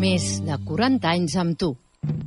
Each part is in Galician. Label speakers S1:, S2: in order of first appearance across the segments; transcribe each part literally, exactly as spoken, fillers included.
S1: Més de quaranta anys amb tu.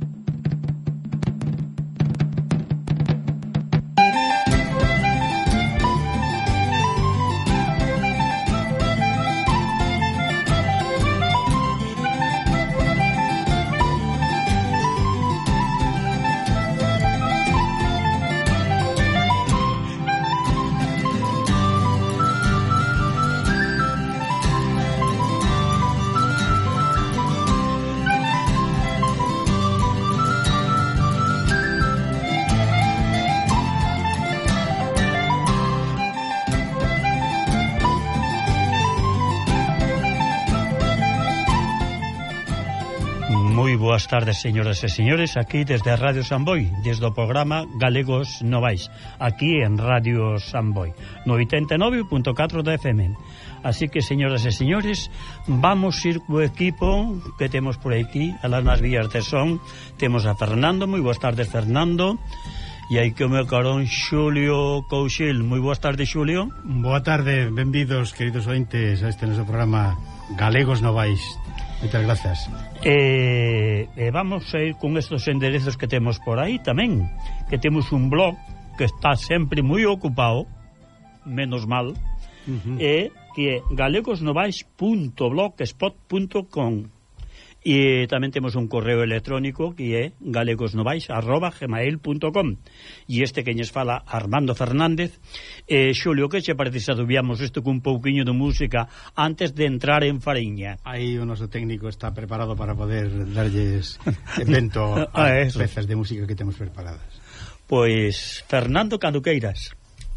S2: Boas tardes, señoras e señores, aquí desde Radio Samboy, desde o programa Galegos Novais, aquí en Radio Samboy, no oitenta e nove punto catro da F M. Así que, señoras e señores, vamos ir co equipo que temos por aquí, alas nas vías de son. Temos a Fernando, moi boas tardes, Fernando. E aí que o meu carón Xulio Couchil. Moi boas tardes, Xulio.
S3: Boa tarde, benvidos, queridos ointes, a este noso programa Galegos Novais. Moitas gracias.
S2: E, e vamos a ir con estos enderezos que temos por aí tamén, que temos un blog que está sempre moi ocupado, menos mal, uh-huh. e que é galegosnovais punto blogspot punto com. E tamén temos un correo electrónico que é galegosnovais arroba gmail punto com. E este que nos fala Armando Fernández. eh, Xulio, que che parece se adubiamos isto con un pouquiño de música antes de entrar en fariña?
S3: Aí o noso técnico está preparado para poder darlles evento ás pezas de música que temos preparadas.
S2: Pois, Fernando, cando queiras.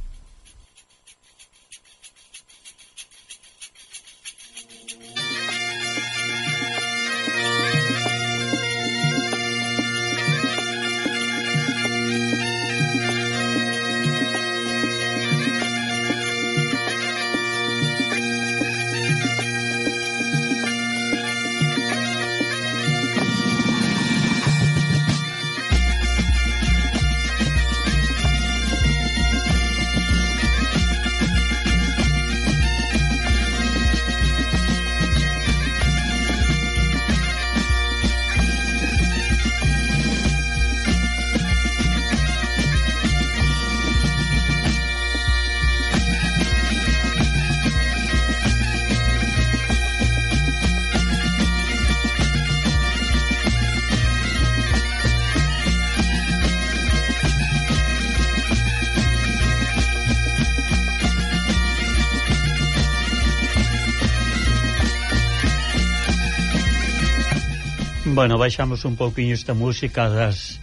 S2: Bueno, baixamos un pouquiño esta música das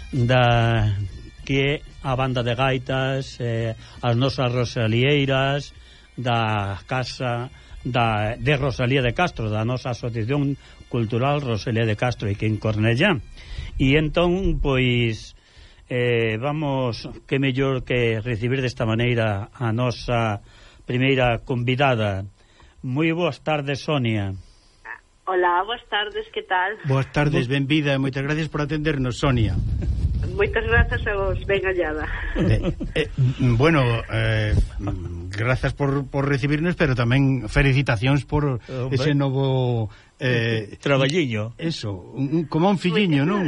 S2: da que é a banda de gaitas, eh, as nosas rosalieiras da casa da, de Rosalía de Castro, da nosa Asociación Cultural Rosalía de Castro aquí en Cornellá. E entón, pois eh, vamos, que mellor que recibir desta maneira a nosa primeira convidada. Moi boas tardes, Sonia.
S4: Hola, boas tardes, que tal?
S3: Boas tardes, benvida, e moitas gracias por atendernos, Sonia.
S4: Moitas grazas a vos, ben hallada.
S3: Eh, eh, bueno, eh, grazas por, por recibirnos, pero tamén felicitacións por Hombre. ese novo...
S2: Eh, traballiño.
S3: Eso, un, como un filliño, non?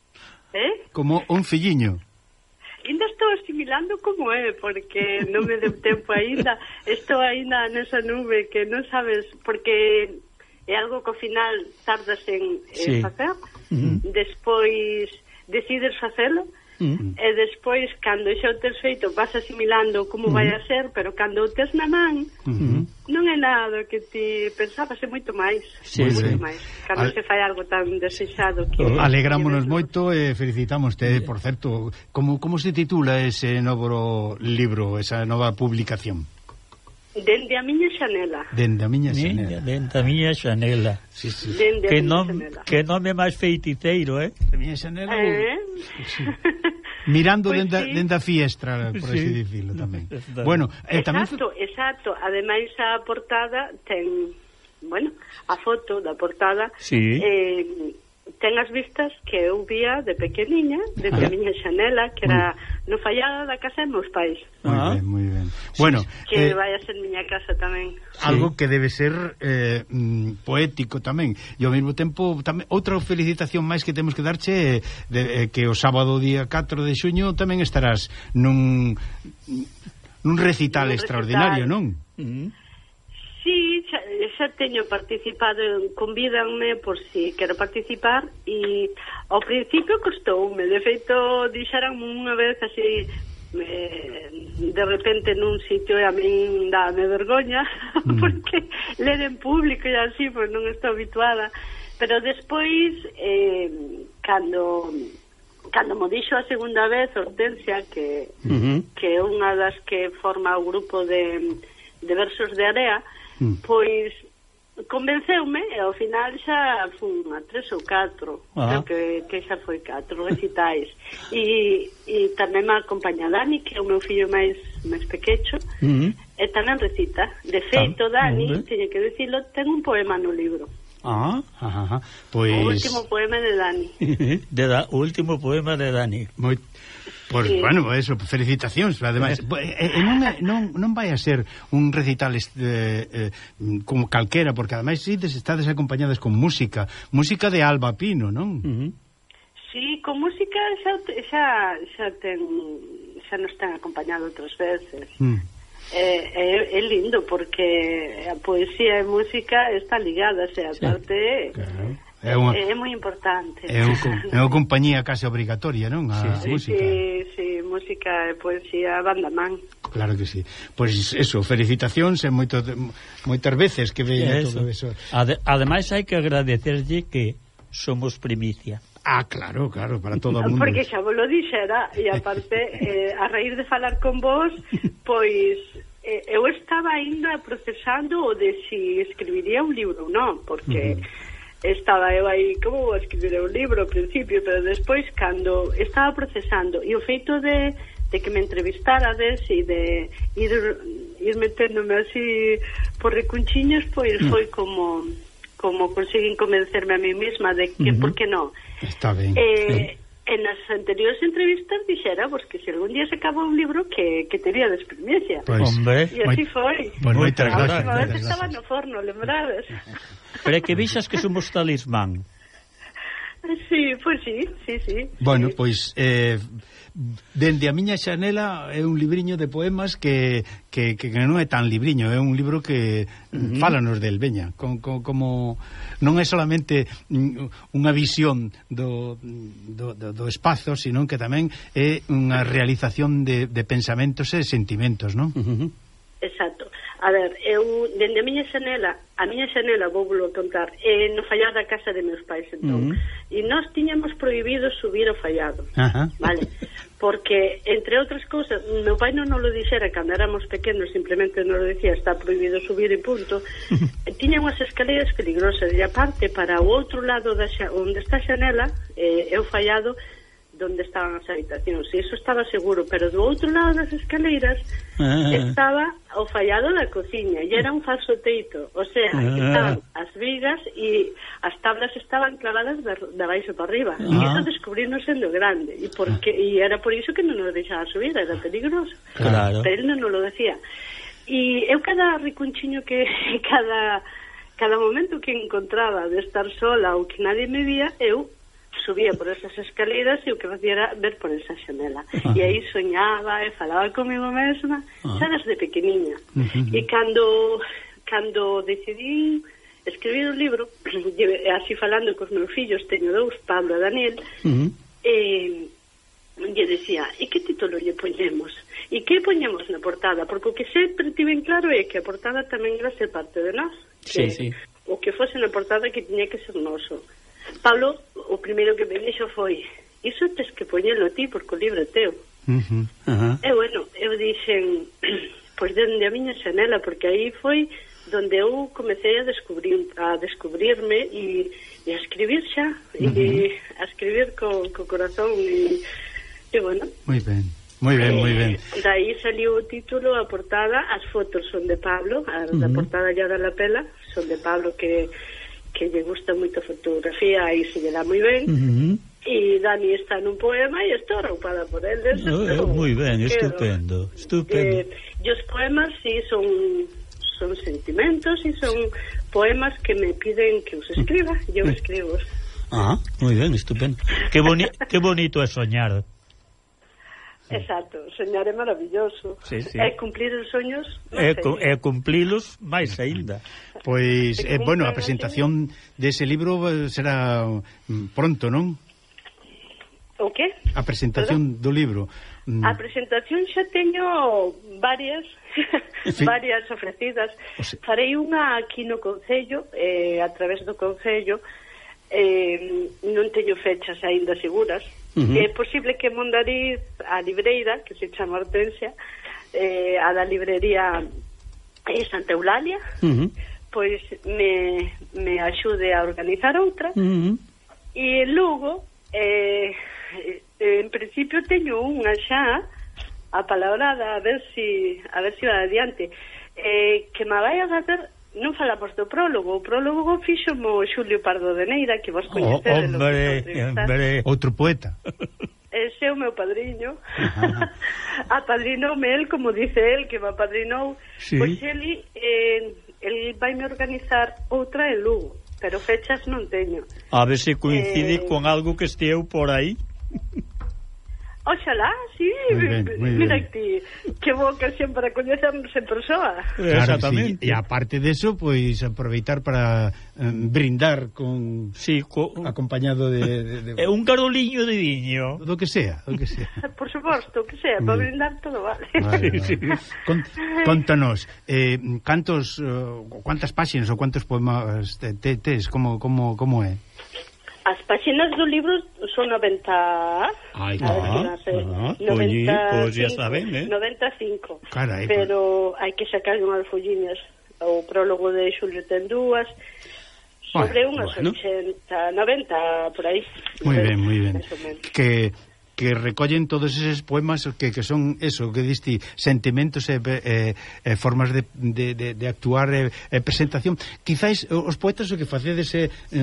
S4: Eh?
S3: Como un filliño.
S4: Ainda estou asimilando como é, porque non me deu tempo aínda. Estou aínda nesa nube que non sabes, porque... é algo que ao final tardas en, en sí. facer, uh-huh. despois decides facelo, uh-huh. e despois, cando xa o tes feito, vas asimilando como uh-huh. vai a ser, pero cando o tes na man, uh-huh. non é nada que ti pensabas, é moito máis,
S3: sí,
S4: moito
S3: sí.
S4: máis, cando Al... se fai algo tan desexado. Que
S3: uh, Alegrámonos que moito e felicitámoste, uh-huh. por certo, como, como se titula ese novo libro, esa nova publicación?
S4: Dende a miña xanela.
S3: Dende a miña xanela.
S2: Dende a miña xanela.
S3: Sí, sí.
S4: Dende
S2: que,
S4: a miña
S2: non,
S4: xanela.
S2: Que nome máis feiticeiro, eh?
S3: A miña xanela.
S4: Eh?
S3: Sí. Mirando
S4: pues
S3: dende,
S4: sí.
S3: dende a fiestra, por así sí. dicilo tamén. Bueno,
S4: eh, tamén exacto, exacto. Ademais a portada ten, bueno, a foto da portada.
S2: Sí.
S4: Eh, ten as vistas que eu vía de pequeniña, desde a miña xanela, que era no fallado da casa de meus pais.
S3: Moi
S2: Ah.
S3: ben, moi ben. Bueno,
S4: Que
S3: eh,
S4: vai a ser miña casa tamén.
S3: algo que debe ser eh, mm, poético tamén, e ao mesmo tempo tamén, outra felicitación máis que temos que darche, eh, de, eh, que o sábado día catro de xuño tamén estarás nun nun recital
S4: Nun
S3: extraordinario,
S4: recital.
S3: non?
S2: Mm.
S4: Sí, xa, xa teño participado, convídanme por si quero participar, e ao principio costoume, de feito dixeran unha vez así, eh, de repente nun sitio, e a min dáme vergoña mm. porque ler en público e así, pois non estou habituada, pero despois eh, cando cando mo dixo a segunda vez Hortensia, que,
S2: Uh-huh.
S4: que é unha das que forma o grupo de, de versos de Area,
S3: Mm.
S4: pois convenceume, e ao final xa fun a tres ou catro,
S2: Ah.
S4: creo que, que xa foi catro recitais, e, e tamén me acompaña Dani, que é o meu fillo máis máis pequecho,
S2: Uh-huh.
S4: e tamén recita. De feito,
S2: Tam-
S4: Dani,
S2: hombre.
S4: teño que dicilo, ten un poema no libro,
S2: Ah.
S3: Ajá, ajá.
S4: o
S3: Pois
S4: último poema de Dani.
S2: de da, o último poema de Dani.
S3: moi Pois,
S4: Sí.
S3: bueno, eso, felicitacións, ademais, e, e non, é, non, non vai a ser un recital este, eh, como calquera, porque ademais si estades acompañadas con música, música de Alba Pino, non?
S2: Uh-huh.
S4: Sí, con música xa, xa, xa ten xa nos ten acompañado outras veces.
S3: Mm.
S4: É, é, é lindo porque a poesía e música está ligada, se aparte
S3: Claro. É unha,
S4: é, é moi importante.
S3: é unha, é unha compañía case obrigatoria, non? A
S2: Sí, sí.
S3: música.
S4: Sí, sí, música e poesía van da man.
S3: Claro que sí. Pois eso, felicitacións e moito, moitas veces que veía
S2: Eso.
S3: todo eso.
S2: Ade, ademais hai que agradecerlle que somos primicia.
S3: Ah, claro, claro, para todo o mundo.
S4: Porque xa vos lo dixera, e aparte eh, a raíz de falar con vos, pois eh, eu estaba ainda procesando o de si escribiría un libro ou non, porque uh-huh. estaba eu aí, como vou escribir un libro ao principio, pero despois cando estaba procesando, e o feito de, de que me entrevistarades e de ir, ir meténdome así por recunchiños, pois uh-huh. foi como como conseguín convencerme a mí mesma de que, uh-huh. por que non?
S3: Está ben.
S4: Eh,
S3: sí.
S4: En as anteriores entrevistas dixera pues, que se algún día se acaba un libro que, que tería de experiencia.
S3: Pois,
S2: Hombre,
S4: E así foi.
S3: Pois moitas
S4: A
S3: gracias.
S4: última vez
S3: moitas
S4: estaba
S3: gracias.
S4: no forno, lembrades?
S2: pero é que vixas que somos talismán.
S4: Sí, pois sí, sí, sí.
S3: Bueno,
S4: sí.
S3: pois eh, dende a miña xanela é un libriño de poemas que, que, que non é tan libriño, é un libro que uh-huh. fálanos del veña, con, con, como non é solamente mm, unha visión do, do, do, do espazo, sino que tamén é unha realización de, de pensamentos e sentimentos, non?
S2: Uh-huh.
S4: Exacto. A ver, eu, dende a miña xanela, a miña xanela, vou volo contar, é no fallado da casa de meus pais, entón.
S2: Uh-huh.
S4: E nós tiñamos prohibido subir ao fallado.
S3: Ajá.
S4: Vale? Porque, entre outras cousas, meu pai non nos lo dixera cando éramos pequenos, simplemente nos lo dicía, está prohibido subir e punto. Tiña unhas escaleras peligrosas, e aparte, para o outro lado da xa, onde está a xanela, eh, é o fallado donde estaban as habitacións, e iso estaba seguro, pero do outro lado das escaleiras
S2: Ah.
S4: estaba o fallado da cociña, e era un falso teito, o sea,
S2: Ah.
S4: que estaban as vigas e as tablas estaban clavadas de, de baixo para arriba, e
S2: Ah.
S4: iso descubrimos sendo grande, e porque e era por iso que non nos deixaba subir, era peligroso,
S2: Claro.
S4: pero él non nos lo decía. E eu cada ricunchiño que cada cada momento que encontraba de estar sola ou que nadie me vía, eu subía por esas escaleras e o que facía era ver por esa xanela.
S2: Ajá.
S4: E aí soñaba e falaba comigo mesma, xa desde pequeniña.
S3: Uh-huh.
S4: E cando cando decidí escribir un libro, e así falando cos meus fillos, teño dous, Pablo e Daniel,
S2: Uh-huh.
S4: e lle decía, e que título lle poñemos? E que poñemos na portada? Porque o que sempre tiven claro é que a portada tamén era ser parte de nós.
S2: Sí,
S4: Que
S2: sí.
S4: O que fose na portada que tiña que ser noso. Pablo, o primeiro que me dixo foi, iso tes que poñelo ti porque o libro é teu.
S3: Uh-huh.
S2: Uh-huh.
S4: E bueno, eu dixen, pois dende a miña xanela, porque aí foi donde eu comecei a descubrir a descubrirme e, e a escribir xa, uh-huh. e a escribir co, co corazón e, e bueno.
S3: Moi ben. Moi ben, moi ben.
S4: Eh, daí saliu o título, a portada, as fotos son de Pablo, a, uh-huh. a portada ya da la pela, son de Pablo que que lle gusta moito a fotografía e se lle dá moi ben.
S2: Uh-huh.
S4: E Dani está nun poema e estou arroupada por el.
S2: Oh, oh, moi ben, estupendo, estupendo.
S4: Eh, e os poemas, sí, son son sentimentos e son poemas que me piden que os escriba, e eu escribo.
S2: Ah, moi ben, estupendo. Que, boni que bonito é soñar.
S4: Exacto, soñar é maravilloso.
S2: Sí, sí.
S4: É cumplir os soños,
S2: é, é cumplilos máis aínda.
S3: Pois, eh, bueno, a presentación dese libro será pronto, non?
S4: O que?
S3: A presentación Perdón? do libro.
S4: A presentación xa teño varias sí. varias ofrecidas. O sea... Farei unha aquí no Concello, eh, a través do Concello. Eh, non teño fechas aínda seguras. Uh-huh. É posible que Mondariz, a libreira, que se chama Hortensia, eh, a da librería eh, Santa Eulalia, uh-huh. pois me, me axude a organizar outra. Uh-huh. E logo, eh, en principio teño unha xa a palabrada, a ver si a ver si va adiante, eh, que me vai a facer. Non falamos do prólogo. O prólogo fixo mo Xulio Pardo de Neira, que vos coñecedes.
S2: Oh, hombre, hombre,
S3: outro poeta.
S4: Ese é o meu padriño. A padrinoume el, como dice el, que me apadrinou. Sí. Pois ele, eh, ele vai me organizar outra en Lugo, pero fechas non teño.
S2: A ver se coincide eh... con algo que esteu por aí.
S4: Oxalá, sí, muy bien, muy mira bien. Ti, que boa ocasión para coñecernos en persoa.
S3: Claro, exactamente. Sí. E aparte deso, pois aproveitar para eh, brindar con
S2: sí, co...
S3: acompañado de, de, de...
S2: Eh, un caroliño de viño,
S3: do que sea, do que sea.
S4: Por suposto, que sea, para brindar todo vale.
S3: Vale, vale. Sí, sí. Cont, contanos, eh, cantos uh, cuántas páxinas ou cuántos poemas tes, te, te, como como como é?
S4: As páxinas do libro son noventa...
S3: Ai,
S4: ah,
S3: ah,
S4: noventa e cinco,
S2: pois ya saben, eh?
S4: noventa e cinco.
S3: Carai,
S4: pero hai que sacar unhas folliñas. O prólogo de Xulio ten dúas, sobre bueno, unhas bueno. ochenta, noventa, por aí.
S3: Moi ben, moi ben. Que... que recollen todos eses poemas que, que son eso, que diste sentimentos e, e, e formas de, de, de, de actuar e, e presentación. Quizáis os poetas o que facedes é eh,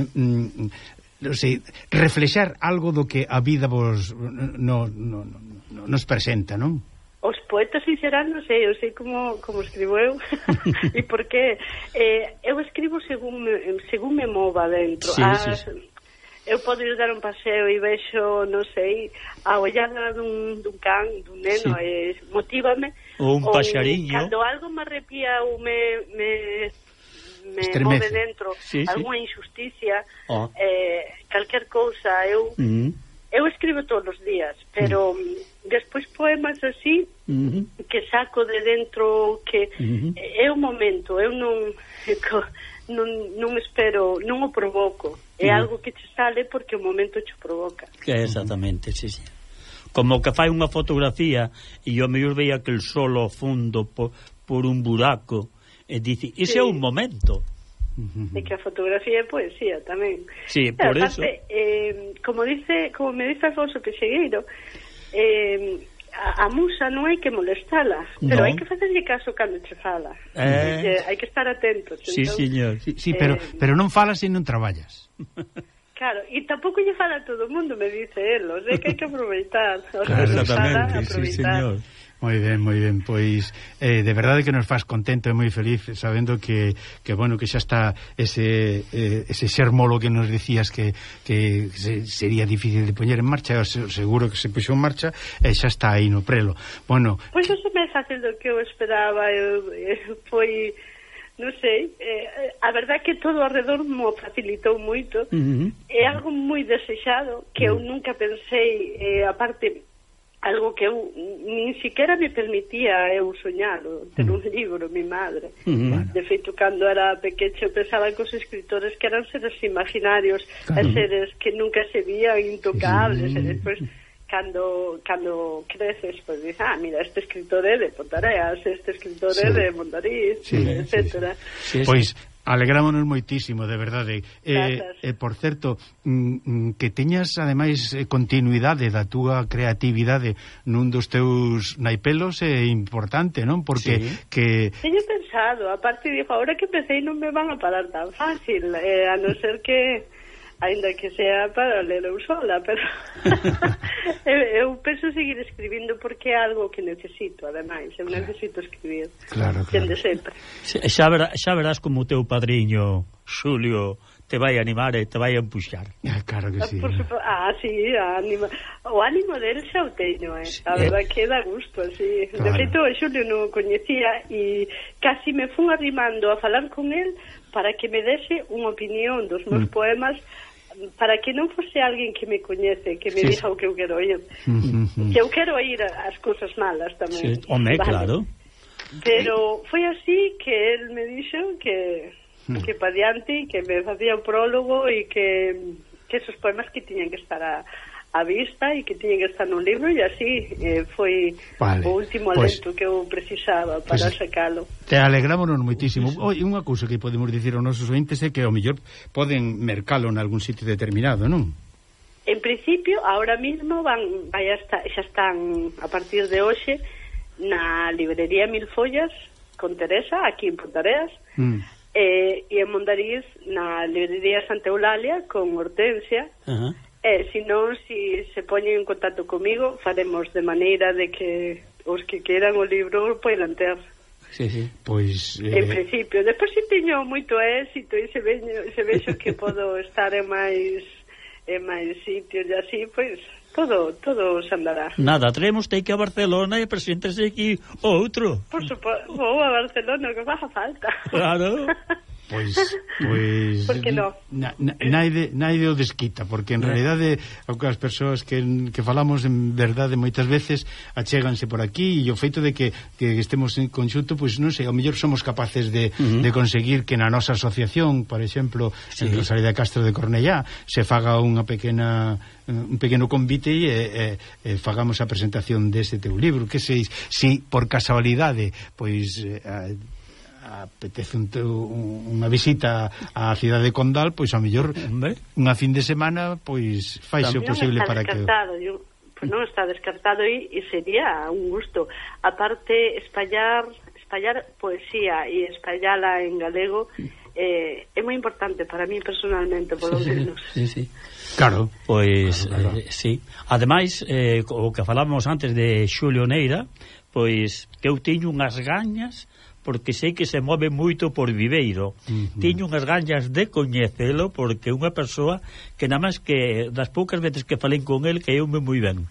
S3: mm, non sei, reflexar algo do que a vida vos no, no, no, nos presenta, non?
S4: Os poetas, sinceramente, non sei, eu sei como, como escribo eu e porque eh, eu escribo según me, según me mova dentro.
S2: Sí,
S4: As,
S2: sí, sí.
S4: Eu podo ir dar un paseo e vexo, non sei, a ollada dun, dun can, dun neno, sí. e motívame.
S2: Ou un paxariño.
S4: Cando algo me arrepía ou me, me, me move dentro, sí, alguna sí. injusticia, oh. eh, calquer cousa, eu uh-huh. eu escribo todos os días, pero uh-huh. despois poemas así, uh-huh. que saco de dentro, que uh-huh. é o momento, eu non... non, non espero, non o provoco, é uh-huh. algo que te sale porque o momento te provoca.
S2: Exactamente, sí, sí. Como que fai unha fotografía e eu mellor veía aquel sol ao fundo por, por un buraco e dice, ese sí. é un momento.
S4: Uh-huh. E que a fotografía é poesía tamén.
S2: Sí, por
S4: pero,
S2: eso.
S4: Aparte, eh, como dice, como me dice Alfonso Pexegueiro, eh a, a musa non hai que molestala, pero no. hai que facerlle caso cando che fala. Eh... Hai que estar atento.
S2: Sí, entón, señor.
S3: Sí, sí, pero, eh... pero non falas e non traballas.
S4: Claro, e tampouco lle fala a todo o mundo, me dice él, o sea que hai que aproveitar.
S2: Claro, exactamente, sí, señor.
S3: Moi ben, moi ben, pois eh, de verdade que nos faz contento e moi feliz sabendo que, que bueno, que xa está ese, eh, ese xermolo que nos decías que, que se, sería difícil de poñer en marcha, seguro que se puxou en marcha e xa está aí no prelo. Bueno,
S4: pois pues eso me é fácil do que eu esperaba, eu, eu foi, non sei, eh, a verdade que todo alrededor mo facilitou moito, uh-huh. é algo moi desexado que uh-huh. eu nunca pensei, eh, aparte algo que eu nin siquiera me permitía eu soñalo, ter un libro, mi madre. Uh-huh. De feito, cando era pequecho, pensaba que os escritores que eran seres imaginarios, uh-huh. e seres que nunca se vían intocables, uh-huh. e despois, cando, cando creces, pois dices, ah, mira, este escritor é de Pontareas, este escritor sí. é de Mondariz, sí, etcétera.
S3: Sí, sí. Sí, pois, Alegrámonos moitísimo, de verdade. E, eh, por certo, mm, que teñas, ademais, continuidade da túa creatividade nun dos teus naipelos é importante, non? Porque
S2: sí.
S3: que...
S4: Teño pensado, aparte, digo, ahora que empecé non me van a parar tan fácil, eh, a non ser que... ainda que sea para ler eu sola, pero eu, eu penso seguir escribindo porque é algo que necesito, ademais, eu claro. necesito escribir.
S3: Claro, claro.
S4: Sempre.
S2: Xa verás, xa verás como o teu padriño Xulio te vai animar e te vai empuxar.
S3: Ah, claro que sí.
S4: Por supo... Ah, sí, a anima... o ánimo del xa o teño, eh. A verdad que dá gusto, así. Claro. De feito, o Xulio non o coñecía e casi me fun arrimando a falar con el para que me dese unha opinión dos meus mm. poemas, para que non fose alguén que me coñece, que me sí. diga o que eu quero oír. Mm-hmm. Que eu quero oír as cousas malas tamén.
S2: Sí. Home, vale. Claro.
S4: Pero foi así que el me dixo que mm. que pa diante, que me facía o prólogo e que, que esos poemas que tiñan que estar a a vista e que tiñen que estar nun libro e así eh, foi vale. o último alento pues, que eu precisaba para pues, sacalo.
S3: Te alegrámonos moitísimo. Oi, unha cousa que podemos dicir aos nosos ointes é que ao mellor poden mercalo en algún sitio determinado, non?
S4: En principio, ahora mismo van, vai hasta, xa están a partir de hoxe na librería Mil Follas con Teresa, aquí en Pontareas, mm. eh, e en Mondariz na librería Santa Eulalia con Hortensia. Ajá. Uh -huh. E, se non, se se poñen en contacto comigo, faremos de maneira de que os que queran o libro poidan ter.
S3: Sí, sí. Pois,
S4: eh... en principio, despois se teño moito éxito e se, veño, se vexo que podo estar en máis en máis sitios e así, pois todo todo se andará.
S2: Nada, traemos te que a Barcelona e preséntese aquí outro.
S4: Por suposto, vou a Barcelona, que faja falta.
S2: Claro.
S3: Pois, pois
S4: por que non?
S3: Na, na, naide, naide o desquita, porque en realidade as persoas que, que falamos en verdade moitas veces achéganse por aquí e o feito de que, que estemos en conxunto, pois non sei, ao mellor somos capaces de, uh -huh. de conseguir que na nosa asociación, por exemplo, sí. en Rosalía de Castro de Cornellá, se faga unha pequena un pequeno convite e, e, e fagamos a presentación deste teu libro, que sei, si por casualidade pois eh, apetece un, unha visita á cidade de Condal, pois a mellor unha fin de semana pois faise o posible para que...
S4: Eu, pois non está descartado e, e sería un gusto. Aparte, espallar espallar poesía e espallala en galego eh, é moi importante para mí personalmente, por lo menos.
S2: Sí, sí.
S3: Claro.
S2: Pois,
S3: claro, claro.
S2: Eh, sí. Ademais, eh, o que falamos antes de Xulio Neira, pois que eu teño unhas gañas porque sei que se move moito por Viveiro. Uh -huh. Teño unhas gañas de coñecelo porque é unha persoa que nada máis que das poucas veces que falei con el que eu me moi ben.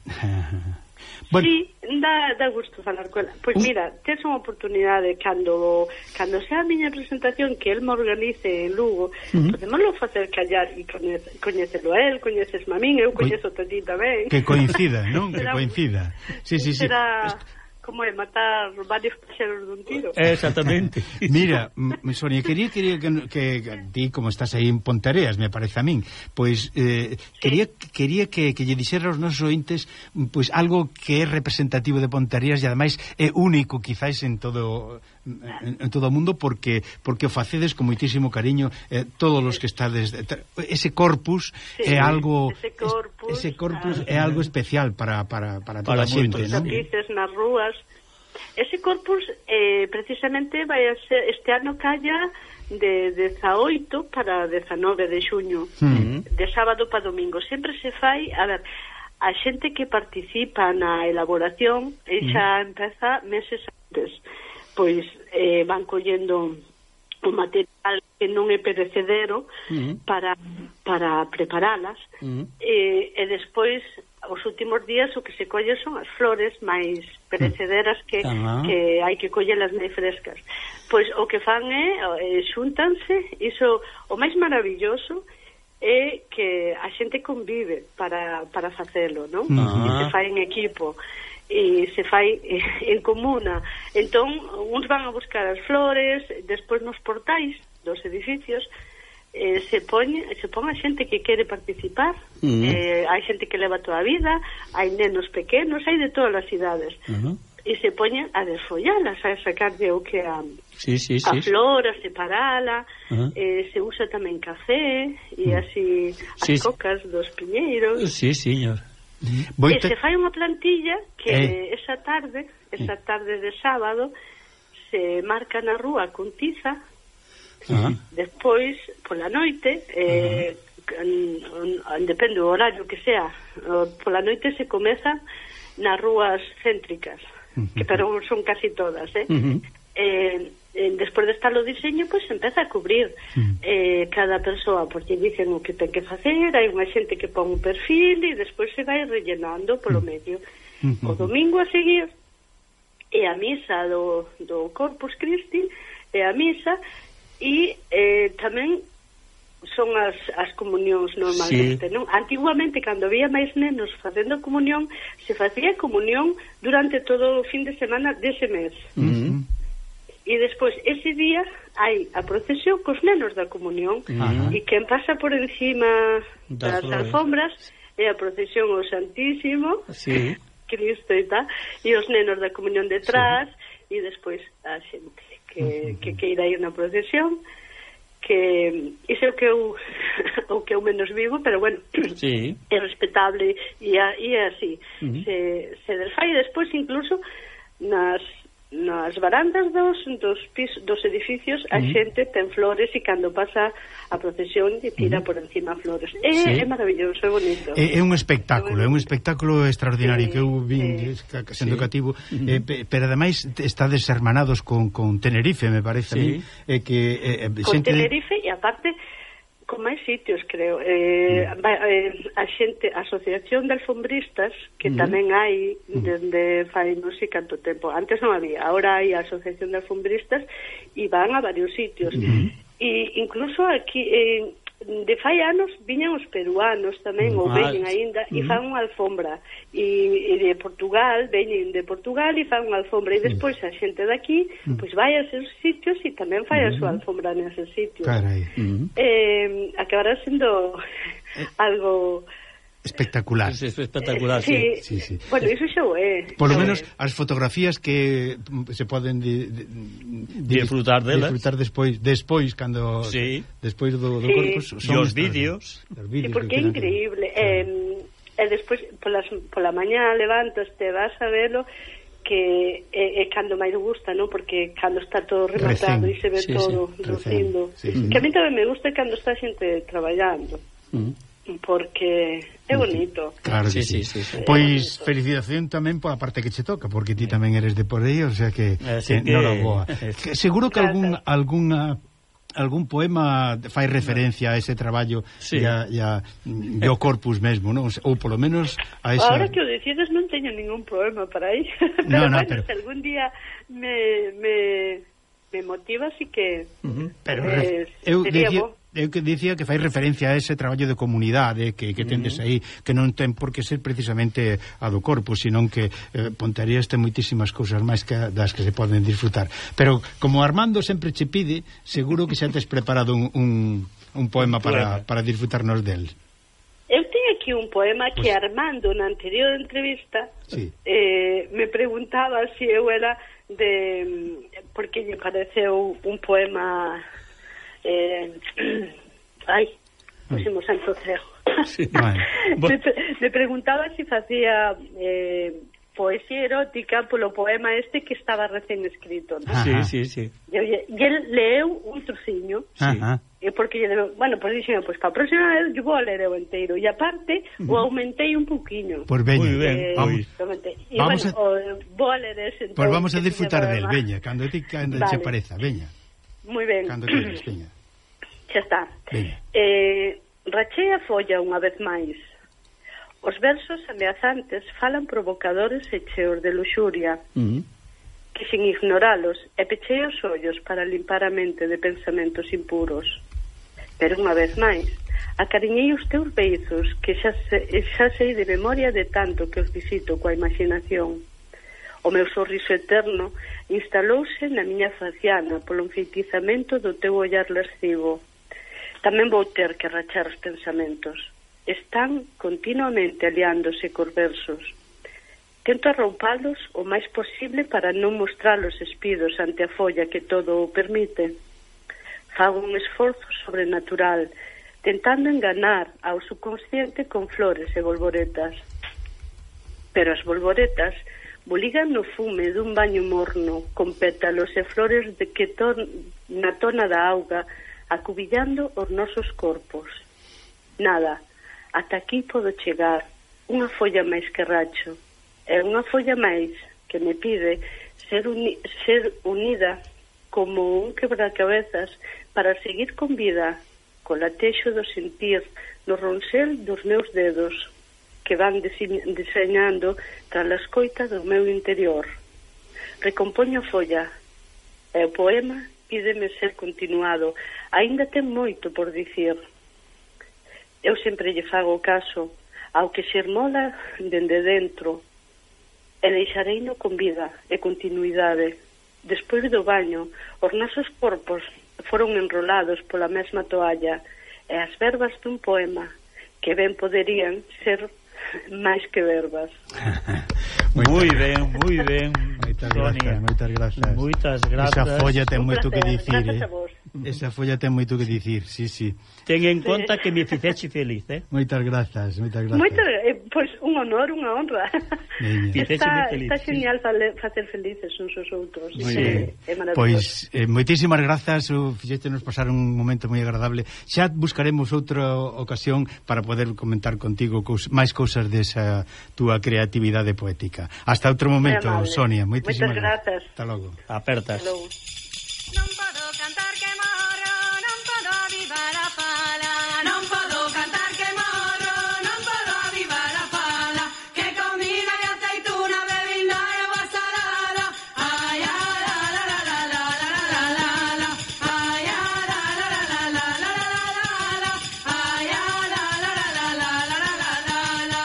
S4: Bueno. Sí, dá, dá gusto falar con ela. Pois uh. mira, tes unha oportunidade cando cando sea a miña presentación que el me organice en Lugo, uh -huh. podemoslo facer callar e coñece, coñecelo a él, coñeces a min, eu coñezo a ti tamén.
S3: Que coincida, non? Que coincida. Sí, sí, sí.
S4: Será... como é matar varios paxeros dun tiro.
S2: Exactamente.
S3: Mira, Sonia, quería, quería que, que, que ti, como estás aí en Pontareas, me parece a min, pois eh, sí. quería, quería que, que lle dixera aos nosos ointes pois algo que é representativo de Pontareas e ademais é único quizás en todo en, en todo o mundo porque porque o facedes con moitísimo cariño eh, todos os que estades ese corpus sí, é algo
S4: ese corpus,
S3: ese corpus
S4: ah,
S3: é algo especial para, para, para toda a xente,
S4: non? Tapices nas rúas. Ese corpus eh, precisamente vai a ser este ano calla de dezaoito para dezanove de xuño, uh-huh. de sábado para domingo. Sempre se fai, a ver, a xente que participa na elaboración e xa uh-huh. empeza meses antes, pois eh, van collendo o material que non é perecedero uh-huh. para para preparalas uh-huh. e, e despois os últimos días o que se colle son as flores máis perecederas que, uh-huh. que hai que collelas moi frescas. Pois o que fan é, é xúntanse, iso o máis maravilloso é que a xente convive para, para facelo, non? Uh-huh. E se fai en equipo e se fai en comuna. Entón, uns van a buscar as flores, despois nos portais dos edificios eh, se pon se pon a xente que quere participar. Uh-huh. eh, hai xente que leva toda a vida, hai nenos pequenos, hai de todas as idades. Uh-huh. e se poñen a desfollalas, a sacarlle o que a,
S2: sí, sí,
S4: a
S2: sí,
S4: flor, a separala,
S2: uh-huh.
S4: eh, se usa tamén café e
S2: uh-huh.
S4: así as
S2: sí,
S4: cocas dos piñeiros.
S2: Sí, señor.
S4: Uh-huh. E se fai unha plantilla que
S3: eh.
S4: esa tarde, esa tarde de sábado, se marca na rúa con tiza, uh-huh. despois, pola noite, eh, uh-huh. en, en, depende do horario que sea, pola noite se comeza nas rúas céntricas, uh-huh. que pero son casi todas, eh? Uh-huh. eh despois de estar o diseño, pois pues, empeza a cubrir uh-huh. eh, cada persoa, porque dicen o que ten que facer, hai unha xente que pon un perfil e despois se vai rellenando polo uh-huh. medio. Uh-huh. O domingo a seguir é a misa do, do Corpus Christi, é a misa e eh, tamén son as, as comunións normalmente, sí. non? Antiguamente, cando había máis nenos facendo comunión, se facía comunión durante todo o fin de semana dese mes. Uh-huh. E despois, ese día, hai a procesión cos nenos da comunión, uh-huh. e quen pasa por encima das, das alfombras é a procesión ao Santísimo, sí. Cristo e tal, e os nenos da comunión detrás, sí. E despois a xente que, uh-huh. que queira ir na procesión, que iso é o que eu o que eu menos vivo, pero bueno, sí. É respetable e, a, e é así. Uh-huh. Se, se desfai despois incluso nas nas barandas dos dos, pis, dos edificios a uh-huh. xente ten flores e cando pasa a procesión e tira uh-huh. por encima flores. É, sí. É maravilloso, é bonito.
S3: É, é un espectáculo, é un espectáculo extraordinario sí, que eu vin sí. sendo sí. cativo, uh-huh. eh, pero ademais estades hermanados con, con Tenerife, me parece sí. a mí, eh, que eh,
S4: con xente... Tenerife e aparte con máis sitios, creo. Eh, mm. eh, a xente, a Asociación de Alfombristas, que mm. tamén hai dende fai non sei canto tempo. Antes non había, ahora hai a Asociación de Alfombristas e van a varios sitios. Mm. E incluso aquí, eh, de fai anos, viñan os peruanos tamén, mm. ou veñen aínda, mm. e fan unha alfombra. E, e de Portugal, veñen de Portugal e fan unha alfombra. E despois a xente daqui, mm. pois vai a esos sitios e tamén fai a súa alfombra neses sitios.
S3: Carai. Mm.
S4: Eh, acabará sendo algo...
S3: espectacular.
S2: Es espectacular, sí.
S4: Sí, sí, sí. Bueno, iso xa o é.
S3: Por lo menos as fotografías que se poden de, de, de,
S2: disfrutar delas.
S3: Disfrutar despois, despois cando
S2: sí.
S3: despois do, do
S4: sí.
S3: corpo
S2: son os vídeos.
S4: Os vídeos. Sí, porque é increíble. Eh, e despois polas pola mañá levantas, te vas a velo que é, é cando máis gusta, non? Porque cando está todo rematado e se ve sí, todo sí, lucindo. Sí, sí. Que a mí tamén me gusta cando está a xente traballando. Uh-huh. Porque é bonito.
S3: Claro que sí, sí, sí, sí. Pois felicitación tamén pola parte que che toca, porque ti tamén eres de por aí, o sea que, que, que... non boa. Seguro que algún algunha algún poema fai referencia a ese traballo sí. e a, e a do Corpus mesmo, non? Ou polo menos a esa...
S4: Ahora que o decides non teño ningún poema para aí.
S3: No,
S4: pero
S3: no,
S4: bueno,
S3: pero...
S4: se algún día me, me, me motiva, así que
S3: uh-huh. pero
S4: eh,
S3: eu
S4: sería
S3: dicía...
S4: bo.
S3: Eu que dicía que fai referencia a ese traballo de comunidade que, que tendes aí, que non ten por que ser precisamente a do Corpus, senón que eh, Ponteareas ten moitísimas cousas máis que das que se poden disfrutar. Pero como Armando sempre che pide, seguro que xa tes preparado un, un, un poema para, para disfrutarnos del.
S4: Eu teño aquí un poema pues... que Armando na anterior entrevista
S3: sí. eh,
S4: me preguntaba se si eu era de... porque lle pareceu un poema... Eh, ay, pusimos santo cego. Sí, vale. me, me preguntaba si facía eh, poesía erótica polo poema este que estaba recén escrito, ¿no?
S2: Sí, sí, sí.
S4: E el leu un trociño, sí. E porque lle debe, bueno, pois dixeme, pois para a próxima vez eu vou a ler o enteiro e aparte uh-huh. o aumentei un poquinho.
S3: Pois veña,
S2: eh,
S3: vamos.
S4: E vamos bueno, a... o, vou a ler ese enteiro.
S3: Pois vamos a disfrutar del, veña, cando ti cando vale. Che pareza, veña.
S4: Moi ben.
S3: Cando queres, veña.
S4: Xa está. Eh, rachei a folla unha vez máis. Os versos ameazantes falan provocadores e cheos de luxuria, uh-huh. que sin ignoralos e pechei os ollos para limpar a mente de pensamentos impuros. Pero unha vez máis, acariñei os teus beizos que xa, se, xa sei de memoria de tanto que os visito coa imaginación. O meu sorriso eterno instalouse na miña faciana polo enfeitizamento do teu ollar lascivo. Tamén vou ter que rachar os pensamentos. Están continuamente aliándose cos versos. Tento arroupalos o máis posible para non mostralos espidos ante a folla que todo o permite. Fago un esforzo sobrenatural, tentando enganar ao subconsciente con flores e bolboretas. Pero as bolboretas boligan no fume dun baño morno, con pétalos e flores de que ton, na tona da auga, acubillando os nosos corpos. Nada, ata aquí podo chegar, unha folla máis que racho. É unha folla máis que me pide ser, uni, ser unida como un quebracabezas para seguir con vida, co latexo do sentir no ronsel dos meus dedos, que van deseñando tras a escoita do meu interior. Recompoño a folla, e o poema pídeme ser continuado, aínda ten moito por dicir. Eu sempre lle fago caso ao que xermola dende dentro, e deixareino con vida e continuidade. Despois do baño, os nosos corpos foron enrolados pola mesma toalla, e as verbas dun poema que ben poderían ser máis que verbas.
S2: Moi ben, moi ben.
S3: Moitas grazas, moitas grazas.
S2: Moitas grazas.
S3: Esa folla ten moito que dicir,
S4: eh?
S3: eh? Esa folla ten moito que dicir, sí, sí.
S2: Ten en conta que me fixeche feliz, eh?
S3: Moitas grazas, moitas grazas.
S4: Moito, eh, pois pues, un honor, unha honra. Está,
S2: feliz,
S4: está genial
S2: sí.
S4: facer felices uns aos outros.
S3: Moi
S4: sí,
S3: ben.
S4: É maravilloso.
S3: Pois eh, moitísimas grazas, fixéchenos pasar un momento moi agradable. Xa buscaremos outra ocasión para poder comentar contigo cous, máis cousas desa túa creatividade poética. Hasta outro momento, Sonia. Moitísimas
S4: grazas.
S3: Hasta logo.
S2: Apertas.
S4: Hasta logo.
S5: Non podo cantar que morro, non podo avivar a fala, non podo cantar que morro, non podo avivar a fala, que comida e aceituna bebinda e agua salada. Ai, a la la la la la la la la la, ai, a la la la la la la la la, ai, a la la la la la la la la.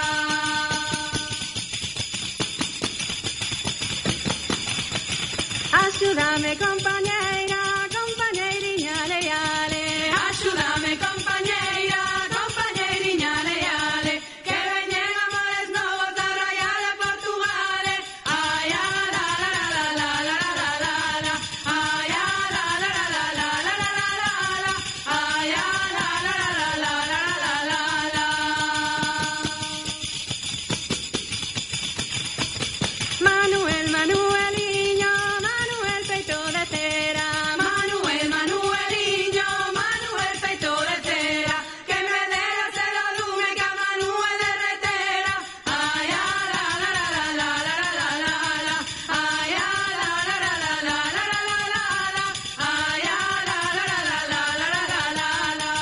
S5: Axúdame, compañeira, compañeiriña leale. Axúdame, compañeira, compañeiriña leale, que veñen amores novos da Raia de Portugal. Ai, a la la la la la la la la la, ai, a la la la la la la la la la, ai, a la la la la la la la la. Manuel, Manueliño, Manuel peito de cera, Manuel, Manueliño, Manuel peito de cera, que me dera ser o lume que a Manuel derretera. Ai, a la la la la la la la la la, ai, a la la la la la la la la la, ai, a la la la la la la la la la.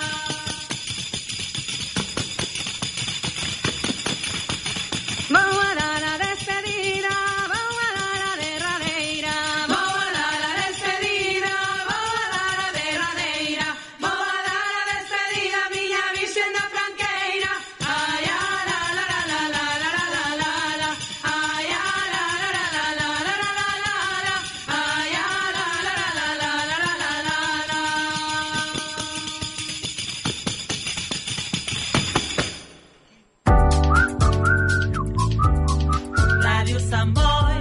S5: Vou a dar a despedida, vou a dar a derradeira, vou a dar a despedida, vou a dar a derradeira, vou a dar a despedida, miña Virxen da Franqueira. Ai, a la la la la la la la la la, ai, a la la la la la la la la la, ai, a la la la la la la la la la. Radio Samboy.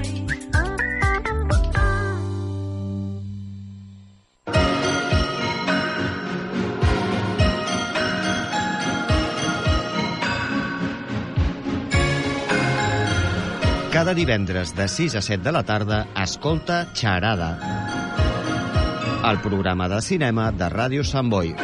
S6: Cada divendres de sis a set de la tarda, escolta Xarada, el programa de cinema de Ràdio Sant Boi.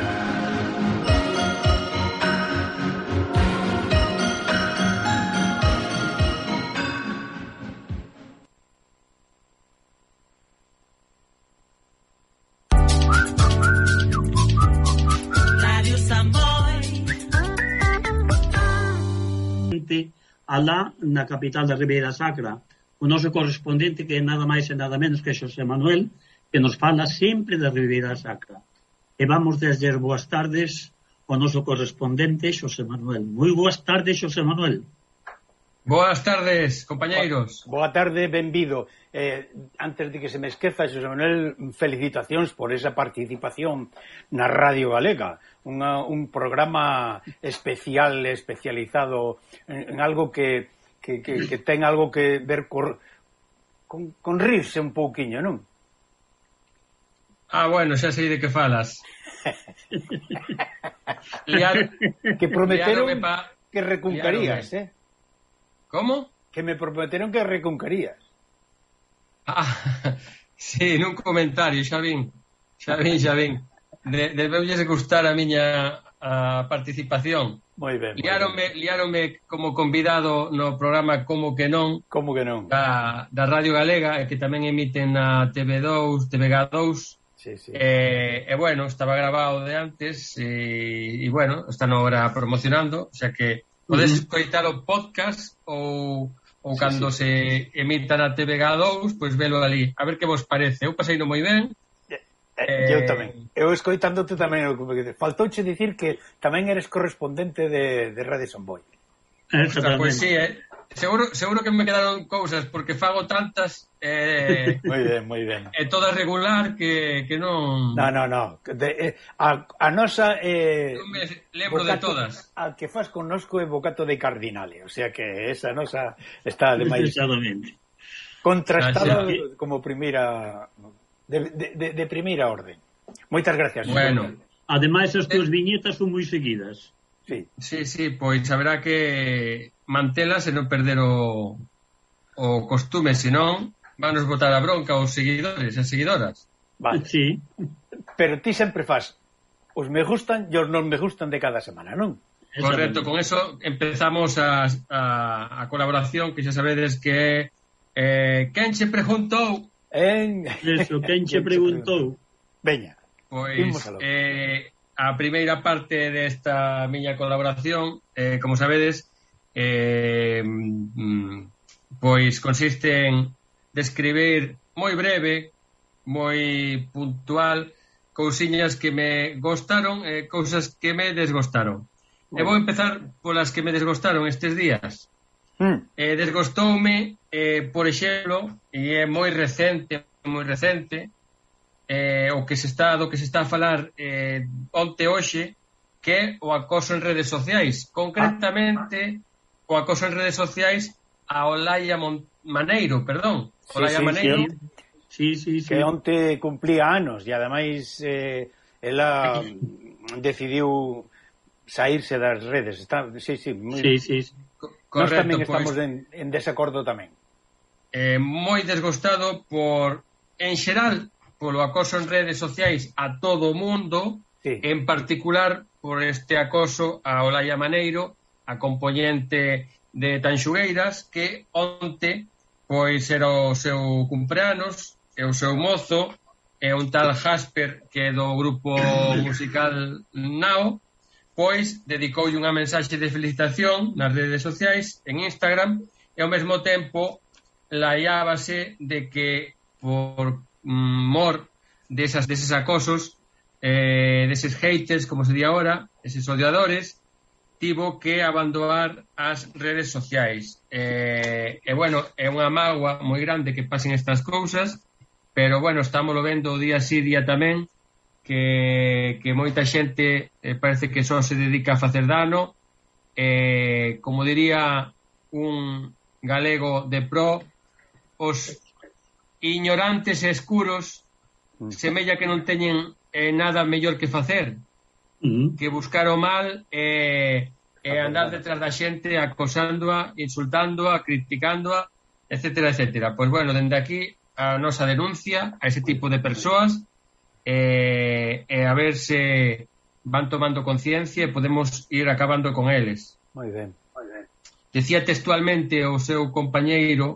S5: Radio Samboy.
S2: Alá na capital da Ribeira Sacra, o noso correspondente que é nada máis e nada menos que Xosé Manuel, que nos fala sempre da Ribeira Sacra. E vamos desde boas tardes ao noso correspondente Xosé Manuel. Moi boas tardes, Xosé Manuel.
S7: Boas tardes, compañeiros.
S3: Boa tarde, benvido. Eh, antes de que se me esqueza, Xosé Manuel, felicitacións por esa participación na Radio Galega. Unha, un programa especial, especializado en, en algo que, que, que, que ten algo que ver cor, con, con rirse un pouquiño, non?
S7: Ah, bueno, xa sei de que falas. Liar,
S3: que prometeron
S7: pa,
S3: que recuncarías, eh?
S7: Como?
S3: Que me prometeron que recuncarías.
S7: Ah, sí, nun comentario, xa vin, xa vin, xa vin. De, debeulles gustar a miña a participación.
S3: Moi ben.
S7: Liáronme, liáronme como convidado no programa Como que non.
S3: Como que non?
S7: Da, da Radio Galega, que tamén emiten na T V dous, T V G dous.
S3: Sí, sí.
S7: E, e bueno, estaba grabado de antes e, e bueno, están ahora promocionando, o sea que podes uh-huh. escoitar o podcast ou, ou sí, cando sí. se emita na T V G dous, pois pues velo ali, a ver que vos parece. Eu paseino moi ben.
S3: Eh, eu tamén. Eu escoitándote tamén, faltouche dicir que tamén eres correspondente de, de Radio Samboy.
S7: Ostras, pois pues sí, eh. Seguro, seguro que me quedaron cousas porque fago tantas eh,
S3: moi ben, moi ben.
S7: E todas regular que, que non...
S3: No, no, no. De, eh, a, a nosa eh,
S7: non me lembro de todas.
S3: A que faz connosco é Bocato de Cardinale, o sea que esa nosa está ademais contrastada ah, sí. como primeira de, de, de, de primeira orden. Moitas gracias.
S7: Bueno,
S2: ademais as túas viñetas son moi seguidas.
S3: Sí,
S7: sí, sí, pois haberá que mantelas e non perder o, o costume, senón vanos botar a bronca os seguidores e seguidoras.
S3: Vale.
S2: Sí.
S3: Pero ti sempre faz os me gustan e os non me gustan de cada semana, non?
S7: Correcto, con eso empezamos a, a, a colaboración que xa sabedes que eh, quen che preguntou
S3: en...
S2: Eso, quen che preguntou.
S3: Veña.
S7: Pois eh, a primeira parte desta miña colaboración, eh, como sabedes, eh, pois consiste en describir moi breve, moi puntual, cousiñas que me gostaron e eh, cousas que me desgostaron. E vou empezar polas que me desgostaron estes días.
S3: Mm.
S7: Eh, desgostoume, eh, por exemplo, e é moi recente, moi recente, eh, o que se está, do que se está a falar eh, onte hoxe, que é o acoso en redes sociais. Concretamente, o acoso en redes sociais a Olaia Mon Maneiro, perdón. Olaia
S3: sí, sí,
S7: Maneiro.
S3: Sí, sí, sí. Que onte cumplía anos e ademais eh, ela decidiu saírse das redes. Está, sí, sí, muy...
S2: sí, sí.
S7: Correcto,
S3: nós tamén estamos
S7: pues,
S3: en, en desacordo tamén.
S7: Eh, moi desgostado por, en xeral, polo acoso en redes sociais a todo o mundo,
S3: sí.
S7: En particular por este acoso a Olaia Maneiro, a componente de Tanxugueiras, que onte pois era o seu cumpleanos, e o seu mozo, e un tal Jasper, que é do grupo musical Nao, pois dedicoulle unha mensaxe de felicitación nas redes sociais, en Instagram, e ao mesmo tempo laiábase de que por mor desas, deses acosos, eh, deses haters, como se di agora, eses odiadores, tivo que abandonar as redes sociais. Eh, e, bueno, é unha mágoa moi grande que pasen estas cousas, pero, bueno, estámoslo vendo día sí, día tamén, que, que moita xente eh, parece que só se dedica a facer dano. Eh, como diría un galego de pro, os ignorantes e escuros semella que non teñen eh, nada mellor que facer uh-huh. que buscar o mal e eh, eh, andar detrás da xente acosándoa, insultándoa, criticándoa, etcétera, etcétera. Pois, bueno, dende aquí a nosa denuncia a ese tipo de persoas e eh, eh, a ver se van tomando conciencia e podemos ir acabando con eles.
S3: Moi ben, moi ben.
S7: Decía textualmente o seu compañeiro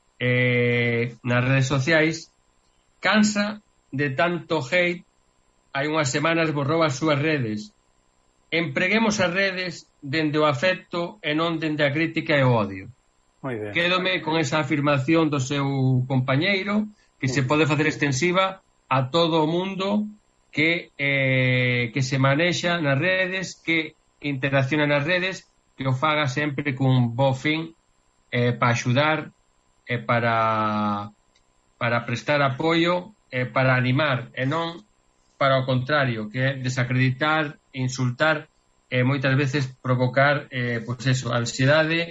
S7: eh, nas redes sociais: cansa de tanto hate, hai unhas semanas borrou as súas redes. Empreguemos as redes dende o afecto e non dende a crítica e o odio.
S3: Moi ben.
S7: Quédome con esa afirmación do seu compañeiro, que se pode facer extensiva a todo o mundo que eh, que se manexa nas redes, que interacciona nas redes, que o faga sempre cun bo fin eh, para axudar e eh, para para prestar apoio e eh, para animar, e non para o contrario, que é desacreditar, insultar e eh, moitas veces provocar eh, pois eso, ansiedade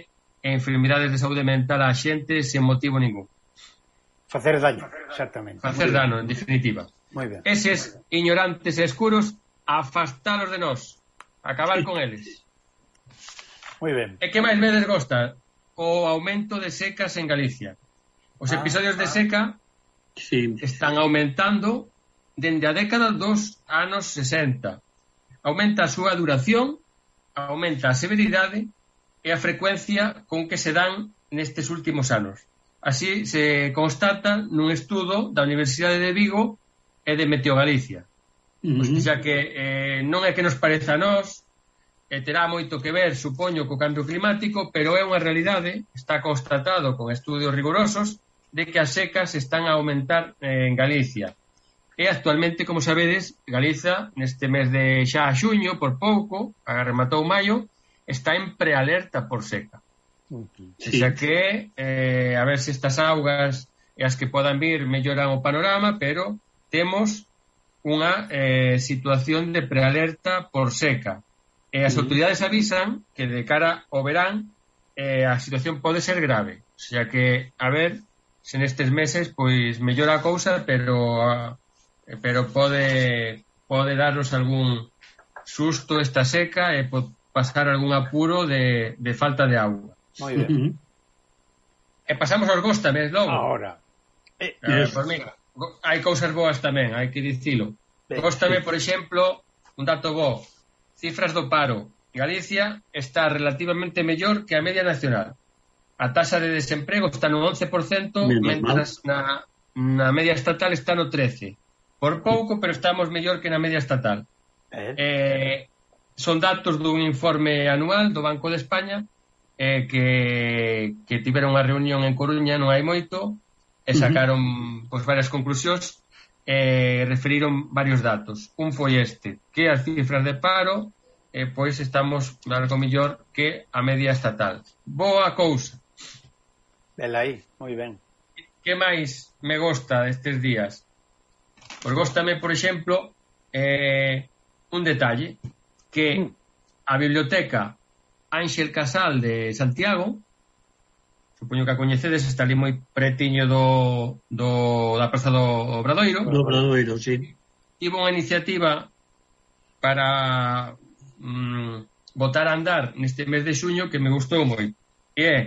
S7: e enfermidades de saúde mental á xente sen motivo ningún.
S8: Facer daño, exactamente.
S7: Facer dano, en definitiva.
S8: Moi ben.
S7: Eses ignorantes e escuros, afastalos de nós, acabar con eles.
S8: Moi ben.
S7: E que máis me desgosta? O aumento de secas en Galicia. Os episodios de seca
S9: Sí.
S7: están aumentando dende a década dos anos sesenta. Aumenta a súa duración, aumenta a severidade e a frecuencia con que se dan nestes últimos anos. Así se constata nun estudo da Universidade de Vigo e de Meteo Galicia.
S9: Uh-huh.
S7: Pois xa que eh, non é que nos pareza a nós, e terá moito que ver, supoño, co cambio climático, pero é unha realidade, está constatado con estudios rigurosos, de que as secas están a aumentar eh, en Galicia. E actualmente, como sabedes, Galiza, neste mes de xa a xuño, por pouco, a rematou maio, está en prealerta por seca.
S9: Sí.
S7: Xa que, eh, a ver se estas augas e as que podan vir melloran o panorama, pero temos unha eh, situación de prealerta por seca. E as autoridades avisan que de cara ao verán eh, a situación pode ser grave. Xa que, a ver, se nestes meses pois mellora a cousa, pero uh, pero pode pode darnos algún susto esta seca e pode pasar algún apuro de, de falta de auga.
S8: Moi ben.
S9: Uh-huh.
S7: E pasamos aos góstames, logo.
S8: Ahora.
S7: Eh, eh, por mí, go- hai cousas boas tamén, hai que dicilo.
S8: Ben,
S7: Góstame, por exemplo, un dato bo. Cifras do paro. Galicia está relativamente mellor que a media nacional. A taxa de desemprego está no once por cento,
S9: Menos
S7: mentras na, na media estatal está no trece por cento. Por pouco, pero estamos mellor que na media estatal.
S8: Eh,
S7: Eh, son datos dun informe anual do Banco de España eh, que, que tiveron unha reunión en Coruña non hai moito e sacaron pois, varias conclusións e eh, referiron varios datos. Un foi este, que as cifras de paro eh, pois estamos algo mellor que a media estatal. Boa cousa.
S8: Vela aí, moi ben.
S7: Que máis me gosta destes días? Pois góstame, por exemplo, eh, un detalle, que a biblioteca Ángel Casal de Santiago, supoño que a coñecedes, está ali moi pretiño do, do da Praza do Obradoiro,
S9: Do Obradoiro, sí.
S7: tivo unha iniciativa para mm, botar a andar neste mes de xuño que me gustou moito. E é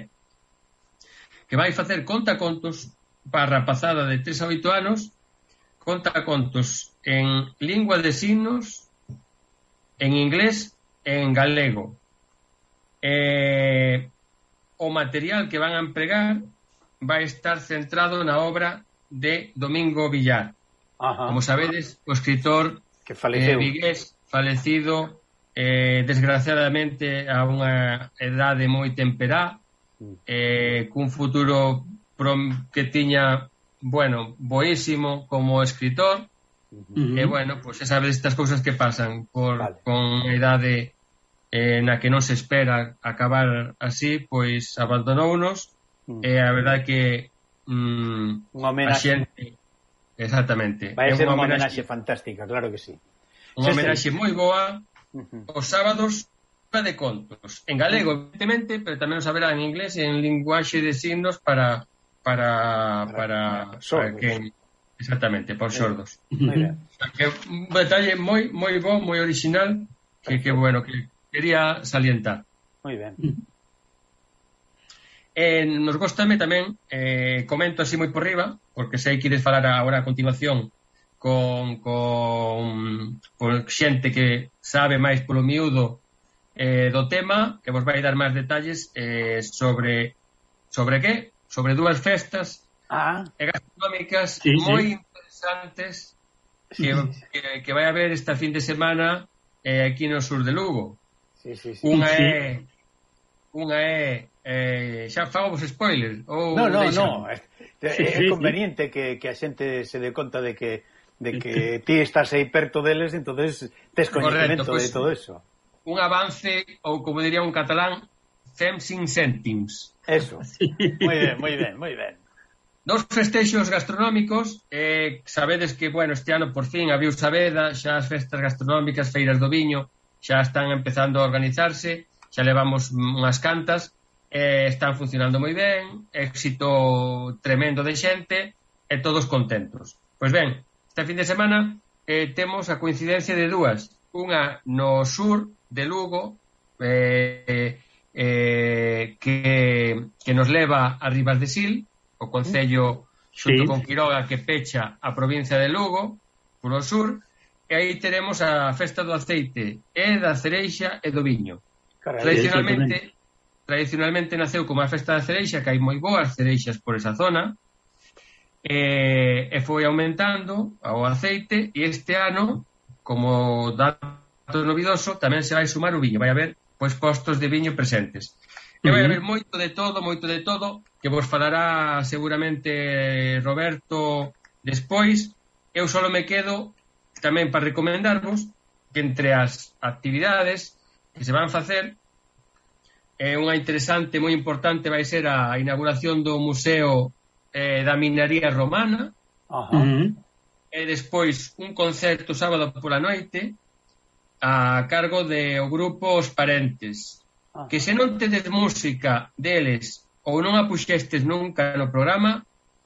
S7: que vai facer contacontos para a rapazada de tres a oito anos, contacontos en lingua de signos, en inglés e en galego. Eh, o material que van a empregar vai estar centrado na obra de Domingo Villar.
S8: Ajá.
S7: Como sabedes, o escritor
S8: Que
S7: eh,
S8: faleceu.
S7: vigués, falecido eh, desgraciadamente a unha edade moi temperá, eh, cun futuro prom que tiña, bueno, boísimo como escritor.
S9: Uh-huh.
S7: E bueno, pois pues, sabes estas cousas que pasan por
S8: Vale.
S7: con a idade eh, na que non se espera acabar así, pois abandonounos.
S8: Mm.
S7: E a verdade que mm,
S8: Unha
S7: a
S8: homenaxe.
S7: xente exactamente.
S8: Vai
S7: É
S8: ser unha
S7: homenaxe-
S8: homenaxe fantástica, claro que sí.
S7: Unha
S8: Sí, sí.
S7: homenaxe moi boa.
S8: Ujú.
S7: Os sábados de contos. En galego, evidentemente, pero tamén os haberá en inglés e en linguaxe de signos para para para, para,
S8: sordos.
S7: que exactamente, por sordos.
S8: Moi ben.
S7: O sea, que un detalle moi moi bo, moi original, que que bueno, que quería salientar.
S8: Moi ben.
S7: Eh, nos góstame tamén, eh, comento así moi por riba, porque sei que ides falar agora a continuación con, con, con xente que sabe máis polo miúdo eh, do tema, que vos vai dar máis detalles eh, sobre sobre que? Sobre dúas festas
S8: Ah,
S7: e gastronómicas
S9: Sí, sí.
S7: moi interesantes que, que, que vai haber esta fin de semana eh, aquí no sur de Lugo.
S8: sí, sí, sí.
S7: Unha
S9: Sí.
S7: é unha é eh, xa fago vos spoiler ou
S8: No, no,
S7: deixa-
S8: no. É,
S9: Sí,
S8: é
S9: sí,
S8: conveniente que, que a xente se dé conta de que de que ti estás aí perto deles, entonces tes coñecemento
S7: Correcto, pues,
S8: de todo eso.
S7: un avance, ou como diría un catalán, fem cinc céntims.
S8: Eso. Moi ben, moi ben, moi ben.
S7: Dos festexos gastronómicos, eh, sabedes que, bueno, este ano por fin abriu Sabeda, xa as festas gastronómicas, feiras do viño, xa están empezando a organizarse, xa levamos unhas cantas, eh, están funcionando moi ben, éxito tremendo de xente, e todos contentos. Pois ben, este fin de semana eh, temos a coincidencia de dúas, unha no sur de Lugo, eh, eh, que, que nos leva a Ribas de Sil, o concello xunto
S9: Sí.
S7: con Quiroga que pecha a provincia de Lugo, polo sur, e aí teremos a festa do aceite e da cereixa e do viño.
S8: Carai,
S7: Tradicionalmente, tradicionalmente naceu como a festa da cereixa, que hai moi boas cereixas por esa zona, e, e foi aumentando o aceite, e este ano, como dato novidoso, tamén se vai sumar o viño, vai haber pois postos de viño presentes. E vai haber moito de todo, moito de todo, que vos falará seguramente Roberto despois. Eu só me quedo tamén para recomendarvos que entre as actividades que se van facer, eh, unha interesante, moi importante, vai ser a inauguración do Museo eh, da Minería Romana,
S8: Ajá.
S9: Uh-huh.
S7: e despois un concerto sábado pola noite a cargo de o grupo Os Parentes,
S8: Ajá.
S7: que se non tedes música deles ou non a puxestes nunca no programa,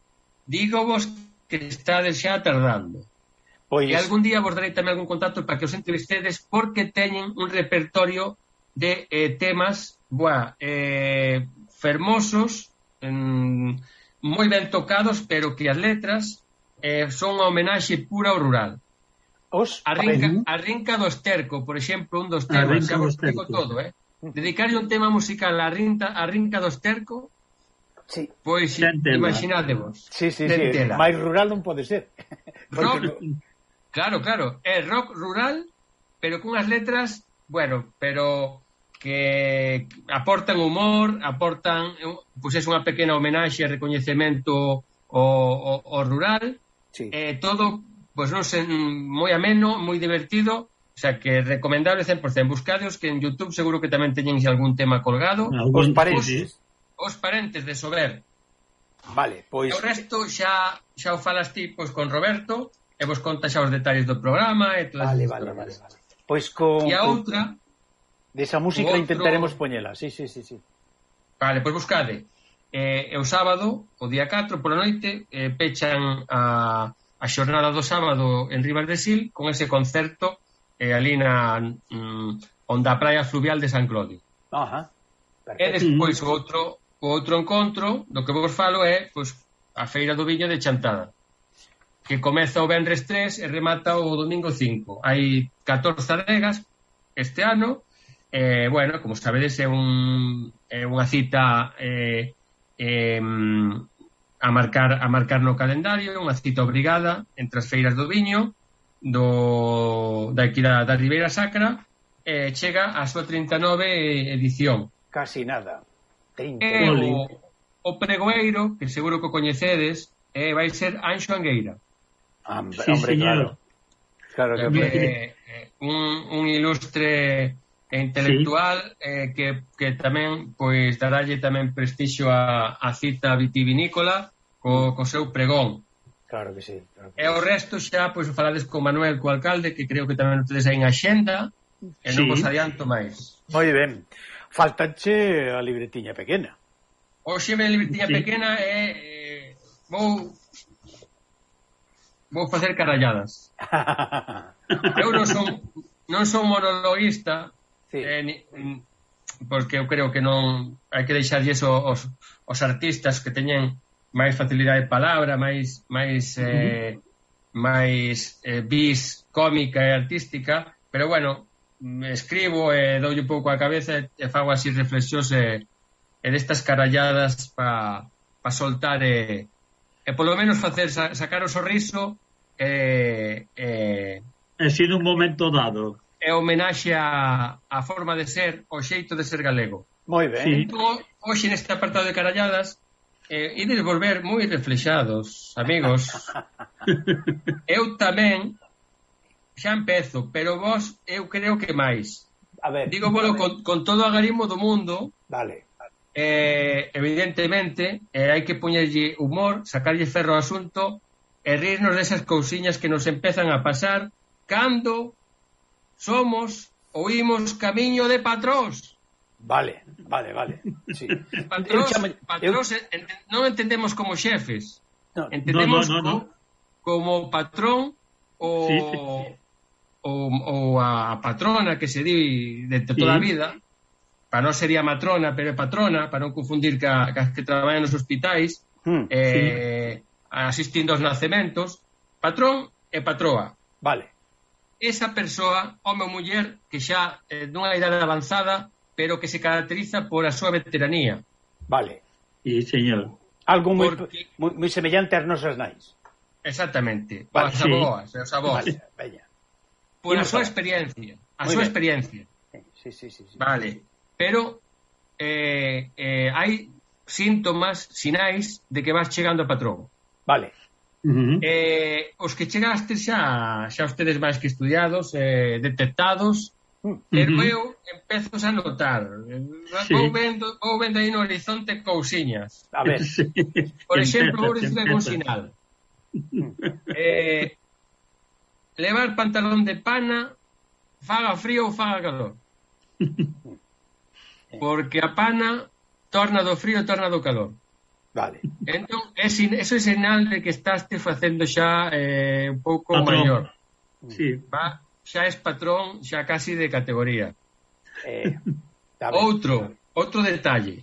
S7: dígovos que estades xa tardando.
S8: Pois,
S7: E algún día vos darei tamén algún contacto para que os entrevistedes, porque teñen un repertorio de eh, temas buah, eh, fermosos, en, moi ben tocados, pero que as letras eh, son unha homenaxe pura ao rural.
S8: os
S7: A rinca, a rinca do Esterco, por exemplo, un dos
S9: A
S7: temas,
S9: Rinca
S7: xa
S9: do
S7: vos explico
S9: Esterco.
S7: todo, eh? Dedicarlle un tema musical a rinca, a rinca do Esterco,
S8: sí,
S7: pois
S9: Ten tela.
S7: imaginádevos.
S8: sí, sí,
S7: Ten
S8: sí.
S7: tela.
S8: máis rural non pode ser.
S7: Rock,
S8: Porque no-
S7: claro, claro, é rock rural, pero cunhas letras, bueno, pero que aportan humor, aportan, pois é unha pequena homenaxe e recoñecemento ao, ao, ao rural,
S8: sí.
S7: eh, todo, pois non sei, moi ameno, moi divertido, o sea, que recomendable cen por cento. Buscadeos, que en YouTube seguro que tamén teñen algún tema colgado.
S9: Algún-
S8: Os Parentes.
S9: sí,
S7: Os Parentes de Sober.
S8: Vale, pois
S7: E o resto xa xa o falas ti pois con Roberto, e vos conta xa os detalles do programa e todas
S8: vale,
S7: esas
S8: vale,
S7: historias.
S8: vale, vale. Pois con,
S7: E a
S8: con
S7: outra,
S8: desa música
S7: outro-
S8: intentaremos poñela. Sí, sí, sí, sí.
S7: vale, pois buscade. Eh, e o sábado, o día catro pola noite, eh, pechan a, a xornada do sábado en Ribas de Sil con ese concerto eh, ali na mm, onde a praia fluvial de San Clodio.
S8: Ajá.
S7: E
S8: Perfecto.
S7: despois o outro o outro encontro do que vos falo é pois, a Feira do Viño de Chantada, que comeza o venres tres e remata o domingo cinco. Hai catorce adegas este ano. Eh, bueno, como sabedes, é, un, é unha cita eh, eh, a marcar a marcar no calendario, unha cita obrigada entre as feiras do viño do da aquí da, da Ribeira Sacra, eh, chega a súa trinta e nove edición.
S8: Casi nada. trinta.
S7: E
S9: Ole.
S7: o, o pregoeiro, que seguro que o coñecedes, eh, vai ser Anxo Angueira.
S8: Hombre,
S9: Sí,
S8: hombre,
S9: señor.
S8: claro. Claro que
S7: que,
S8: pode.
S7: eh, un, un ilustre e intelectual eh, que, que tamén pois daralle tamén prestixio a, a cita vitivinícola co, co seu pregón.
S8: Claro que sí. Claro que
S7: E o resto xa pois falades con Manuel, co alcalde, que creo que tamén tedes aí en axenda, e non
S9: Sí.
S7: vos adianto máis.
S8: Moi ben. Faltache a libretiña pequena.
S7: Hoxe me libretiña
S9: Sí.
S7: pequena e eh, vou vou facer caralladas. Eu non son non son monologuista,
S8: Sí.
S7: eh, ni, mm, porque eu creo que non hai que deixarlle eso aos, aos artistas que teñen máis facilidade de palabra, máis máis eh, máis eh, vis cómica e artística, pero bueno, me escribo e doulle un pouco a cabeza e, e fago así reflexións e, e destas caralladas para pa soltar e, e polo menos facer sa, sacar o sorriso e, e,
S9: Ha sido un momento dado.
S7: é homenaxe a, a forma de ser, o xeito de ser galego.
S8: Moi ben.
S9: Sí.
S7: Entón, hoxe neste apartado de caralladas, eh, ides volver moi reflexados, amigos. Eu tamén xa empezo, pero vos eu creo que máis.
S8: A ver.
S7: Digo, bueno, con, con todo o agarimo do mundo,
S8: Vale.
S7: eh, evidentemente, eh, hai que poñerlle humor, sacarlle ferro ao asunto e rirnos desas cousiñas que nos empezan a pasar cando somos ou imos camiño de patróns.
S8: Vale, vale, vale. Sí.
S7: Patróns,
S8: Eu chamo-
S7: patróns eu... ent non entendemos como xefes.
S8: No.
S7: Entendemos
S9: No, no, no, no.
S7: co, como patrón ou,
S9: Sí, sí, sí.
S7: ou, ou a patrona que se di de toda a
S9: Sí.
S7: vida. Para non sería matrona, pero é patrona, para non confundir ca, ca que traballan nos hospitais,
S8: Hmm,
S7: eh, asistindo aos nacementos. Patrón e patroa.
S8: Vale.
S7: Esa persoa, home ou muller, que xa eh, dunha idade avanzada, pero que se caracteriza por a súa veteranía.
S8: Vale.
S9: Sí, señor.
S8: Algo moi,
S7: Porque-
S8: moi, moi semellante ás nosas nais.
S7: Exactamente.
S8: Vale,
S7: As
S9: sí.
S7: aboas, as aboas.
S8: Vale, veña.
S7: Por a
S8: Imos
S7: súa
S8: alá.
S7: experiencia. A
S8: Moi
S7: súa
S8: ben.
S7: experiencia.
S8: Sí, sí, sí, sí.
S7: Vale. Pero eh, eh, hai síntomas, sinais de que vas chegando a patrón.
S8: Vale.
S9: Uh -huh.
S7: Eh, os que chegaste xa xa ustedes máis que estudiados, eh, detectados,
S8: Hmm.
S7: pero
S9: Ujú.
S7: eu empezo a notar. Eh,
S9: Sí.
S7: Vou vendo, vou vendo aí no horizonte cousiñas.
S8: A ver.
S9: Sí.
S7: Por exemplo, vou
S9: Empieza,
S7: dicir algún
S9: empieza.
S7: sinal. Eh, levar pantalón de pana, faga frío ou faga calor. Porque a pana torna do frío, torna do calor.
S8: Vale.
S7: Entón, é sin, eso é sinal de que estás te facendo xa eh, un pouco
S9: Patrón.
S7: maior.
S9: Sí.
S7: Va, xa es patrón, xa casi de categoría.
S8: Eh, a ver.
S7: Outro, outro detalle.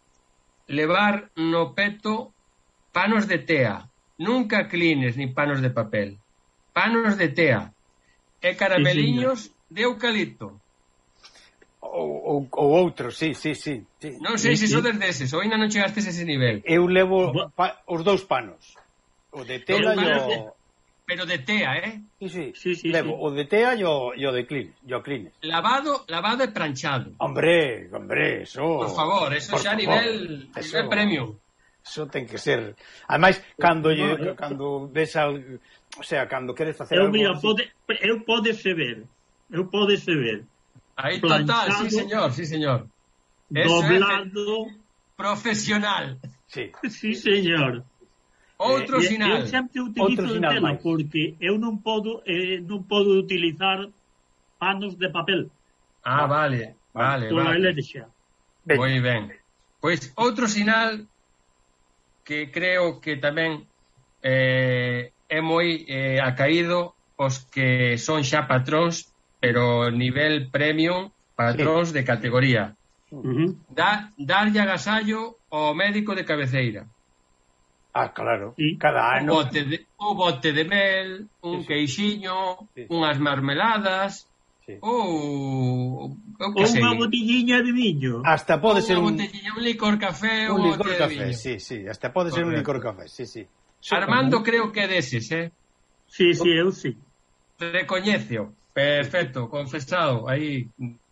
S7: Levar no peto panos de tea. Nunca clines ni panos de papel. Panos de tea. E carameliños de eucalipto.
S8: Ou, ou, ou outro, sí, sí, sí, sí.
S7: Non sei
S9: Sí,
S7: se
S9: sí.
S7: sodes deses, ou ainda non chegastes a ese nivel.
S8: Eu levo
S9: Bo-
S8: pa, os dous panos. O de tela
S7: Os
S8: e
S7: panos
S8: o...
S7: de- Pero de tea, eh?
S8: Sí, sí.
S9: Sí, sí,
S8: levo
S9: sí.
S8: o de tea e o, e o de clines. E o clines.
S7: Lavado, lavado e planchado.
S8: Hombre, hombre, eso...
S7: Por favor, eso
S8: por
S7: xa a
S8: favor.
S7: nivel,
S8: Eso-
S7: nivel premium.
S8: Eso ten que ser... Ademais, cando, lle, cando ves al... O sea, cando queres facer
S9: Eu,
S8: algo...
S9: mira,
S8: así-
S9: pode, eu pódese ver. Eu pódese ver.
S7: Aí total,
S9: Planchado.
S7: sí señor, sí señor. Eso
S9: Doblado.
S7: Profesional.
S8: Sí.
S9: Sí, señor.
S7: Outro
S9: Eh, Eu
S7: sinal.
S9: sempre utilizo
S8: Outro
S9: de
S8: sinal
S9: tela
S8: máis.
S9: porque eu non podo eh, non podo utilizar panos de papel.
S7: Ah, vale, vale,
S9: Toda a
S7: vale.
S9: alergia.
S8: Ben,
S7: Moi ben. Pois outro sinal que creo que tamén eh, é moi eh, acaído os que son xa patróns, pero nivel premium, patróns sí. de categoría.
S9: Uh -huh.
S7: Da, darlle agasallo ao médico de cabeceira.
S8: Ah, claro.
S9: Sí.
S8: Cada
S7: Un
S8: ano...
S7: bote de, un bote de mel, un
S8: Sí, sí.
S7: queixiño,
S8: Sí.
S7: unhas marmeladas,
S8: Sí.
S7: ou... Eu
S9: Ou
S7: que sei.
S9: unha botelliña de viño.
S8: Hasta pode
S7: Unha
S8: ser un,
S7: botellilla, un licor café,
S8: un
S7: ou
S8: licor
S7: bote de
S8: café.
S7: viño.
S8: Sí, sí. Hasta pode ser un
S7: Correcto.
S8: licor café. Sí, sí.
S7: Armando creo que é deses, eh?
S9: Sí, sí, eu sí.
S7: Recoñecio. Perfecto, confesado. Aí.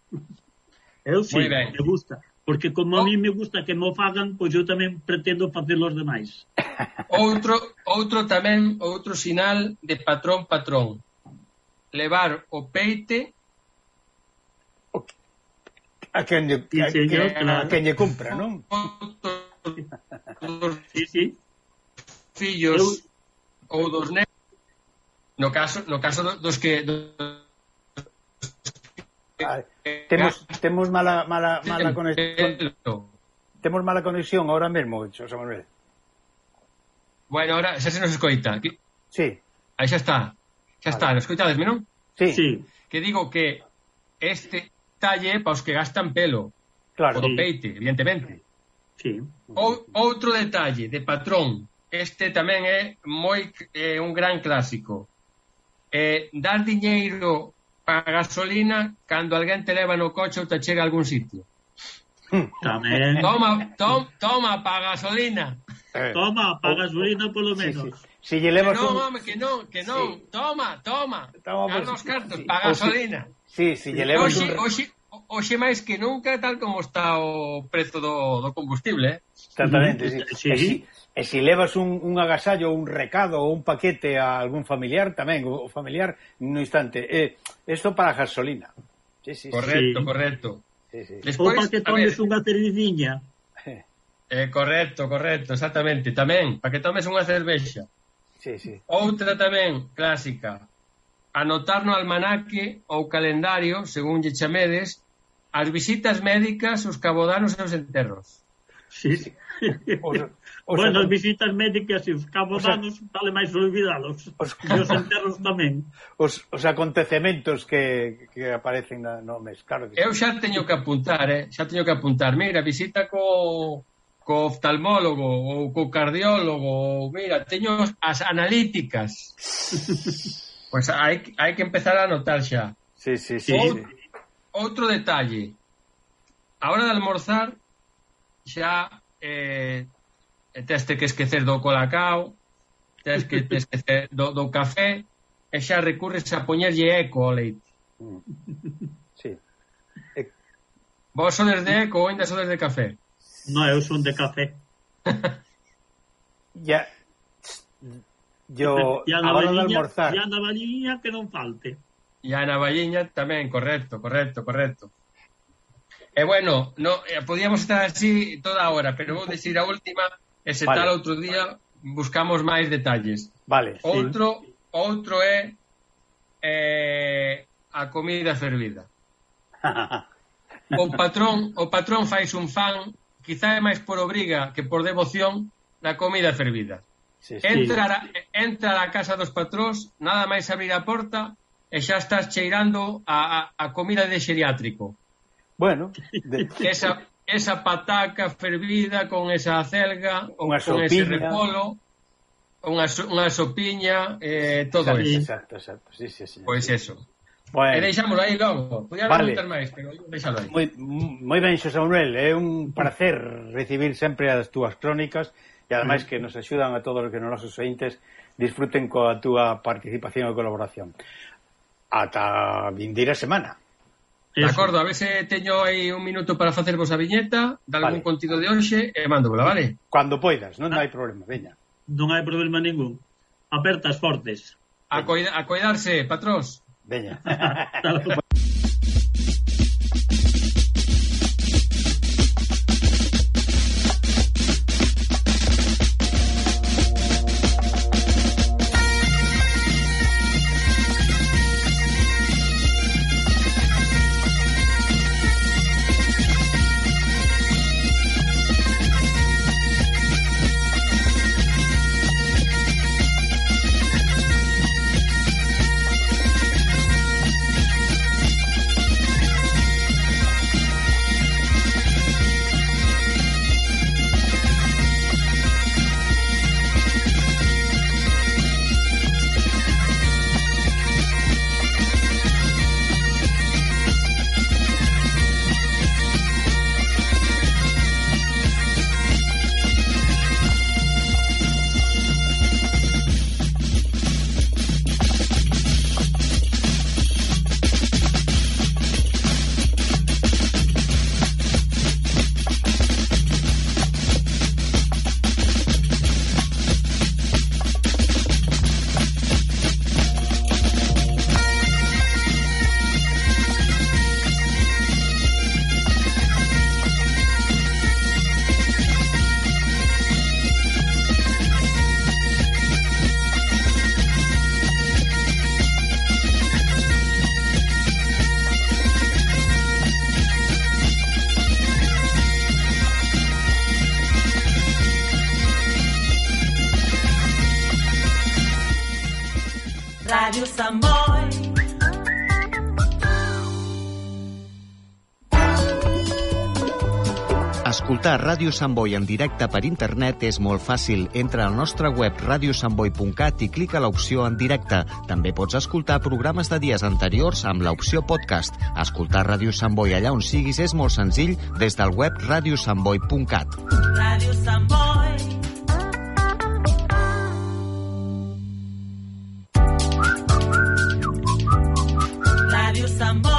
S9: Eu sí,
S7: Moi ben.
S9: me gusta. Porque como a
S7: Oh.
S9: mí me gusta que mo fagan, pois eu tamén pretendo facer os demais.
S7: Outro, outro tamén, outro sinal de patrón patrón. Levar o peite
S8: A quen lle,
S9: Sí,
S8: a,
S9: señor,
S8: que-
S9: claro.
S8: a quen lle compra, non?
S7: dos
S9: Sí, sí.
S7: fillos ou dos netos. No caso, no caso do- dos que dos
S8: Ah, temos temos mala mala mala conexión. Temos mala conexión ahora mesmo, Xosé Manuel.
S7: Bueno, ahora xa se nos escoita. Aquí-
S8: Sí.
S7: Aí xa está. Xa está, nos escoitadesme, non?
S8: Sí,
S9: Sí.
S7: Que digo que este talle para os que gastan pelo,
S8: claro.
S7: o do
S9: Sí.
S7: peite, evidentemente.
S9: Sí.
S7: Ou, outro detalle de patrón, este tamén é moi é un gran clásico. Eh, dar diñeiro para gasolina cando alguén te leva no coche ou te chega a algún sitio.
S9: Tamén.
S7: Toma, tom, toma para gasolina.
S8: Eh,
S9: Toma, paga gasolina polo
S8: sí,
S9: menos.
S8: sí. Si lle
S7: Que
S8: levas
S7: non,
S8: un...
S7: home, que non, que non.
S8: Sí.
S7: Toma, toma.
S8: Toma,
S7: Carlos
S8: pues,
S7: cartos,
S8: sí.
S7: para
S8: O si-
S7: gasolina.
S8: Sí, si lle levas
S7: Oxe,
S8: un...
S7: oxe, oxe máis que nunca, tal como está o prezo do, do combustible, eh?
S8: Exactamente, sí.
S9: Sí.
S8: E si, e si levas un, un agasallo, un recado ou un paquete a algún familiar tamén, o familiar no instante. Eh, esto para a gasolina. Sí, sí, sí.
S7: Correcto,
S9: Sí.
S7: correcto.
S8: Sí, sí.
S9: Ou
S7: Despois,
S9: para que
S7: a ver,
S9: tomes unha cerveciña.
S7: eh, correcto, correcto, exactamente. Tamén, para que tomes unha cervexa.
S8: Sí, sí.
S7: Outra tamén, clásica. Anotar no almanaque ou calendario, según lle chamedes, as visitas médicas, os cabodanos e os enterros.
S9: Sí, sí.
S8: Os, os
S9: Bueno, as
S8: acon-
S9: visitas médicas e os cabodanos vale máis olvidalos.
S8: Os-
S9: E os enterros tamén.
S8: os, os acontecementos que, que aparecen na, no mes, claro que sí.
S7: Eu xa teño que apuntar, eh? Xa teño que apuntar. Mira, visita co, co oftalmólogo ou co cardiólogo. Ou, mira, teño as analíticas. Pois pues hai, hai que empezar a anotar xa.
S8: Sí, sí, sí.
S7: Ou-
S8: sí.
S7: Outro detalle. A hora de almorzar xa eh, teste que esquecer do colacao, tes que te esquecer do, do café, e xa recurres a poñerlle eco ao leite.
S8: Sí.
S7: Vos sodes de eco ou ainda sodes de café?
S9: No, eu son de café.
S8: Ya, yo,
S9: E a
S8: a hora de
S9: navaliña,
S8: almorzar,
S9: e a navaliña que non falte.
S7: E a navaliña tamén, correcto, correcto, correcto. E bueno, no, eh, podíamos estar así toda a hora, pero vou decir a última, e se
S8: Vale.
S7: tal outro día buscamos máis detalles.
S8: vale, sí.
S7: Outro, outro é eh, a comida fervida. O patrón, o patrón fais un fan, quizá é máis por obriga que por devoción, na comida fervida.
S8: Sí, sí.
S7: Entra, a, entra a casa dos patróns, nada máis abrir a porta e xa estás cheirando a, a, a comida de xeriátrico.
S8: Bueno, de,
S7: Esa, esa pataca fervida con esa acelga,
S8: Unha
S7: con ese
S8: sopiña.
S7: repolo, unha, so- unha sopiña, eh, todo
S8: exacto,
S7: eso.
S8: exacto, exacto, sí, sí, sí.
S7: Pois eso.
S8: Bueno,
S7: E deixámoslo aí logo. Podía
S8: Vale.
S7: preguntar máis, pero deixalo aí.
S8: moi, moi ben, Xosé Manuel, é un placer recibir sempre as túas crónicas e ademais que nos axudan a todos os que nos nosos ointes disfruten coa túa participación e colaboración. Ata a vindeira semana.
S7: De acordo, a ver se teño aí un minuto para facervos a viñeta de algún
S8: Vale.
S7: contido de hoxe e mándovela, vale?
S8: Cando poidas, non hai problema, veña.
S9: Non hai problema ningún. Apertas fortes.
S7: A, coida, a coidarse, patróns.
S8: Veña.
S5: Radio Samboy.
S6: Escoltar Ràdio Sant Boi en directe per internet és molt fàcil. Entra al nostre web radio sant boi punt cat i clica l'opció en directe. També pots escoltar programes de dies anteriors amb l'opció podcast. Escoltar Ràdio Sant Boi allà on siguis és molt senzill des del web radio sant boi punt cat.
S5: Radio Samboy. Radio Samboy.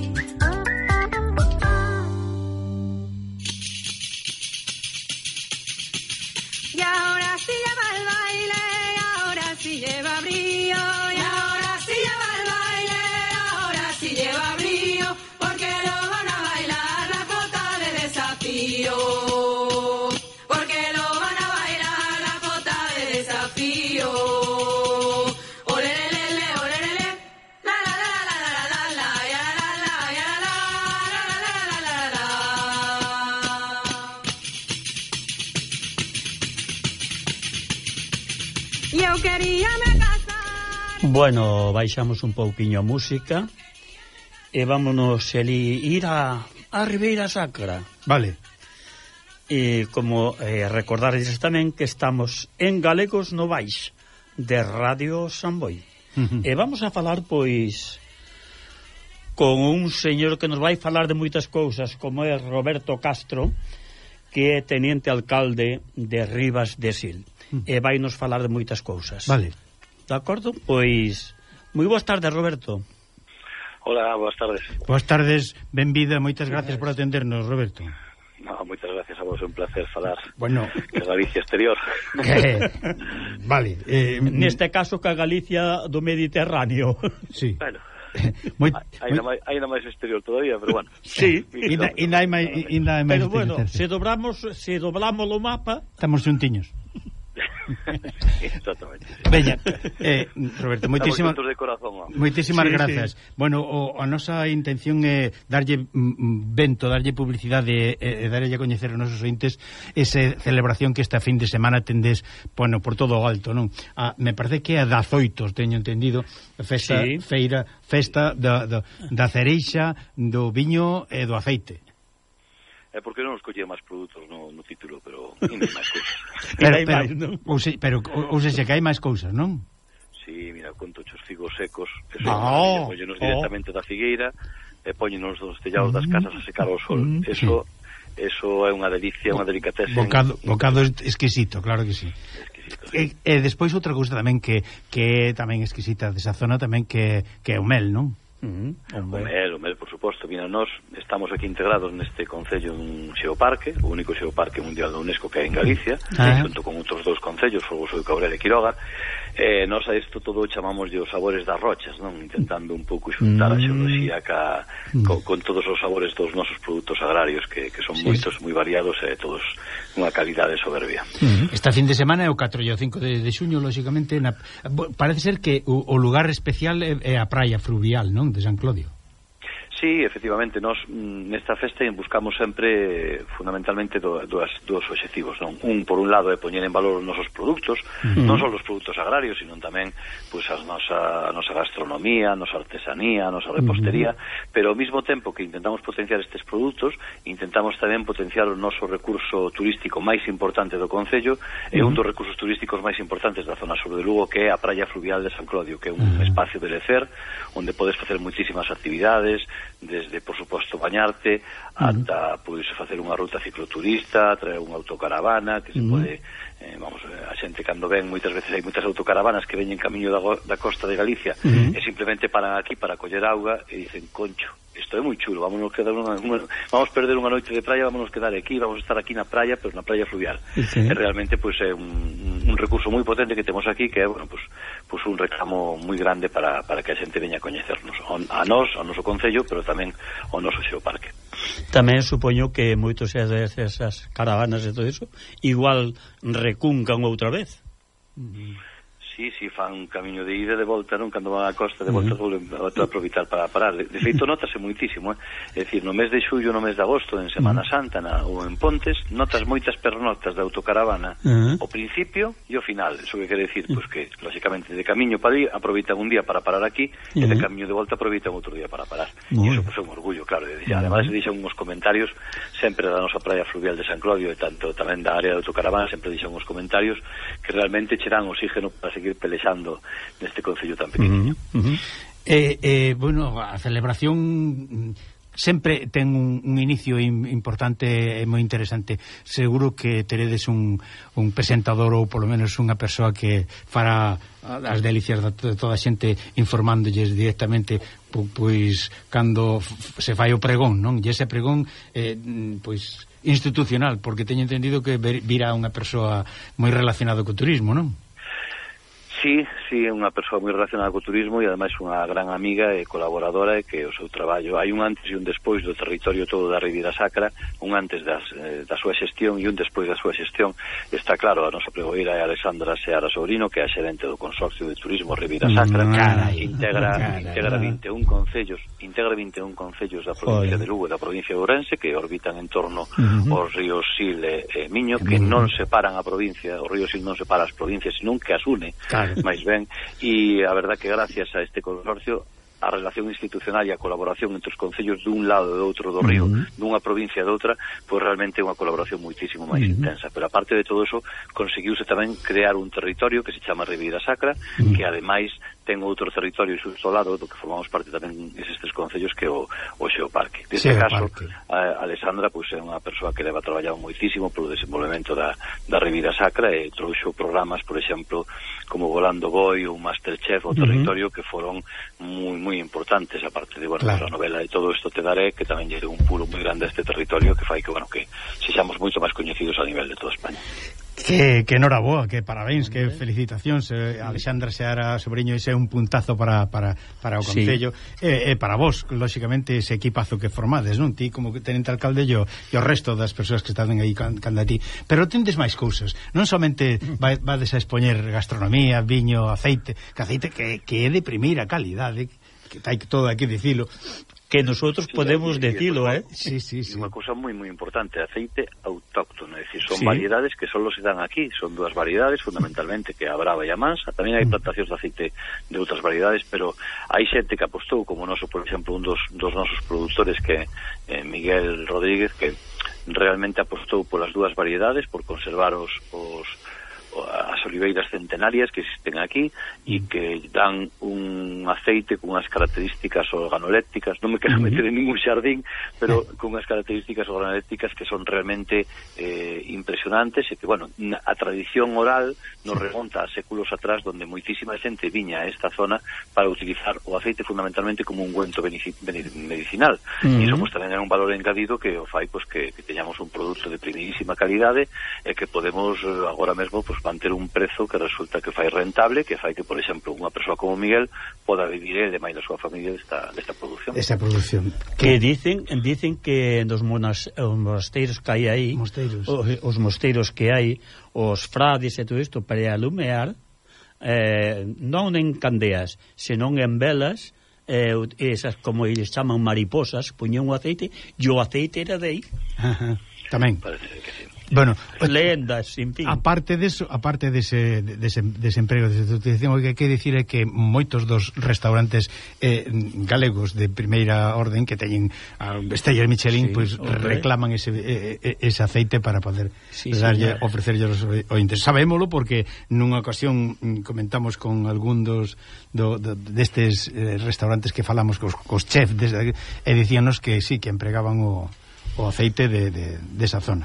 S5: Y ahora sí lleva el baile, y ahora sí lleva brillo, y ahora sí lleva el baile, ahora sí lleva brillo, porque lo van a bailar la cota de desafío, porque lo queríame casar.
S2: Bueno, baixamos un pouquiño a música e vámonos ali ir a, a Ribeira Sacra.
S3: Vale.
S2: E como eh, recordarles tamén que estamos en Galegos Novais de Radio Samboy. Uh-huh. E vamos a falar, pois, con un señor que nos vai falar de moitas cousas, como é Roberto Castro, que é teniente alcalde de Rivas de Sil. Uh-huh. E vai nos falar de moitas cousas.
S3: Vale.
S2: De acordo? Pois, moi boas tardes, Roberto.
S10: Hola, boas tardes.
S3: Boas tardes, benvida, moitas gracias por atendernos, Roberto.
S10: No, moitas gracias a vos, é un placer falar
S3: bueno.
S10: de Galicia exterior.
S3: Eh, vale. Eh,
S2: Neste caso, que a Galicia do Mediterráneo.
S3: Sí.
S10: Bueno,
S3: moi,
S10: ainda máis, ainda máis exterior todavía, pero bueno.
S2: Sí.
S3: Ainda hai máis, ainda hai máis.
S2: Pero bueno, se dobramos, se doblamos o mapa,
S3: estamos xuntiños.
S10: Exactamente.
S3: Veña, eh, Roberto, moitísimas
S10: de corazón, ¿no?
S3: Moitísimas
S2: sí,
S3: grazas. Sí. Bueno, o, a nosa intención é darlle mm, vento, darlle publicidade e, e darlle a coñecer aos nosos ointes esa celebración que esta fin de semana tendes, bueno, por todo o alto, non? Ah, me parece que é a dazoitos, teño entendido, festa, sí. feira, festa da, da, da cereixa, do viño e do aceite.
S10: É porque non nos collía máis produtos no, no título, pero non hai máis cousas.
S3: Pero, pero, pero, ou se, pero ou se, que hai máis cousas, non?
S10: Sí, mira, conto os figos secos, eso
S3: oh,
S10: poñenos
S3: oh.
S10: directamente da figueira, e poñenos dos tellados das casas a secar ao sol. Mm, eso sí. Eso é unha delicia, unha delicateza.
S3: Bocado, bocado exquisito, claro que sí.
S10: Exquisito,
S3: E,
S10: sí.
S3: e despois outra cousa tamén que que é tamén exquisita desa zona tamén que, que é o mel, non?
S2: Uh-huh.
S10: O mel, o mel, por suposto. Mira, nós estamos aquí integrados neste concello dun xeoparque, o único xeoparque mundial da UNESCO que hai en Galicia, ah. junto con outros dous concellos, Folgoso de Cabrera e Quiroga. Eh, nós a isto todo chamamos de os sabores das rochas, non? Intentando un pouco xuntar mm. a xeoloxía ca, mm. con, con todos os sabores dos nosos produtos agrarios que, que son sí. moitos, moi variados e todos unha calidade soberbia.
S3: Mm. Esta fin de semana é o catro e o cinco de, de xuño, lógicamente, na, parece ser que o, o lugar especial é, é a praia fluvial, non? De San Clodio.
S10: Sí, efectivamente, nós nesta festa buscamos sempre fundamentalmente do, dos, dos obxectivos, non? Un, por un lado, é poñer en valor os nosos produtos, uh-huh. non só os produtos agrarios, sino tamén pues, a, nosa, a nosa gastronomía, a nosa artesanía, a nosa repostería, uh-huh. pero ao mesmo tempo que intentamos potenciar estes produtos, intentamos tamén potenciar o noso recurso turístico máis importante do concello, uh-huh. e un dos recursos turísticos máis importantes da zona sur de Lugo, que é a praia fluvial de San Clodio, que é un uh-huh. espacio de lecer, onde podes facer moitísimas actividades, desde, por suposto, bañarte ata, uh-huh. pois, facer unha ruta cicloturista, traer unha autocaravana que se uh-huh. pode, eh, vamos, a xente cando ven, moitas veces hai moitas autocaravanas que veñen camiño da, da costa de Galicia uh-huh. e simplemente paran aquí para coller auga e dicen, concho, isto é moi chulo, vámonos quedar unha, unha, vamos perder unha noite de praia, vámonos quedar aquí, vamos estar aquí na praia, pero na praia fluvial. Sí. E realmente pois pues, é un, un recurso moi potente que temos aquí, que é, bueno, pues, pues un reclamo moi grande para, para que a xente veña a coñecernos, a nós, ao noso concello, pero tamén ao noso xeoparque.
S2: Tamén supoño que moitos desas caravanas e todo iso igual recuncan outra vez.
S10: Uh-huh. Sí, sí, fan un camiño de ida e de volta, non? Cando van á costa de volta, uh-huh. volven a aproveitar para parar. De, de feito, notase moitísimo, eh? É dicir, no mes de xullo, no mes de agosto, en Semana uh-huh. Santa na, ou en Pontes, notas moitas pernotas de autocaravana uh-huh. ao principio e ao final. Iso que quere dicir, uh-huh. pues que, lógicamente, de camiño para ir, aproveitan un día para parar aquí, uh-huh. e de camiño de volta aproveitan outro día para parar. Uh-huh. E iso, pues, é un orgullo, claro. De, uh-huh. Ademais, se dixan uns comentarios sempre da nosa praia fluvial de San Clodio, e tanto tamén da área de autocaravana, sempre dixan uns comentarios que realmente che dan oxígeno para seguir pelexando neste concello tan pequeniño.
S3: Uh-huh, uh-huh. Eh, eh, bueno, a celebración sempre ten un, un inicio in, importante e moi interesante. Seguro que teredes un, un presentador ou polo menos unha persoa que fará as delicias de toda a xente informándolles directamente pois cando se fai o pregón, non? E ese pregón eh, pois institucional, porque teño entendido que virá unha persoa moi relacionada co turismo, non?
S10: Sí, sí, é unha persoa moi relacionada co turismo e ademais unha gran amiga e colaboradora e que o seu traballo, hai un antes e un despois do territorio todo da Ribeira Sacra, un antes das, eh, da súa xestión e un despois da súa xestión. Está claro, a nosa pregoeira é Alexandra Seara Sobrino, que é a xerente do Consorcio de Turismo Ribeira Sacra, que integra, caray, integra vinte e un concellos, integra vinte e un concellos da provincia Oye. de Lugo e da provincia de Ourense, que orbitan en torno uh-huh. aos ríos Sil e, e Miño, que uh-huh. non separan a provincia, o río Sil non separa as provincias, senón que as une. Claro. máis ben, e a verdad que gracias a este consorcio a relación institucional e a colaboración entre os concellos dun lado e do outro do río, uh -huh. dunha provincia e de outra, pois realmente é unha colaboración moitísimo máis uh -huh. intensa. Pero aparte de todo eso, conseguiuse tamén crear un territorio que se chama Ribeira Sacra, uh -huh. que ademais ten outro territorio xusto ao lado do que formamos parte tamén eses tres concellos, que é o, o Xeoparque. Neste caso, a Alexandra pois, é unha persoa que leva traballado moitísimo polo desenvolvemento da, da Ribeira Sacra e trouxo programas, por exemplo, como Volando Boi ou Masterchef, o territorio, uh -huh. que foron moi, moi importantes, aparte de, bueno, claro. a novela e todo isto te daré, que tamén lle deu un puro moi grande a este territorio que fai que, bueno, que sexamos moito máis coñecidos a nivel de toda España.
S3: Que, que enhoraboa, que parabéns, que felicitacións, eh, Alexandra Seara Sobreño, ese é un puntazo para, para, para o Concello, sí. e, e para vos, lóxicamente, ese equipazo que formades, non? Ti como tenente alcalde e o, e o resto das persoas que están aí canda ti, pero tendes máis cousas, non somente va, vades a expoñer gastronomía, viño, aceite, que aceite que, que é de primeira calidade, que hai todo aquí dicilo, que nosotros sí, podemos sí, decirlo, eh? Sí, sí, sí.
S10: Unha cousa moi moi importante, aceite autóctono, é dicir, son sí. variedades que só se dan aquí, son dúas variedades fundamentalmente, que a Brava e a Mansa, tamén hai plantacións de aceite de outras variedades, pero hai xente que apostou, como noso, por exemplo, un dos, dos nosos produtores, que é eh, Miguel Rodríguez, que realmente apostou polas dúas variedades, por conservar os, os as oliveiras centenarias que existen aquí e que dan un aceite con unhas características organolépticas, non me quero meter en ningún xardín, pero con unhas características organolépticas que son realmente eh, impresionantes e que, bueno, a tradición oral nos remonta a séculos atrás, donde moitísima xente viña a esta zona para utilizar o aceite fundamentalmente como un ungüento medicinal. Uh -huh. E iso pues, tamén é un valor engadido que o fai pues, que, que teñamos un produto de primeirísima calidade e que podemos agora mesmo pues, manter un prezo que resulta que fai rentable, que fai que, por exemplo, unha persoa como Miguel poda vivir e demais da súa familia desta, desta produción.
S3: Esta produción.
S2: Que dicen dicen que nos monas, os mosteiros que hai aí, mosteiros. Os, os mosteiros que hai, os frades e todo isto, para alumear, eh, non en candeas, senón en velas, eh, esas como eles chaman mariposas, puñen un aceite, e o aceite era de aí.
S3: Ajá. Tamén.
S10: Parece que sí.
S3: Bueno,
S2: lendas, en fin.
S3: Aparte deso, aparte dese dese desemprego, desa utilización, o que hai que dicir é que moitos dos restaurantes eh, galegos de primeira orden que teñen a estrellas Michelin, sí, pois pues, reclaman ese eh, ese aceite para poder sí, darlle, sí, ofrecerlle aos ointes. Sabémolo porque nunha ocasión comentamos con algún dos do, do, destes eh, restaurantes que falamos cos, cos chefs desde, e dicíanos que sí, que empregaban o o aceite de, de, de esa zona.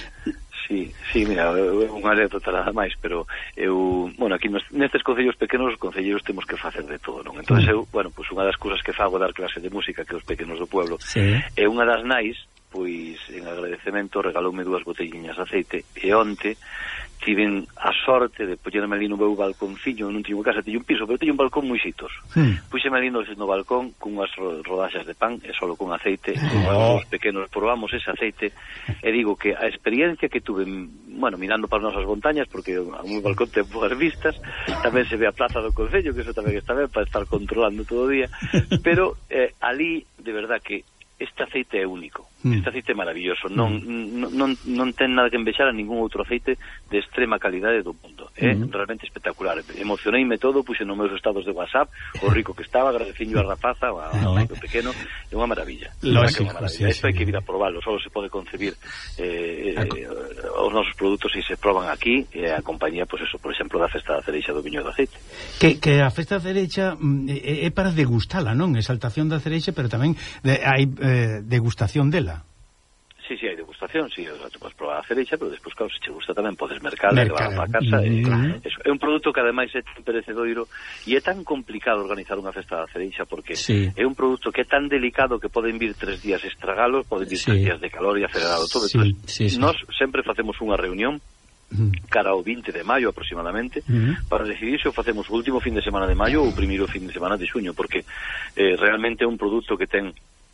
S10: Sí, sí, mira, unha anécdota nada máis, pero eu, bueno, aquí nestes concellos pequenos os concelleiros temos que facer de todo, non? Entón eu, bueno, pois pues unha das cousas que fago dar clase de música que os pequenos do pueblo, sí. E unha das nais, pois en agradecemento regaloume dúas botelliñas de aceite e onte tiven a sorte de poñerme ali no meu balconciño, non tiño casa, tiño un piso, pero tiño un balcón moi xitos. Mm. Puxeme ali no, no balcón con unhas rodaxas de pan e solo con aceite, oh. Os pequenos probamos ese aceite e digo que a experiencia que tuve, bueno, mirando para as nosas montañas, porque a meu balcón ten boas vistas, tamén se ve a plaza do Concello, que eso tamén está ben para estar controlando todo o día, pero eh, ali, de verdad que este aceite é único, mm. este aceite é maravilloso, non, mm. non, non ten nada que envexar a ningún outro aceite de extrema calidade do mundo, é mm. realmente espectacular. Emocioneime todo, puxe nos meus estados de WhatsApp o rico que estaba, agradeciño a rapaza, a no. Maico pequeno, é unha maravilla.
S3: Lógico,
S10: unha maravilla. Isto sí, hai que vir a probarlo, só se pode concebir eh, eh, os nosos produtos e se proban aquí, e a compañía, pois pues eso, por exemplo, da Festa da Cereixa do Viño do Aceite.
S3: Que, que a Festa da Cereixa é, é para degustala, non? Exaltación da cereixa, pero tamén de, hai eh, degustación dela.
S10: Sí, sí, hai degustación, sí, o sea, tú podes probar a cereixa, pero despois, claro, se che gusta tamén podes mercar, levar para casa, mm, e, claro. Eso, é un produto que ademais é tan perecedoiro e é tan complicado organizar unha festa da cereixa porque sí. É un produto que é tan delicado que poden vir tres días estragalos, poden vir sí. tres días de calor e acelerado todo, sí, entonces, sí, sí. Nós sempre facemos unha reunión cara ao vinte de maio aproximadamente, uh-huh. para decidir se o facemos o último fin de semana de maio ou o primeiro fin de semana de xuño, porque eh, realmente é un produto que ten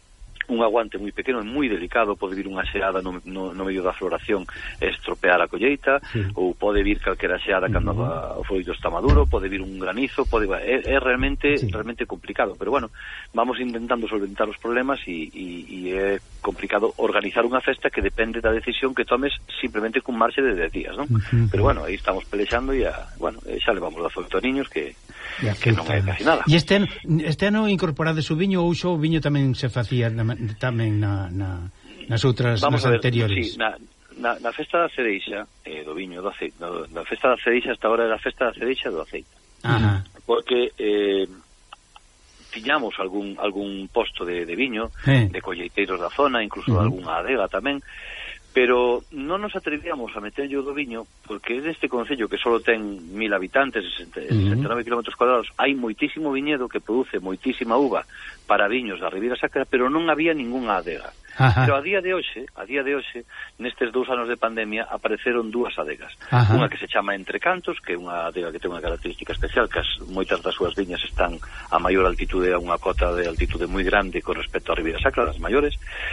S10: un aguante moi pequeno, é moi delicado, pode vir unha xeada no, no, no medio da floración e estropear a colleita, sí. ou pode vir calquera xeada cando uh-huh. o froito está maduro, pode vir un granizo, pode é, é realmente sí. realmente complicado, pero bueno, vamos intentando solventar os problemas e, e, e é complicado organizar unha festa que depende da decisión que tomes simplemente cun marxe de dez días, non? Uh-huh. Pero bueno, aí estamos pelexando e a, bueno, xa levamos dezoito niños que, que non é casi nada.
S3: E este ano, este ano incorporades o viño ou xo o viño tamén se facía na, tamén na, na, nas outras
S10: Vamos
S3: nas
S10: a ver,
S3: anteriores?
S10: Sí, na, na, na festa da cereixa eh, do viño do aceite, no, na festa da cereixa hasta ahora era a festa da cereixa do aceite.
S3: Ajá.
S10: Porque eh, tiñamos algún algún posto de, de viño,
S3: eh.
S10: de colleiteiros da zona, incluso
S3: uh-huh.
S10: algunha adega tamén, pero non nos atrevíamos a meterlo do viño porque neste concello que só ten mil habitantes, sesenta e nove kilómetros cuadrados, hai moitísimo viñedo que produce moitísima uva para viños da Ribeira Sacra, pero non había ningunha adega. Ajá. Pero a día de hoxe, a día de hoxe, nestes dous anos de pandemia apareceron dúas adegas. Ajá. Unha que se chama Entrecantos, que é unha adega que ten unha característica especial, que as, moitas das súas viñas están a maior altitude, a unha cota de altitude moi grande con respecto á Ribeira Sacra, das maiores.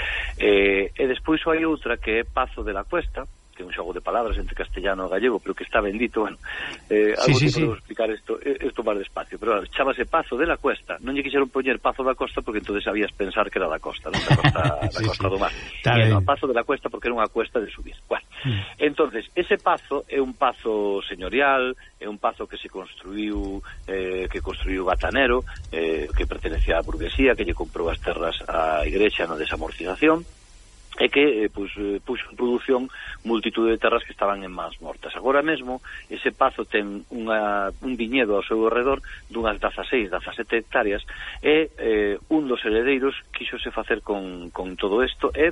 S10: Eh, e despois hai outra que é Pazo de la Cuesta, que é un xogo de palabras entre castellano e gallego, pero que está bendito, bueno, eh, algo sí, sí, que podemos sí. explicar isto, isto máis despacio, pero claro, chámase Pazo de la Cuesta, non lle quixeron poñer Pazo da Costa porque entonces sabías pensar que era da costa, non da costa, da sí, costa sí. do mar, e non, Pazo de la Cuesta porque era unha cuesta de subir. Bueno, mm. entonces, ese pazo é un pazo señorial, é un pazo que se construiu, eh, que construiu Batanero, eh, que pertenecía á burguesía, que lle comprou as terras á igrexa na desamortización, e que eh, pues, eh, puxo en produción multitude de terras que estaban en mans mortas. Agora mesmo, ese pazo ten unha, un viñedo ao seu redor dunhas dezaseis, dezasete hectáreas e eh, un dos heredeiros quixose facer con, con todo isto e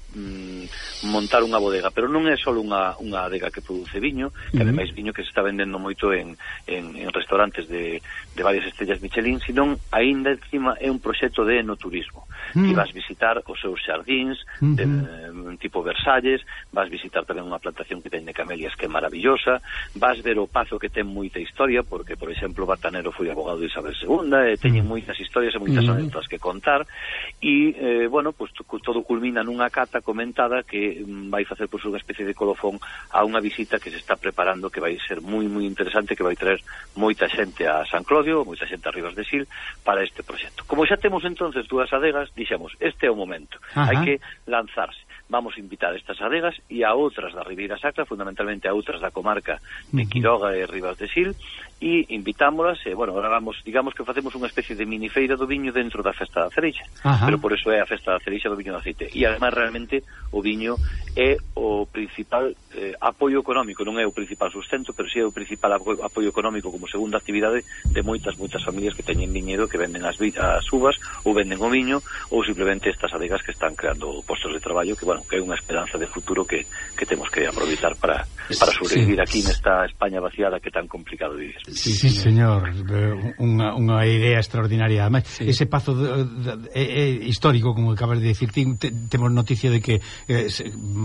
S10: mm, montar unha bodega, pero non é só unha, unha adega que produce viño, que ademais viño que se está vendendo moito en, en, en restaurantes de, de varias estrellas Michelin, senón aínda encima é un proxecto de enoturismo. Mm. Que vas visitar os seus xardíns mm-hmm. de, de, tipo Versalles, vas visitar tamén unha plantación que ten de camelias que é maravillosa, vas ver o pazo que ten moita historia, porque, por exemplo, Batanero foi abogado de Isabel segunda e teñen moitas historias e moitas mm-hmm. anécdotas que contar e, eh, bueno, pues, todo culmina nunha cata comentada que mm, vai facer pues, unha especie de colofón a unha visita que se está preparando que vai ser moi moi interesante, que vai traer moita xente a San Clodio, moita xente a Ribas de Sil para este proxecto. Como xa temos entonces dúas adegas, dixemos, este é o momento, hai que lanzarse. Vamos a invitar estas adegas e a outras da Ribeira Sacra, fundamentalmente a outras da comarca de Quiroga e Ribas de Sil, e invitámolas, e, bueno, ahora vamos, digamos que facemos unha especie de mini feira do viño dentro da festa da cereixa, pero por eso é a festa da cereixa do viño do aceite, e además realmente o viño é o principal eh, apoio económico, non é o principal sustento, pero si é o principal apoio, apoio económico como segunda actividade de moitas, moitas familias que teñen viñedo, que venden as, as uvas, ou venden o viño, ou simplemente estas adegas que están creando postos de traballo, que, bueno, que é unha esperanza de futuro que, que temos que aproveitar para, para sobrevivir sí. aquí nesta España vaciada que é tan complicado vivir.
S3: Sí, sí, señor, unha, unha idea extraordinaria. Además, sí. ese pazo de, de, de, é histórico, como acabas de decir, te, temos noticia de que eh, se,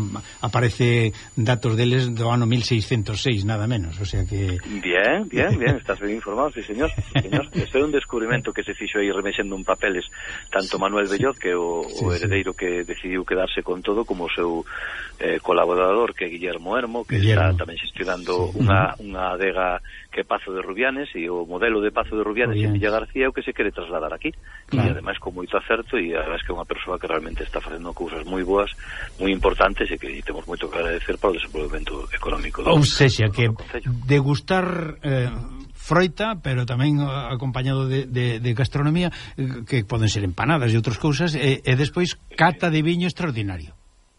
S3: aparece datos deles do ano mil seiscentos seis, nada menos, o sea que...
S10: Bien, bien, bien, estás ben informado, sí, señor, sí, señor. Este é un descubrimento que se fixo aí remexendo en papeles tanto Manuel Belloz, que é o, sí, o heredeiro sí. que decidiu quedarse con todo, como o seu eh, colaborador, que é Guillermo Hermo, que Guillermo. está tamén xestionando sí. unha, unha adega que é Pazo de Rubianes, e o modelo de Pazo de Rubianes en Villa García é o que se quere trasladar aquí, claro. E ademais con moito acerto, e ademais que é unha persoa que realmente está facendo cousas moi boas, moi importantes, e que temos moito que agradecer para o desenvolvemento económico do,
S3: ou sexa, que degustar eh, froita, pero tamén acompañado de, de, de gastronomía, que poden ser empanadas e outras cousas, e, e despois cata de viño extraordinario.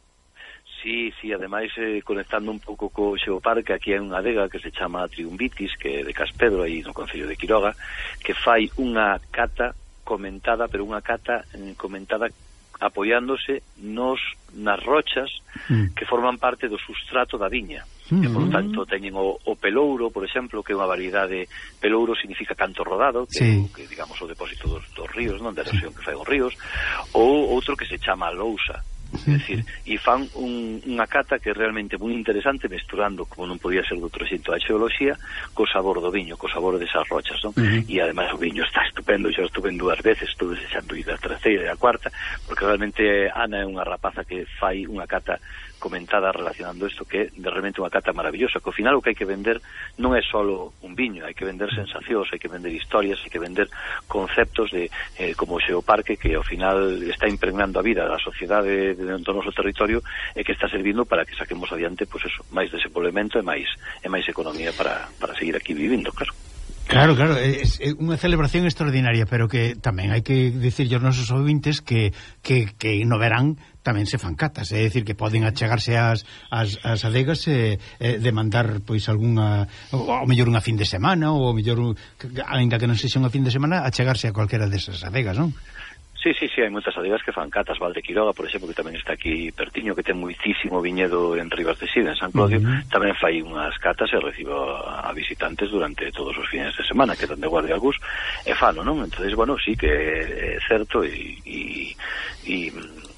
S10: Sí, sí, ademais eh, conectando un pouco co Xeoparque, aquí hai unha adega que se chama Triumvitis, que é de Caspedro, aí no concello de Quiroga, que fai unha cata comentada, pero unha cata eh, comentada apoiándose nos nas rochas mm. que forman parte do sustrato da viña. Mm. E, por tanto, teñen o, o pelouro, por exemplo, que é unha variedade. Pelouro significa canto rodado, que, sí. que digamos, o depósito dos, dos ríos, non? Da erosión que fai os ríos, ou outro que se chama lousa, É dicir, e fan un, unha cata que é realmente moi interesante, mesturando, como non podía ser de outro xeito, a xeoloxía co sabor do viño, co sabor desas rochas, non? Uh -huh. E ademais o viño está estupendo, xa estuve en dúas veces, estuve desexando ir a terceira e a cuarta, porque realmente Ana é unha rapaza que fai unha cata comentada relacionando isto, que é de realmente unha cata maravillosa, que ao final o que hai que vender non é solo un viño, hai que vender sensacións, hai que vender historias, hai que vender conceptos de eh, como o Xeoparque, que ao final está impregnando a vida da sociedade do noso territorio e que está servindo para que saquemos adiante, pois eso, máis desenvolvemento e máis e máis economía para, para seguir aquí vivindo, claro.
S3: Claro, claro, é unha celebración extraordinaria, pero que tamén hai que dicir aos nosos ouvintes que, que, que no verán tamén se fan catas, é dicir, que poden achegarse ás, ás, ás adegas e, e demandar, pois, algunha, ou mellor unha fin de semana, ou mellor, ainda que non sexa unha fin de semana, achegarse a cualquera desas adegas, non?
S10: Sí, sí, sí, hai moitas adegas que fan catas. Valde Quiroga, por exemplo, que tamén está aquí pertiño, que ten moitísimo viñedo en Ribas de Sida, en San Clodio, uh -huh. tamén fai unhas catas e recibo a visitantes durante todos os fines de semana, que dan de guardia algús, e falo, non? Entonces, bueno, sí que é certo, e... e, e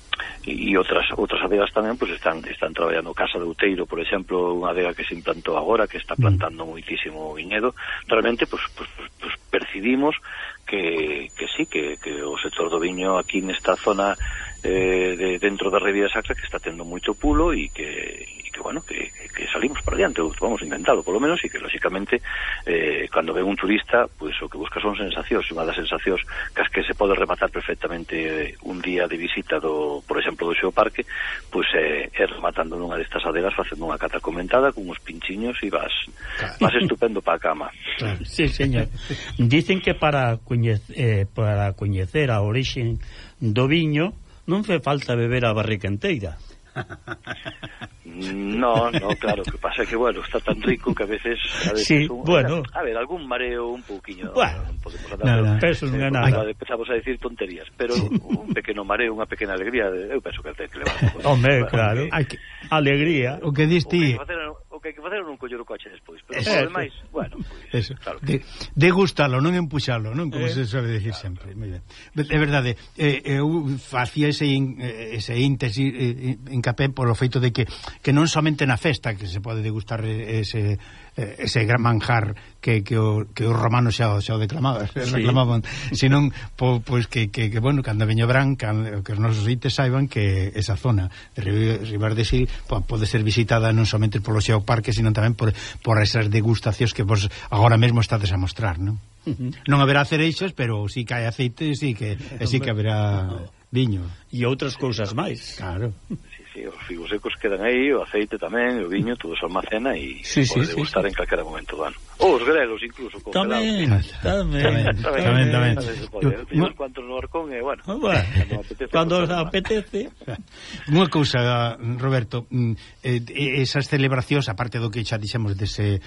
S10: e outras outras adegas tamén pues están están traballando. Casa de Outeiro, por exemplo, unha adega que se implantou agora, que está plantando moitísimo viñedo. Realmente pues, pues, pues, pues percibimos que, que sí, que, que o sector do viño aquí nesta zona eh, de, dentro da Ribeira Sacra que está tendo moito pulo e que, e que bueno, que, que salimos para diante, vamos a intentarlo polo menos, e que lógicamente eh, cando ven un turista, pues o que busca son sensacións, unha das sensacións que as que se pode rematar perfectamente un día de visita do, por exemplo, do Xeoparque, pues eh, é rematando nunha destas adegas facendo unha cata comentada con uns pinchiños e vas vas estupendo para a cama.
S2: Claro. Sí, señor. Dicen que para coñecer, eh, para coñecer a orixe do viño non fe falta beber a barrica enteira.
S10: No, no, claro, que pasa que, bueno, está tan rico que a veces... A veces
S2: sí,
S10: un,
S2: bueno...
S10: A ver, algún mareo un pouquiño...
S2: Bueno,
S10: no podemos andar,
S2: no, no, pero, non é nada.
S10: Empezamos a decir tonterías, pero sí. Un pequeno mareo, unha pequena alegría, eu penso que ten que levar...
S2: Hombre,
S10: bueno,
S2: claro,
S10: que,
S2: que, alegría.
S3: O que diste...
S10: O que hai que facer non coller o coche despois, pero
S3: eso,
S10: por demais, bueno, pues,
S3: eso.
S10: Claro.
S3: De, degustalo, non empuxalo, non? Como eh, se suele decir claro, sempre. Claro. Moi ben. De verdade, eh, eu facía ese in, ese íntesis eh, encapé por o feito de que que non somente na festa que se pode degustar ese ese gran manjar que, que, o, que os romanos xa, xa o declamaban, sí. reclamaban, senón po, pois que, que, que, bueno, cando veño branca, que os nosos ointes saiban que esa zona de Ribas de Sil pode ser visitada non somente polo Xeoparque, senón tamén por, por esas degustacións que vos agora mesmo estades a mostrar, non? Uh -huh. Non haberá cereixas, pero sí que hai aceite, sí que, e sí que haberá viño.
S2: E outras cousas máis.
S3: Claro.
S10: Sí, os figos secos quedan aí, o aceite tamén, o viño, todo se almacena e
S2: sí,
S10: pode
S2: sí,
S10: degustar sí, en calquera momento do ano. Ou os grelos, incluso, congelados.
S2: Tamén, tamén, tamén.
S10: Os cuantos no arcón e, bueno,
S2: cando os apetece.
S3: Unha cousa, Roberto, esas celebracións, aparte do que xa dixemos dese...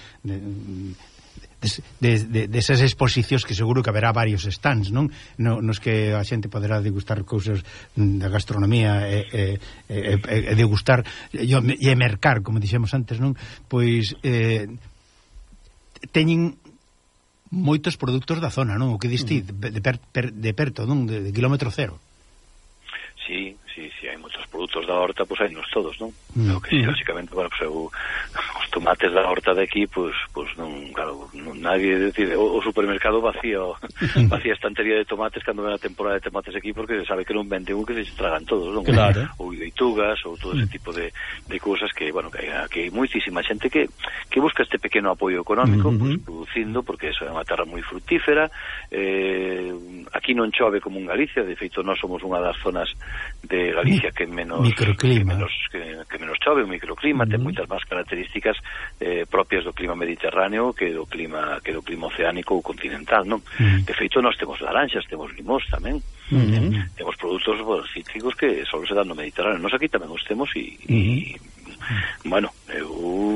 S3: De, de, de esas exposicións que seguro que haberá varios stands, non? No, nos que a xente poderá degustar cousas da gastronomía e, e, e, e degustar e, e mercar, como dixemos antes, non? Pois eh, teñen moitos produtos da zona, non? O que diste de, de, per, per, de perto, non? De, de kilómetro cero.
S10: Sí, sí, sí, hai moitos produtos da horta, pois hai nos todos, non? Mm. O que sí, básicamente, bueno, pues, eu, os tomates da horta de aquí, pois, pues, pues, non, claro, non, nadie decide, o, o supermercado vacío, vacía estantería de tomates cando ven a temporada de tomates aquí, porque sabe que non vende un que se tragan todos, non?
S2: Claro.
S10: Ou leitugas, ou todo ese tipo de, de cousas que, bueno, que hai, que hai moitísima xente que, que busca este pequeno apoio económico, mm -hmm. pues, producindo, porque eso é unha terra moi frutífera, eh, aquí non chove como en Galicia, de feito, nós somos unha das zonas de Galicia que menos
S3: microclima,
S10: que menos, que, que menos chove, un microclima, uh -huh. ten moitas máis características eh, propias do clima mediterráneo que do clima que do clima oceánico ou continental, non? Uh -huh. De feito, nós temos laranxas, temos limóns tamén, uh -huh. eh, temos produtos bueno, cítricos que só se dan no Mediterráneo. Nós aquí tamén os temos e, uh -huh. e bueno, eu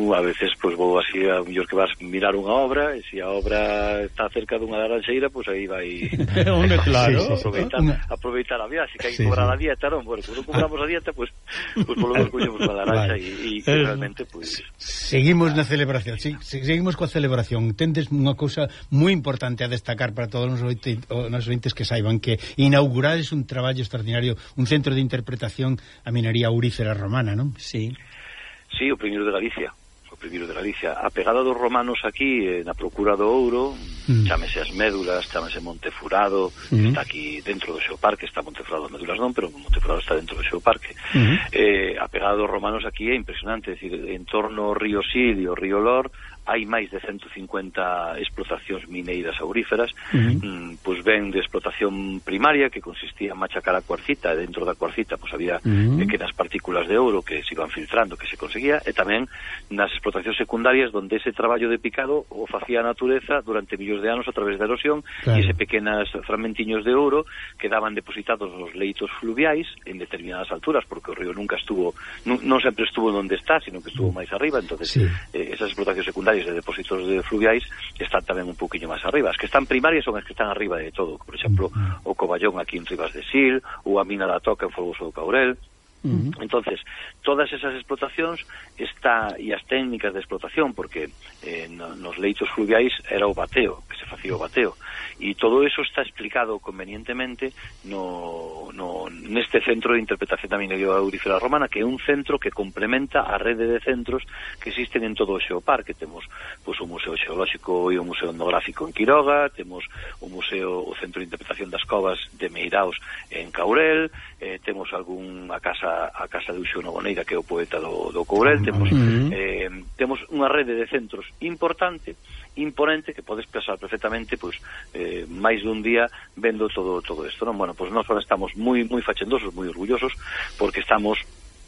S10: a veces pues vou así, a mellor que vas mirar unha obra, e se a obra está cerca dunha laranxeira, pues aí vai
S2: Onde, claro,
S10: sí, sí, aproveitar, sí. aproveitar a viaxe, que hai que sí, cobrar sí. a dieta, non? Bueno, cando cobramos a dieta, pues, pues volvemos collemos unha laranxa e vale. realmente, pues...
S3: Seguimos na celebración, sí, seguimos coa celebración. Tendes unha cousa moi importante a destacar para todos os ointes que saiban que inaugurades un traballo extraordinario, un centro de interpretación a minería aurífera romana, non?
S2: Sí.
S10: Sí, o primeiro de Galicia, o primeiro de Galicia. A pegada dos romanos aquí, eh, na procura do ouro, mm. chámese as Médulas, chámese Montefurado, mm. está aquí dentro do seu parque, está Montefurado, Médulas non, pero Montefurado está dentro do seu parque. Mm. Eh, a pegada dos romanos aquí é impresionante, é dicir, en torno ao río Sil e ao río Lor, hai máis de ciento cincuenta explotacións mineiras auríferas, uh-huh. mm, pois ven de explotación primaria, que consistía en machacar a cuarcita, e dentro da cuarcita pois había uh-huh. pequenas partículas de ouro que se iban filtrando, que se conseguía, e tamén nas explotacións secundarias, donde ese traballo de picado o facía a natureza durante millóns de anos a través da erosión, claro. e ese pequenas fragmentiños de ouro quedaban depositados nos leitos fluviais en determinadas alturas, porque o río nunca estuvo, non, non sempre estuvo onde está, sino que estuvo máis arriba, entonces sí. eh, esas explotacións secundarias de depósitos de fluviais están tamén un poquinho máis arriba. As que están primarias son as que están arriba de todo, por exemplo, o Covallón aquí en Ribas de Sil, ou a mina da Toca en Folgoso do Caurel. Uh-huh. Entonces, todas esas explotacións está e as técnicas de explotación, porque eh, no, nos leitos fluviais era o bateo, que se facía o bateo, e todo eso está explicado convenientemente no, no neste centro de interpretación da minería aurífera romana, que é un centro que complementa a rede de centros que existen en todo o xeoparque. Temos pois, o Museo Xeolóxico e o Museo Etnográfico en Quiroga, temos o Museo, o Centro de Interpretación das Covas de Meiraos en Caurel, eh, temos algún a casa a casa de Uxo Novoneira, que é o poeta do, do Courel, temos, uh-huh. eh, temos unha rede de centros importante, imponente, que podes pensar perfectamente pois, eh, máis dun día vendo todo todo isto, non? Bueno, pois nós estamos moi moi fachendosos, moi orgullosos, porque estamos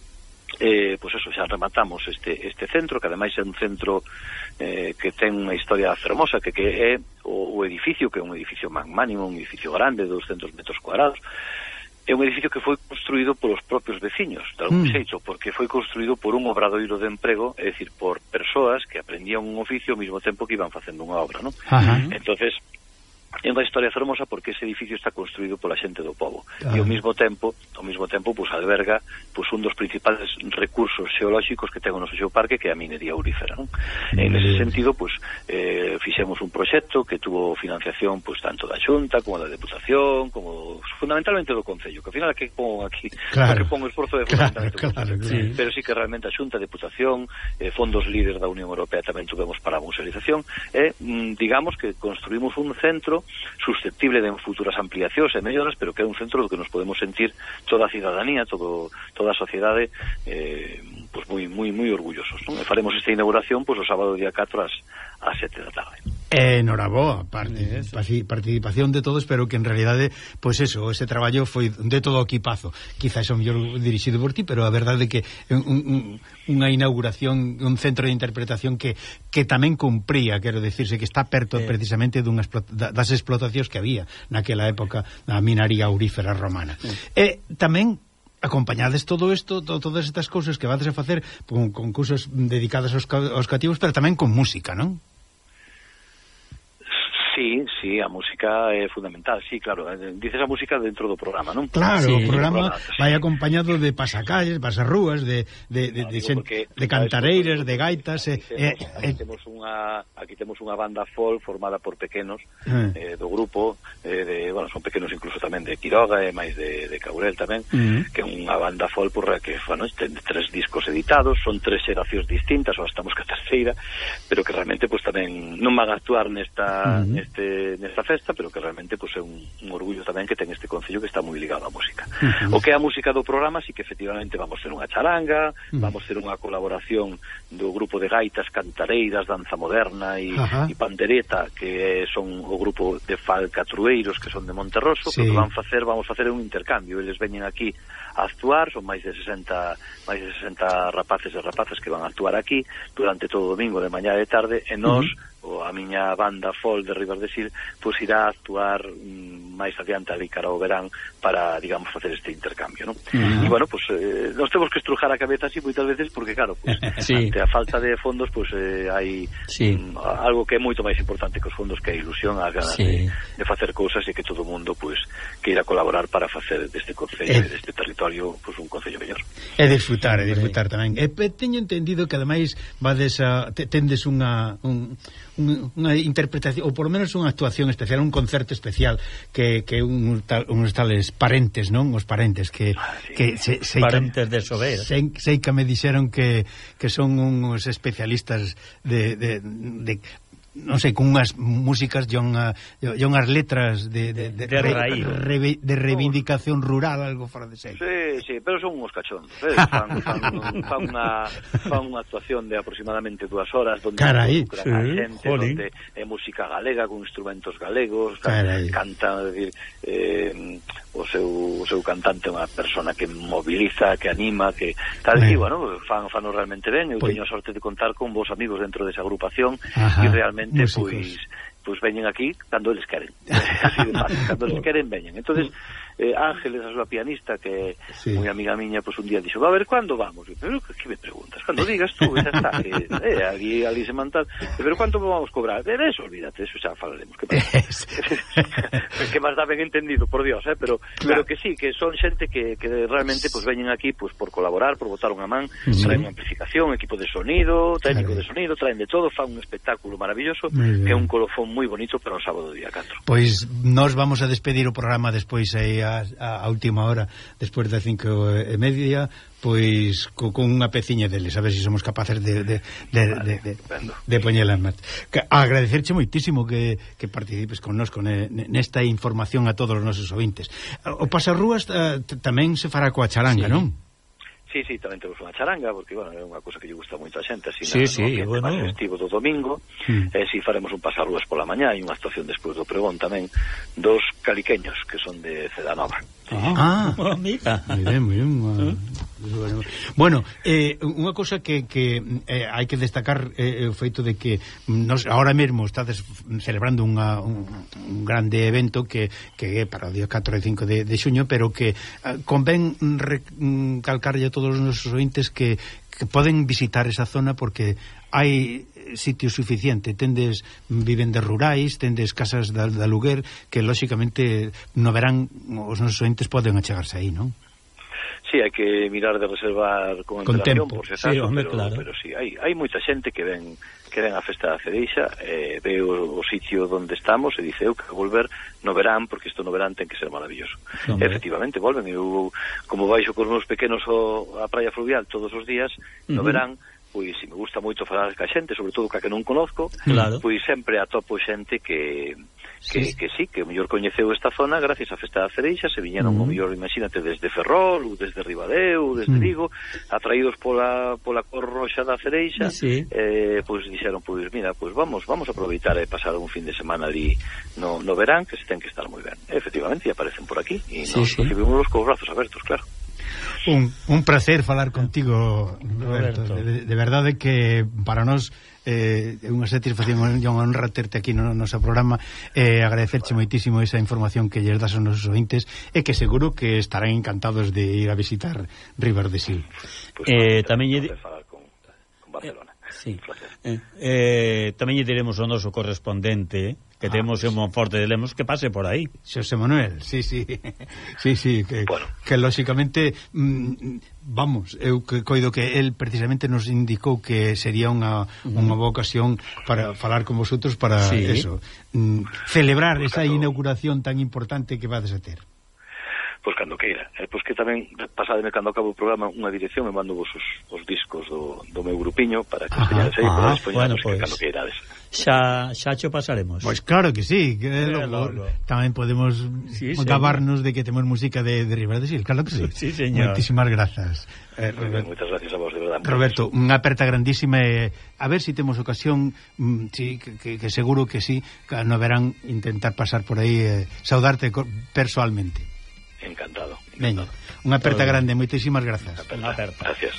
S10: eh, pois eso, xa rematamos este este centro, que ademais é un centro eh, que ten unha historia fermosa, que, que é o, o edificio, que é un edificio magnánimo, un edificio grande, de doscientos metros cuadrados. É un edificio que foi construído polos propios veciños, de algún mm. xeito, porque foi construído por un obradoiro de emprego, é dicir, por persoas que aprendían un oficio ao mesmo tempo que iban facendo unha obra, non? Ajá. Entonces, é unha historia fermosa porque ese edificio está construído pola xente do pobo, ah. e ao mesmo tempo, ao mesmo tempo, pues, alberga pues, un dos principales recursos xeolóxicos que ten o noso xeoparque, que é a minería aurífera, non? Mm. En ese sentido, pues, eh, fixemos un proxecto que tuvo financiación pues, tanto da Xunta como da Deputación, como fundamentalmente do Concello, que ao final que pon aquí, claro. que pon o esforzo de fundamentalmente claro, claro, claro. Sí. Pero sí que realmente a Xunta, Deputación, eh, fondos líderes da Unión Europea tamén tuvemos para a musealización, e, eh, digamos que construímos un centro susceptible de futuras ampliacións e melloras, pero que é un centro do que nos podemos sentir toda a cidadanía, todo, toda a sociedade eh, pues moi moi moi orgullosos, non? E faremos esta inauguración pues, o sábado día catro ás, ás sete da tarde.
S3: Eh, noraboa, participación, participación de todos, pero que en realidade, pois pues eso, ese traballo foi de todo o equipazo. Quizás é o mellor dirixido por ti, pero a verdade é que un, un, unha inauguración, un centro de interpretación que, que tamén cumpría, quero decirse, que está perto eh. precisamente dunha das explotacións que había naquela época na minaría aurífera romana. Eh. E tamén acompañades todo isto, to, todas estas cousas que vades a facer con, con cousas dedicadas aos, aos cativos, pero tamén con música, non?
S10: Sí, sí, a música é fundamental, sí, claro, dices a música dentro do programa, non?
S3: Claro,
S10: sí,
S3: o programa, programa sí. vai acompañado de pasacalles, pasarrúas, de de, de, de, de, de cantareiras, de gaitas,
S10: aquí, eh, temos, aquí, eh, temos unha, aquí temos unha banda folk formada por pequenos eh. Eh, do grupo, eh, de, bueno, son pequenos incluso tamén de Quiroga e máis de, de Caurel tamén, uh -huh. que é unha banda folk por que, bueno, ten tres discos editados, son tres xeracións distintas, ou estamos que a terceira, pero que realmente pues tamén non van a actuar nesta, uh -huh. Este, nesta festa, pero que realmente pues, é un, un orgullo tamén que ten este concello que está moi ligado á música. Uh -huh. O que é a música do programa, sí que efectivamente vamos ter unha charanga, uh -huh. vamos ter unha colaboración do grupo de gaitas, cantareiras, danza moderna e, uh -huh. e pandereta, que son o grupo de falcatrueiros que son de Monterroso, sí. que van facer, vamos facer un intercambio. Eles veñen aquí a actuar, son máis de sesenta máis de sesenta rapaces e rapazas que van a actuar aquí durante todo o domingo de mañá e de tarde, e nós uh -huh. o a miña banda folk de Ribas de Sil pois irá a actuar mm, máis adiante ali cara ao verán para, digamos, facer este intercambio, non? Uh-huh. E, bueno, pois eh, nos temos que estrujar a cabeza así moitas veces porque, claro, pois, sí. ante a falta de fondos, pois eh, hai sí. mm, algo que é moito máis importante que os fondos, que a ilusión, a ganas sí. de, de facer cousas e que todo o mundo, pois, que irá colaborar para facer deste concello e deste territorio, pois, un concello mellor.
S3: É disfrutar, é disfrutar tamén. E teño entendido que, ademais, vades a, tendes unha... Un, unha interpretación, ou por lo menos unha actuación especial, un concerto especial que, que un, tal, uns tales parentes, non? Os parentes que, ah, sí. que se, sei
S2: parentes
S3: que,
S2: de Sober.
S3: Sei, sei que me dixeron que, que son uns especialistas de, de, de non sei, con unhas músicas e unhas letras de, de, de, de,
S2: raíz,
S3: re, re, de reivindicación rural, algo fora de ser.
S10: Sí, sí, pero son uns cachondos, eh? fan, fan, fan, unha, fan unha actuación de aproximadamente dúas horas donde
S3: Carai,
S10: sí,
S3: a
S10: xente, onde é música galega con instrumentos galegos, Carai. canta, decir, eh, o seu, o seu cantante é unha persona que moviliza, que anima, que tal, e bueno, fan, fan realmente ben. Eu pues, teño a sorte de contar con vos amigos dentro desa agrupación e realmente músicos. pois pois veñen aquí cando eles queren. Así de fácil, cando eles queren veñen. Entonces, eh, Ángeles, a súa pianista, que sí. moi amiga miña, pois un día dixo, a ver, cando vamos? Eu, pero que me preguntas? Cando digas tú, xa está, que, eh, ali, ali se mantal. Pero quanto vamos cobrar? Eh, eso, olvídate, eso xa falaremos. Que, que máis da ben entendido, por Dios, eh? Pero, claro. pero que sí, que son xente que, que realmente pois veñen aquí pois por colaborar, por botar unha man, sí. traen unha amplificación, equipo de sonido, técnico claro. de sonido, traen de todo, fan un espectáculo maravilloso, que é un colofón moi bonito para o sábado día catro.
S3: Pois nós vamos a despedir o programa despois aí a, a última hora, despois das cinco e media, pois co, con unha peciña deles, a ver se si somos capaces de de, de, vale, de, de, de poñela en marcha. Agradecerche moitísimo que, que participes connosco nesta información a todos os nosos ouvintes. O Pasarrúas uh, tamén se fará coa charanga, sí. non?
S10: Sí, sí, tamén temos unha charanga, porque, bueno, é unha cousa que lle gusta moito a xente, así,
S2: sí,
S10: na,
S2: sí,
S10: no
S2: bueno.
S10: máis festivo do domingo, mm. e si faremos un pasarrúas pola mañá e unha actuación despois do pregón tamén dos caliqueños, que son de Cedanova.
S3: Ah,
S2: ah amiga.
S3: Moi ben, moi ben. Uh, bueno, eh, unha cousa que, que eh, hai que destacar é eh, o feito de que nos ahora mesmo estades celebrando unha, un, un grande evento que, que é para o día catro e cinco de, de xuño, pero que eh, convén recalcarlle a todos os nosos ointes que, que poden visitar esa zona porque hai sitio suficiente, tendes vivendas rurais, tendes casas de, de aluguer que lóxicamente no verán os nosos ointes poden achegarse aí, non?
S10: Sí, hai que mirar de reservar con,
S3: con
S10: antelación,
S3: tempo.
S10: por si acaso,
S2: sí, hombre,
S10: pero,
S2: claro.
S10: pero sí, hai, hai moita xente que ven que ven a festa da Cereixa, eh, ve o, o sitio onde estamos e dice, eu que volver no verán, porque isto no verán ten que ser maravilloso. Sí, efectivamente, volven, eu como baixo cos meus pequenos o, a praia fluvial todos os días, no uh-huh. verán, pois si me gusta moito falar ca xente, sobre todo ca que non conozco, claro. pois sempre atopo xente que que sí, que sí, que o mellor coñeceu esta zona gracias á festa da Cereixa, se viñeron mm. o mellor, imagínate, desde Ferrol ou desde Ribadeo, desde mm. Vigo, atraídos pola pola cor roxa da Cereixa, sí. eh, pois dixeron, pois mira, pois vamos vamos a aproveitar e pasar un fin de semana ali no, no verán, que se ten que estar moi ben. E, efectivamente, aparecen por aquí e sí, nos sí. recibimos cos brazos abertos, claro.
S3: Un, un placer falar contigo, Roberto. Roberto. De, de verdade que para nós é eh, unha satisfacción e unha honra terte aquí no noso programa e eh, agradecerche moitísimo esa información que lles das aos nosos ouvintes e que seguro que estarán encantados de ir a visitar Ribas de Sil.
S10: Pues,
S2: eh, tamén lle
S10: falar con, con Barcelona.
S2: Eh, sí. eh, eh, tamén lle diremos ao noso correspondente que ah, temos en Monforte de Lemos que pase por aí.
S3: Xosé Manuel, sí, sí. Sí, sí, que, bueno. que lóxicamente mmm, vamos, eu que coido que el precisamente nos indicou que sería unha uh-huh. unha boa ocasión para falar con vosotros para sí. eso, mmm, celebrar pues esa cando... inauguración tan importante que vades a ter.
S10: Pois cando queira. Eh, pois que tamén pasademe cando acabo o programa unha dirección e mando vos os, os discos do, do meu grupiño para que os teñades aí para dispoñar bueno, pues, cando queirades.
S2: Xa, xa cho pasaremos.
S3: Pois claro que sí, que eh, logo, tamén podemos sí, gabarnos de que temos música de, de Ribas de Sil, claro que sí.
S2: Sí, señor.
S3: Moitísimas grazas.
S10: Eh, Roberto. Moitas gracias a vos, de verdade.
S3: Roberto, unha aperta grandísima e a ver se si temos ocasión, mm, sí, que, que, que seguro que sí, que no verán intentar pasar por aí e eh, saudarte personalmente.
S10: Encantado. encantado.
S3: Veña, unha aperta grande, moitísimas grazas.
S10: Unha aperta. Gracias.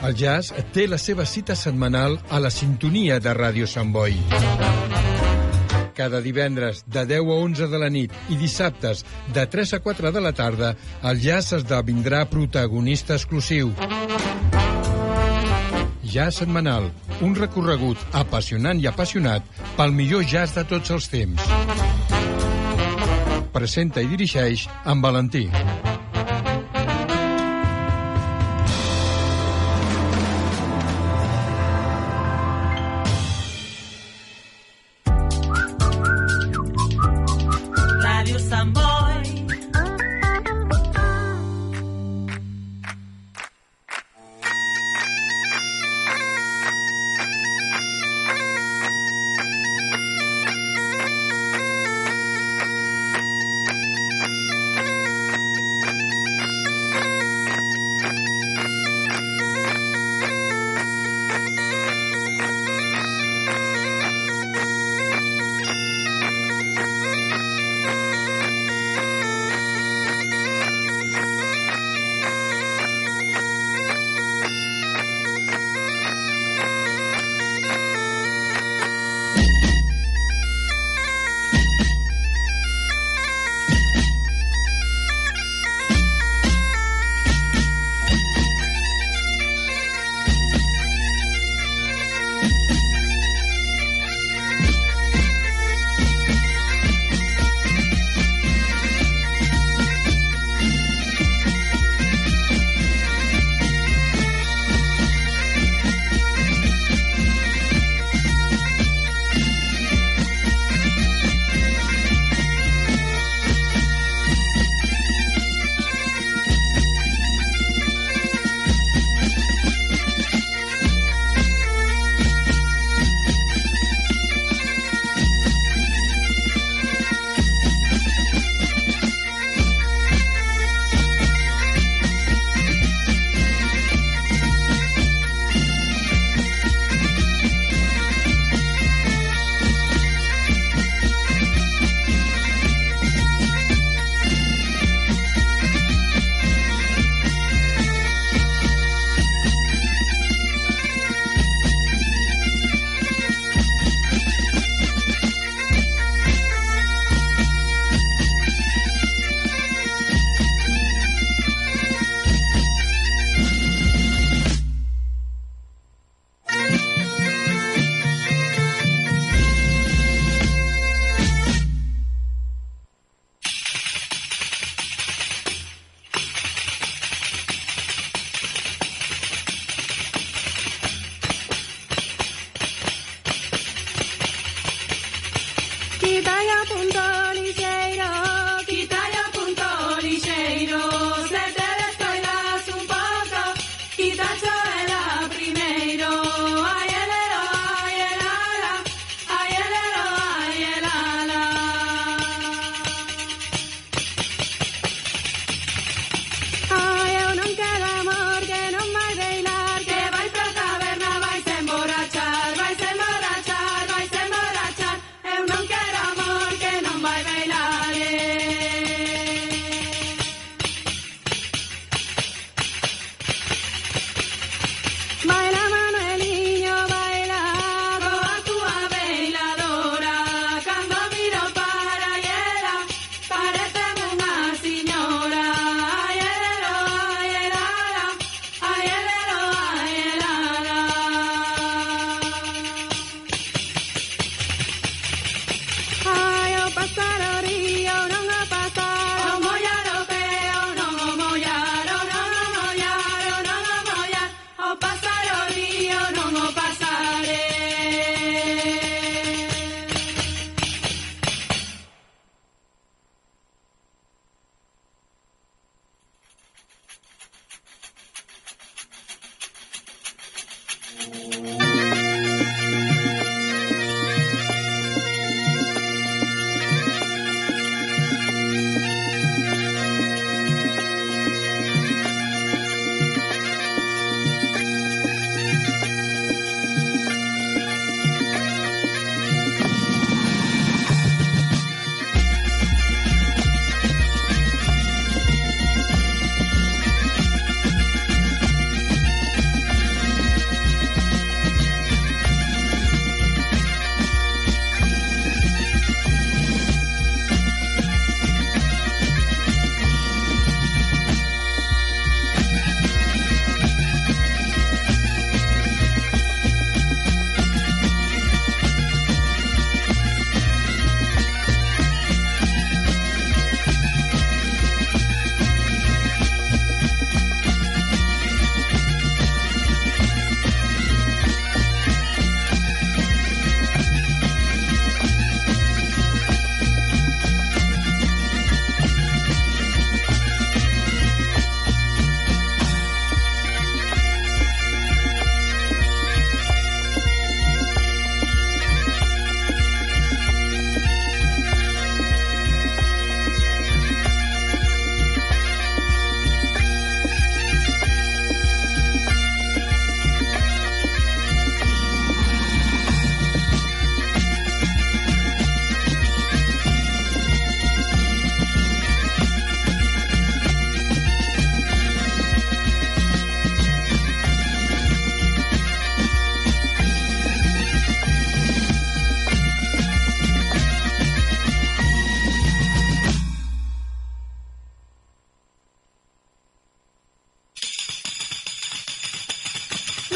S11: El jazz té la seva cita setmanal a la sintonia de Ràdio Sant Boi. Cada divendres de deu a onze de la nit i dissabtes de tres a quatre de la tarda, el jazz esdevindrà protagonista exclusiu. Jazz setmanal, un recorregut apassionant i apassionat pel millor jazz de tots els temps. Presenta i dirigeix en Valentí.
S5: Ràdio Sant Boi.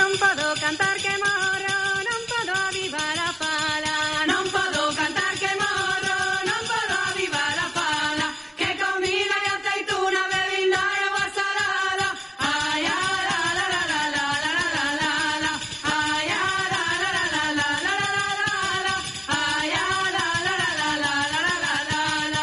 S5: Non podo cantar que morro, non podo avivar a fala. Non podo cantar que morro, non podo avivar a fala. Que comida e aceituna bebín da agua salada. Ai, a la la la la la la la la la. Ai, a la la la la la la la la la. Ai, a la la la la la la la la la.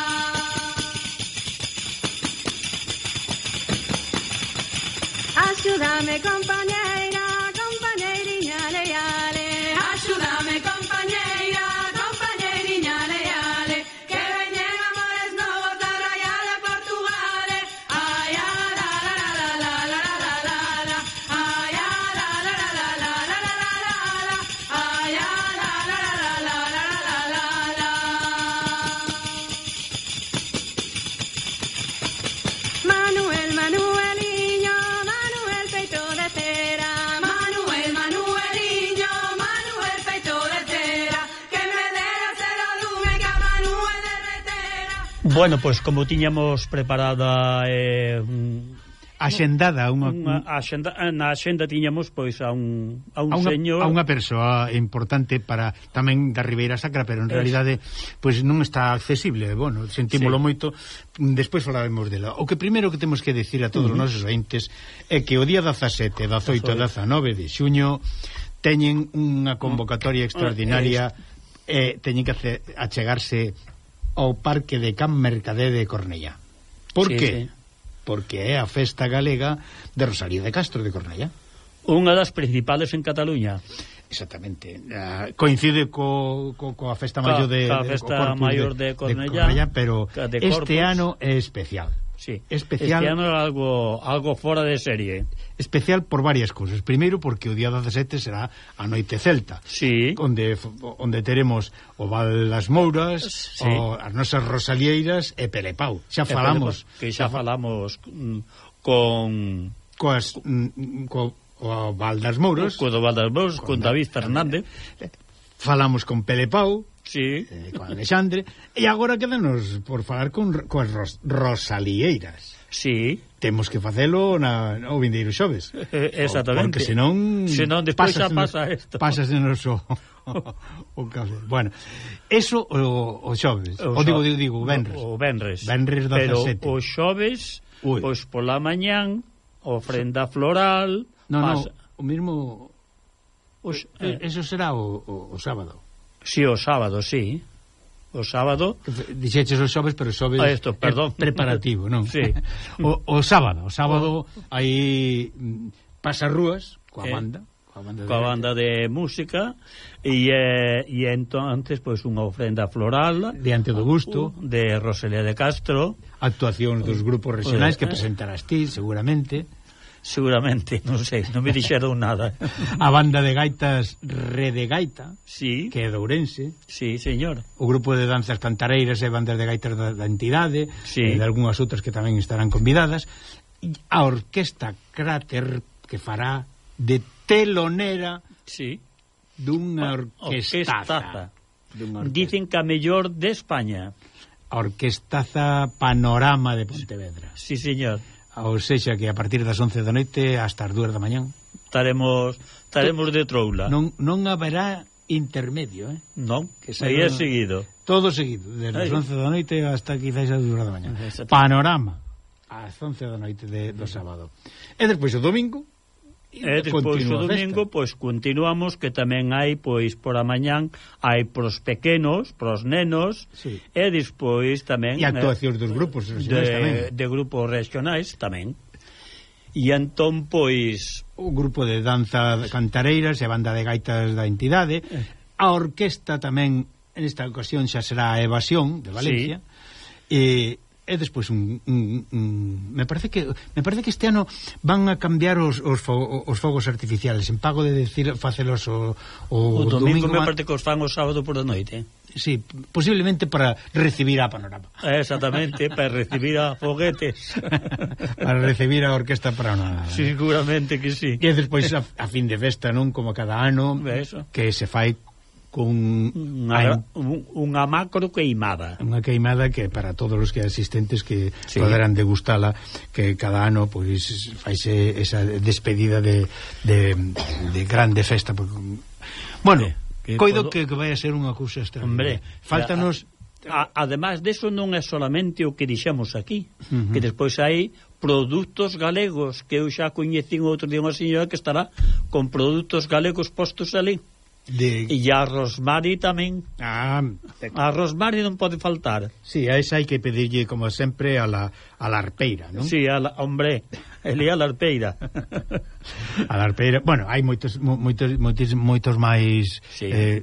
S5: Axúdame, compañeira, compañeiriña leale. Axúdame, compañeira, compañeiriña leale. Que veñen amores novos da Raia de Portugal. Ai, a la la la la la la la la la. Ai, a la la la la la la la la la. Ai, a la la la la la la la la. Manuel, Manueliño, Manuel peito de cera. Manuel, Manueliño, Manuel peito de cera. Que me dera ser o lume que a Manuel derretera.
S2: Bueno, pois como tiñamos preparada eh, un-
S3: Axendada unha,
S2: unha axenda, na axenda tiñamos pois a un, a un
S3: a unha,
S2: señor
S3: a unha persoa importante para tamén da Ribeira Sacra, pero en
S2: Es.
S3: realidade pois non está accesible. Bueno, sentímolo
S2: Sí.
S3: moito, despois falaremos dela. O que primeiro que temos que decir a todos
S2: Uh-huh.
S3: os nosos ointes é que o día dezasete, dezoito e dezanove de xuño teñen unha convocatoria extraordinaria e teñen que ace- achegarse ao Parque de Can Mercadé de Cornellá. Por
S2: Sí,
S3: que?
S2: sí.
S3: Porque é a festa galega de Rosalía de Castro de Cornellá.
S2: unha das principales en Cataluña.
S3: Exactamente. Uh, coincide co, co, coa festa
S2: Ca-
S3: maior de,
S2: ca
S3: de,
S2: festa
S3: co Corpus
S2: maior de Cornellá,
S3: pero
S2: ca de
S3: este
S2: Corpus.
S3: ano é especial.
S2: Sí.
S3: Especial.
S2: Este ano era algo algo fora de serie.
S3: Especial por varias cousas. Primeiro porque o día dezasete será a noite celta.
S2: Sí.
S3: Onde onde teremos o Val das Mouras,
S2: Sí.
S3: o as nosas Rosalieiras e Pelepau. Xa
S2: E
S3: falamos
S2: que xa falamos mm, con
S3: coas mm, co o Val das Mouras,
S2: co do Valdasmous, con David Fernández.
S3: falamos con Pelepau,
S2: Sí.
S3: eh, con Alexandre, e agora quedanos por falar con coas ros, Rosalieiras.
S2: Sí.
S3: Temos que facelo na, no vindeiro xoves.
S2: Eh, exactamente.
S3: Porque senón
S2: Senón despois xa pasa isto.
S3: Pásasenos o, o café. Bueno, eso o, o xoves. O,
S2: xo-
S3: digo, digo, digo, o venres.
S2: O venres.
S3: Venres
S2: Pero
S3: dezasete.
S2: o xoves,
S3: Ui.
S2: pois pola mañán, ofrenda floral.
S3: No, no,
S2: pasa-
S3: o mismo...
S2: Os,
S3: eh,
S2: eh,
S3: eso será o, o, o sábado.
S2: sí, o sábado, sí. O sábado.
S3: Dixeches o xoves, pero o xoves
S2: Ah, esto, perdón.
S3: é preparativo, non?
S2: Sí.
S3: o, o sábado, o sábado hai mm, pasarrúas coa
S2: Eh.
S3: banda, coa banda, de-
S2: Coa banda de música e, eh, e entonces pois unha ofrenda floral
S3: diante do gusto,
S2: de Rosalía de Castro,
S3: actuacións dos grupos regionais
S2: Eh.
S3: que presentarás ti, seguramente.
S2: seguramente, non sei, non me dixeron nada.
S3: A banda de gaitas Rede Gaita,
S2: Sí,
S3: que é de Ourense,
S2: sí, señor.
S3: o grupo de danzas cantareiras e bandas de gaitas da, da entidade,
S2: Sí.
S3: e de algunhas outras que tamén estarán convidadas, e a orquesta Cráter que fará de telonera
S2: Sí.
S3: dunha
S2: Orquestaza.
S3: orquestaza. Dunha orquesta.
S2: Dicen que a mellor de España.
S3: A orquestaza Panorama de Pontevedra.
S2: Sí, señor.
S3: Ou sexa que a partir das once da noite hasta as dúas da mañán
S2: Estaremos estaremos de troula.
S3: non, non haberá intermedio, eh?
S2: Non,
S3: Que
S2: que aí
S3: saiba-
S2: é seguido.
S3: Todo seguido, desde as
S2: Ai.
S3: once da noite hasta quizás as dúas da mañán.
S2: Exacto.
S3: Panorama ás once da noite de, do sábado. E despois o domingo
S2: E despois o
S3: continúa a
S2: domingo,
S3: festa.
S2: pois continuamos, que tamén hai, pois, por a mañán, hai pros pequenos, pros nenos,
S3: Sí.
S2: e despois tamén...
S3: E actuacións dos grupos
S2: eh,
S3: regionais tamén.
S2: de, de grupos regionais tamén. E entón, pois...
S3: O grupo de danza de cantareiras e a banda de gaitas da entidade. A orquesta tamén, nesta ocasión, xa será a Evasión, de Valencia. Sí. E... E despois un, un, un me parece que me parece que este ano van a cambiar os os, fo, os fogos artificiales en pago de decir facelos o, o,
S2: O domingo,
S3: domingo
S2: me
S3: a-
S2: parece que os fan o sábado por a noite.
S3: Sí, posiblemente para recibir a Panorama.
S2: Exactamente, para recibir a foguetes.
S3: Para recibir a orquesta Panorama.
S2: Sí, seguramente que sí.
S3: E despois a, a fin de festa, non como cada ano,
S2: Eso.
S3: que se fai con
S2: unha, unha macro queimada.
S3: Unha queimada que para todos os que asistentes que
S2: sí.
S3: poderán degustala, que cada ano pois faise esa despedida de, de, de grande festa. Bueno, que coido todo... que, que vai a ser unha cousa extraordinaria. Faltanos...
S2: A, ademais deso non é solamente o que dixemos aquí, uh-huh. que despois hai produtos galegos, que eu xa coñecín outro día unha señora que estará con produtos galegos postos ali. De... E a Rosmari tamén.
S3: Ah,
S2: a Rosmari non pode faltar.
S3: Sí, a esa hai que pedirlle, como sempre, a la, a la arpeira, non?
S2: Sí, a la, hombre, ele a la arpeira.
S3: A la arpeira, bueno, hai moitos moitos moitos, moitos máis sí. eh,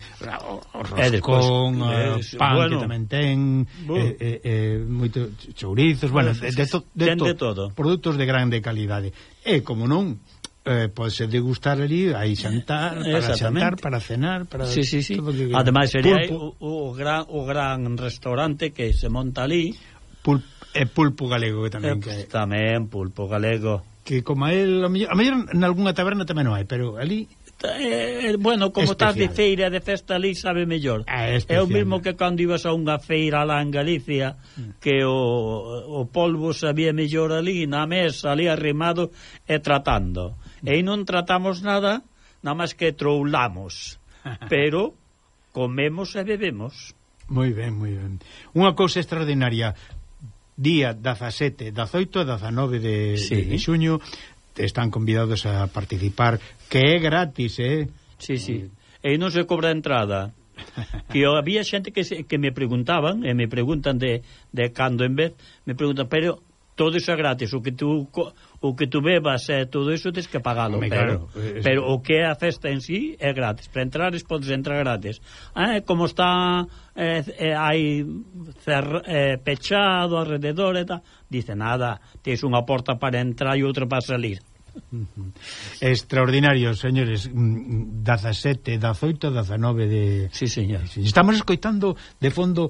S3: o roscón, eh, pan bueno, que tamén ten, bueno. eh, eh, eh, moitos chourizos, bueno, de, de, to, de, to,
S2: de todo.
S3: Produtos de grande calidade. E, como non, Eh, pode degustar ali, aí xantar, para xantar, para cenar, para
S2: sí, sí, sí.
S3: todo que...
S2: Ademais sería o, o, gran, o gran restaurante que se monta ali.
S3: Pul, eh, pulpo galego que tamén.
S2: Eh,
S3: que...
S2: Tamén, pulpo galego.
S3: Que como a él, a mellor, a mellor nalgúnha taberna tamén non hai, pero ali...
S2: Eh, bueno, como estás de feira, de festa ali, sabe mellor.
S3: É,
S2: é o mesmo que cando ibas a unha feira lá en Galicia, mm. que o, o polvo sabía mellor ali, na mesa, ali arrimado e tratando. E non tratamos nada, nada máis que troulamos, pero comemos e bebemos.
S3: Moi ben, moi ben. Unha cousa extraordinaria, día dezasete, dezoito e dezanove de, sí. de xuño, están convidados a participar, que é gratis, eh?
S2: Sí, sí, e non se cobra entrada. Que había xente que, se, que me preguntaban, e me preguntan de, de cando en vez, me preguntan, pero todo iso é gratis, o que tú... o que tu bebas e todo iso tens que pagalo,
S3: Home,
S2: pero,
S3: claro,
S2: pero o que é a festa en sí é gratis, para entrares podes entrar gratis. Ah, como está eh, eh, hai cer, eh, pechado alrededor e tal, dice nada, tens unha porta para entrar e outra para salir.
S3: Uh-huh. Extraordinario, señores. dezasete, dezoito, dezanove de...
S2: Sí, señor.
S3: Estamos escoitando de fondo,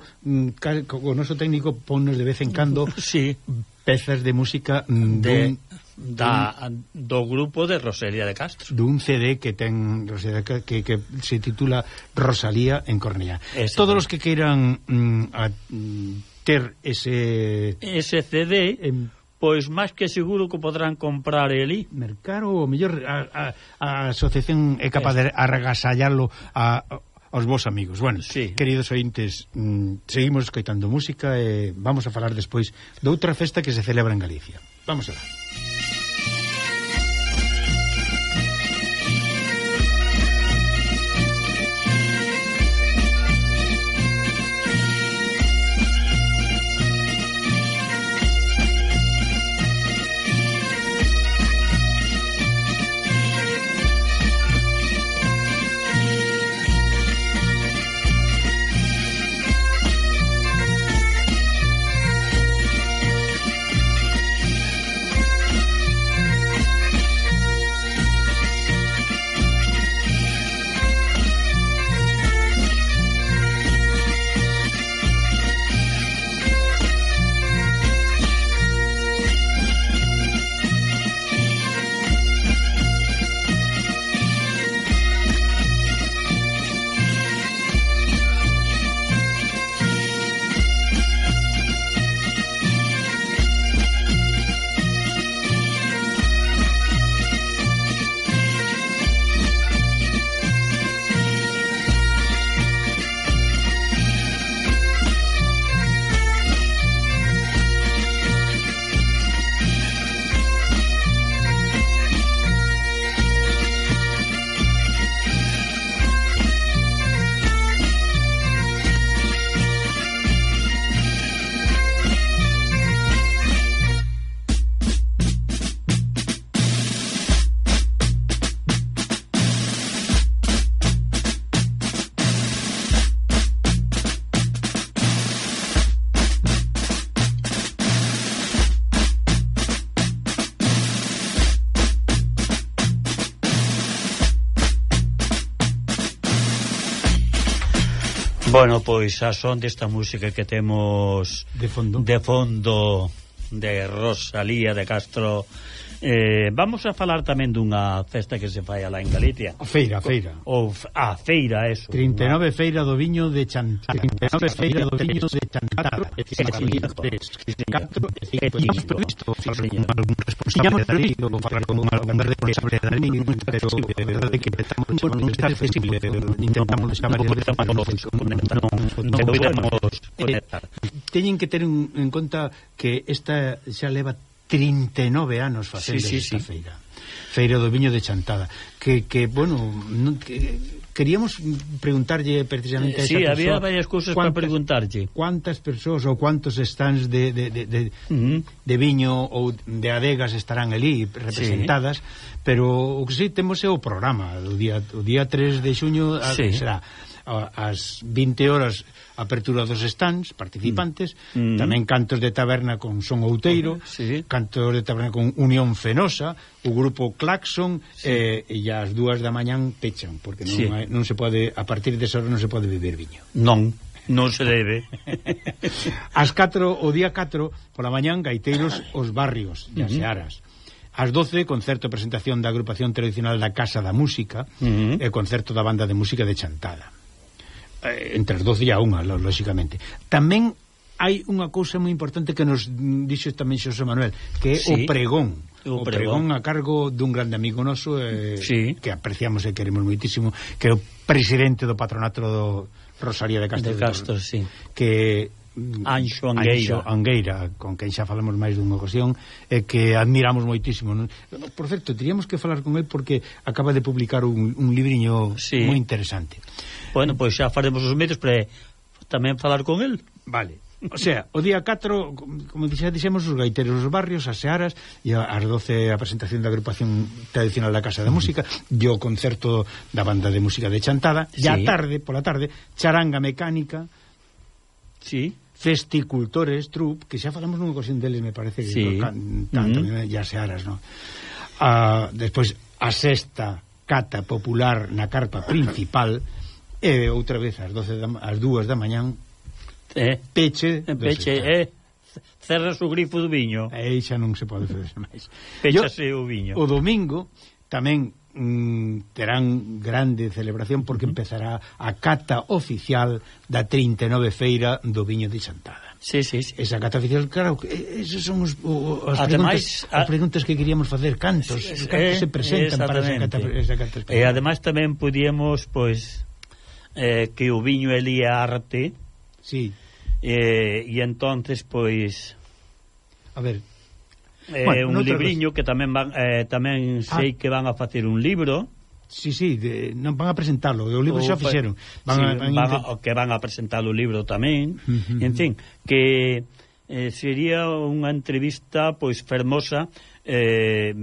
S3: o noso técnico ponnos de vez en cando
S2: sí.
S3: pezas de música
S2: de,
S3: dun,
S2: da, do grupo de Rosalía de Castro,
S3: dun C D que ten Rosalía, que, que se titula Rosalía en Cornellá. Ese todos os que queiran mm, a, mm, ter ese
S2: ese C D en, pois máis que seguro que podrán comprar ali,
S3: mercar ou mellor a, a, a asociación é capaz de argasallarlo a, a aos vos amigos. Bueno, sí. Queridos ointes, mmm, seguimos escoitando música e vamos a falar despois de outra festa que se celebra en Galicia. Vamos alá.
S2: Bueno, pois a son desta música que temos
S3: de fondo
S2: de fondo de Rosalía de Castro, Eh, vamos a falar tamén dunha festa que se fai alá en Galicia.
S3: A feira, a feira.
S2: O, a feira, eso.
S3: trinta e nove Feira do Viño de Chantada. trinta e nove Feira do Viño de Chantada. catro e cinco estamos previsto falar con algún responsable da lei ou falar con algún responsable da lei, pero é verdade que estamos con estar flexible, intentamos deixar conectar. Teñen que ter en conta que esta xa leva trinta e nove anos facendo
S2: sí, sí,
S3: esta
S2: sí.
S3: feira. Feira do Viño de Chantada. Que, que bueno, non, que, queríamos preguntarlle precisamente a esa
S2: sí,
S3: persoa.
S2: había varias cousas para preguntarlle.
S3: Cuántas persoas ou cuántos stands de, de, de, de,
S2: uh-huh.
S3: de viño ou de adegas estarán ali representadas, sí. Pero o que sí temos é o programa. O día, o día tres de xuño sí. será ás vinte horas apertura dos stands participantes, mm. tamén cantos de taberna con son outeiro, sí. cantos de taberna con Unión Fenosa, o grupo Claxon, sí. eh, e as dúas da mañán pechan, porque non, sí. hai, non se pode, a partir desa hora non se pode beber viño.
S2: Non, non se debe.
S3: As catro, o día catro, pola mañán, gaiteiros os barrios de Asearas. Ás doce, concerto e presentación da agrupación tradicional da Casa da Música, uh-huh. e concerto da banda de música de Chantada. Entre as doce e a unha, lógicamente. Tamén hai unha cousa moi importante que nos dixo tamén Xosé Manuel, que é sí. o pregón. O, o pregón. pregón a cargo dun grande amigo noso, eh, sí. que apreciamos e queremos moitísimo, que é o presidente do patronato do Rosalía de Castro.
S2: De Castro, sí.
S3: Que
S2: Anxo Angueira.
S3: Anxo Angueira, con quen xa falamos máis dunha ocasión, e que admiramos moitísimo. Por certo, teríamos que falar con el porque acaba de publicar un, un libriño sí. moi interesante.
S2: Bueno, pois pues xa faremos os medios para tamén falar con el.
S3: Vale. O sea, o día catro, como xa dixemos, os gaiteros dos barrios, as Searas, e ás doce a presentación da agrupación tradicional da Casa da Música, e o concerto da banda de música de Chantada, e sí. a tarde, pola tarde, charanga mecánica,
S2: sí.
S3: festicultores, trup, que xa falamos nunha ocasión deles, me parece que
S2: sí.
S3: can, tanto, uh-huh. e as Searas, non? Uh, despois, a sexta cata popular na carpa principal, e outra vez ás doce da, ás dúas da mañán
S2: eh,
S3: peche
S2: peche eh, cerras o grifo do viño
S3: e xa non se pode fazer máis.
S2: Pechase o viño.
S3: O domingo tamén mm, terán grande celebración porque uh-huh. empezará a cata oficial da trinta e nove Feira do Viño de Chantada.
S2: Sí, sí, sí.
S3: Esa cata oficial, claro, esos son os, o, as,
S2: ademais,
S3: preguntas, a... as preguntas que queríamos facer, cantos, sí, cantos eh, se presentan para esa cata, esa cata
S2: e ademais tamén podíamos, pois Eh, que o viño elí é arte,
S3: sí.
S2: eh, e entonces pois
S3: a ver
S2: eh, bueno, un libriño vez. Que tamén van, eh, tamén sei ah. que van a facer un libro.
S3: Sí, sí, de, non van a presentarlo, o libro o, xa fixeron.
S2: Van, sí, a, van, van a, que van a presentar o libro tamén. Uh-huh. En fin, que eh, sería unha entrevista pois fermosa, eh,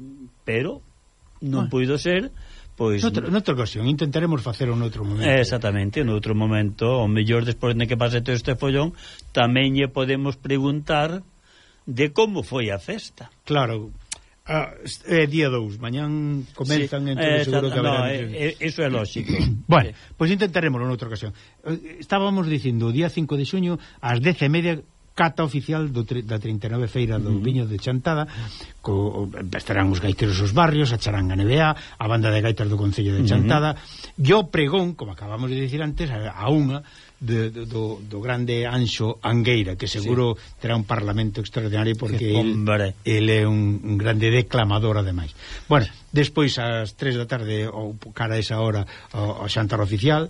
S2: pero non ah. puido ser. Pois
S3: noutra, noutra ocasión, intentaremos facelo noutro momento.
S2: Exactamente, noutro momento, o mellor despois de que pase todo este follón, tamén lle podemos preguntar de como foi a festa.
S3: Claro. Ah, é día dous, mañán comenzan, sí. Entón seguro que haberá...
S2: No, eh, eso é lógico.
S3: Bueno, pois pues intentaremoslo noutra ocasión. Estábamos dicindo, o día cinco de xuño, ás dez e media, cata oficial do, da trinta e nove Feira do uh-huh. Viño de Chantada, co, estarán os gaiteros os barrios, a charanga N B A, a banda de gaitas do Concello de Chantada, uh-huh. e o pregón, como acabamos de dicir antes, a, a unha de, de, do, do grande Anxo Angueira, que seguro sí. terá un parlamento extraordinario porque el, el é un, un grande declamador ademais. Bueno, despois ás tres da tarde ou cara a esa hora o, o xantar oficial,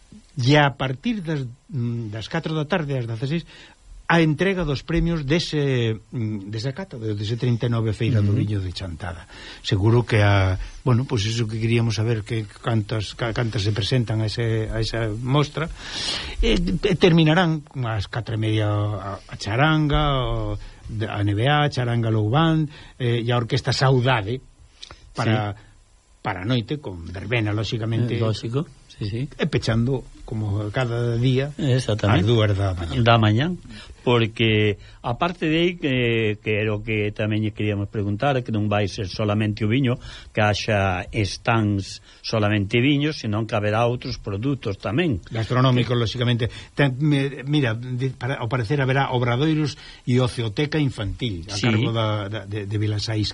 S3: e a partir das, das catro da tarde ás dezaseis a entrega dos premios dese desa cata, dese trinta e nove Feira uh-huh. do Viño de Chantada. Seguro que a, bueno, pois pues eso que queríamos saber, que cantas cantas se presentan a, ese, a esa mostra, e, e terminarán ás catro e media a, a charanga, o, a N B A, charanga Low Band, eh, e a Orquesta Saudade para, sí. para a noite, con verbena, lóxicamente.
S2: Eh, lógico, sí, sí.
S3: E pechando, como cada día,
S2: as
S3: dúas da mañan.
S2: Da mañan. Porque, aparte de aí, que, que era o que tamén queríamos preguntar, que non vai ser solamente o viño, que haxa stands solamente viños, senón que haberá outros produtos tamén.
S3: Gastronómicos, que... lóxicamente. Ten, me, mira, de, para, ao parecer haberá obradoiros e oceoteca infantil, a sí. cargo da, da, de, de Vilasaísca.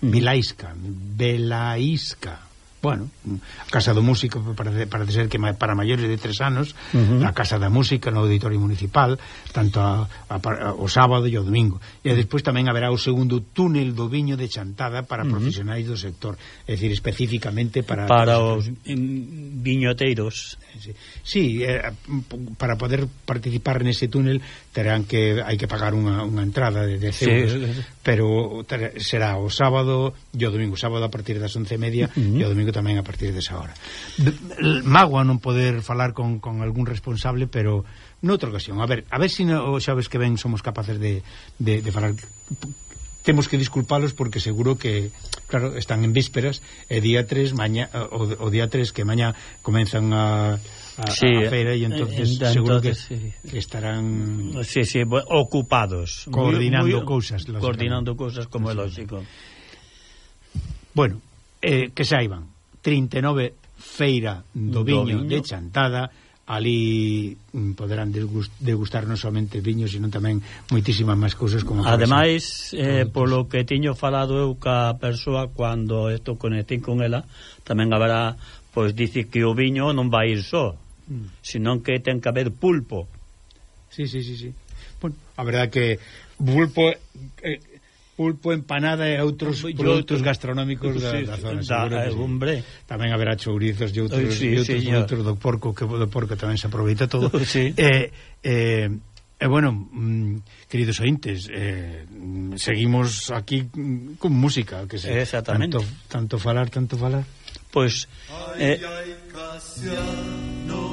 S3: Vilaisca, Velaisca. Bueno, a Casa do Músico parece, parece ser que para maiores de tres anos, uh-huh. a Casa da Música no Auditorio Municipal, tanto a, a, a, o sábado e o domingo. E despois tamén haberá o segundo túnel do viño de Chantada para uh-huh. profesionais do sector, é dicir, especificamente para
S2: para os viñoteiros.
S3: Sí, sí eh, para poder participar nese túnel terán que hai que pagar unha, unha entrada de dez euros, sí. pero ter, será o sábado e o domingo, o sábado a partir das once e media uh-huh. e o domingo tamén a partir desa hora. Magua non poder falar con, con algún responsable, pero noutra ocasión, a ver, a ver se si no, o sabes que ben somos capaces de, de, de falar. Temos que disculpalos porque seguro que, claro, están en vísperas e día tres, maña, o, o día tres que mañá comenzan a a, sí, a feira e entonces eh, seguro entonces, que, sí. que estarán
S2: sí, sí, ocupados
S3: coordinando muy, muy, cousas
S2: coordinando cousas como é lógico.
S3: Bueno, eh, que saiban trinta e nove Feira do Viño, do viño de Chantada. Ali poderán degustar non somente viños, sino tamén moitísimas máis cousas como
S2: ademais, eh, polo que tiño falado eu ca persoa cando estou conectín con ela, tamén haberá, pois dice que o viño non vai ir só, mm. senón que ten que haber pulpo.
S3: Sí, sí, sí, sí. Bueno, a verdade que pulpo eh, pulpo, empanada e outros yo, produtos gastronómicos da, sí, da zona,
S2: da,
S3: seguro que
S2: sí. Hombre.
S3: Tamén haberá chourizos e outros, sí, e outros
S2: sí,
S3: produtos do porco, que do porco tamén se aproveita todo.
S2: Sí.
S3: Eh, eh, eh, bueno, mm, queridos ointes, eh, seguimos aquí con música, que se,
S2: exactamente.
S3: Tanto, tanto falar, tanto falar.
S2: Pois eh,
S12: ay, ay, Casiano,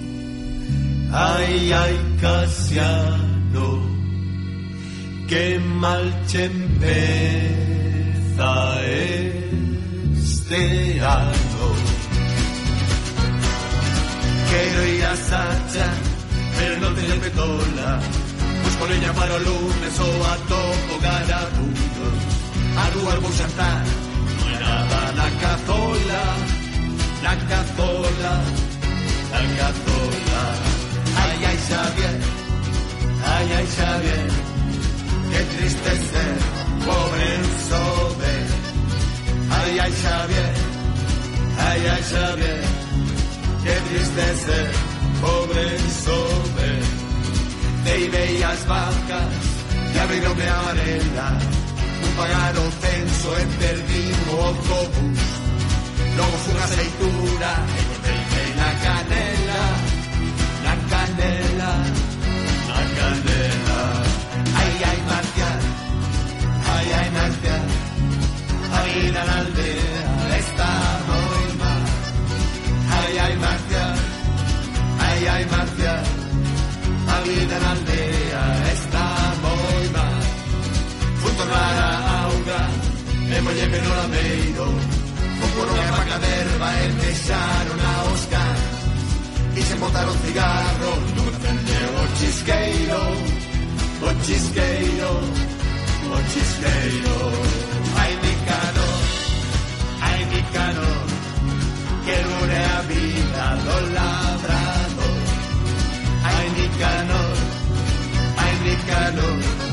S12: ay, ay, Casiano, que mal che empeza este ano. Quero ir a Sacha, pero non teño petola. Busco leña para o lunes ou a topo garabundo. A rúa vou xantar, non é nada na cazola, na cazola, na cazola. Ai, ai, Xavier, ai, ai, Xavier, que triste ser, pobre sobe. Ay, ay, Xavier, ay, ay, Xavier, que triste ser, pobre sobe. Dei vei as vacas e abrironme a varela, un pagar o censo e perdín o autobús. Logo fun a aceitura e cortei na canela, na canela, na canela. Ay, ay, Marcia, ay, ay, Marcia, a vida na aldea está moi mal. Ay, ay, Marcia, ay, ay, Marcia, a vida na aldea está moi mal. Fun tornar a auga e molleme no lameiro, fun por unha paca de erva e deixaron a os cans, e se botaron cigarro, nunca prendeu o chisqueiro. O chisqueiro, o chisqueiro. Ai, mi cano, ai, mi cano, que dure a vida do labrador. Ai, mi cano, ai, mi cano,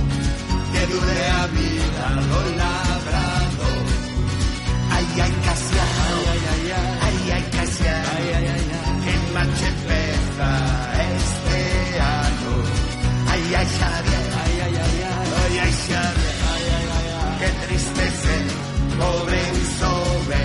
S12: que dure a vida do labrador. Ai, ai, Casiano, ai, ai, ai, ai, ai, Casiano, ai, ai, ai, que marcha empeza este ano. Ai, ai, Xavier, ay, ay, ay, ay, ay, Xavier, ay, ay, ay, ay, que tristeza, pobre sobe.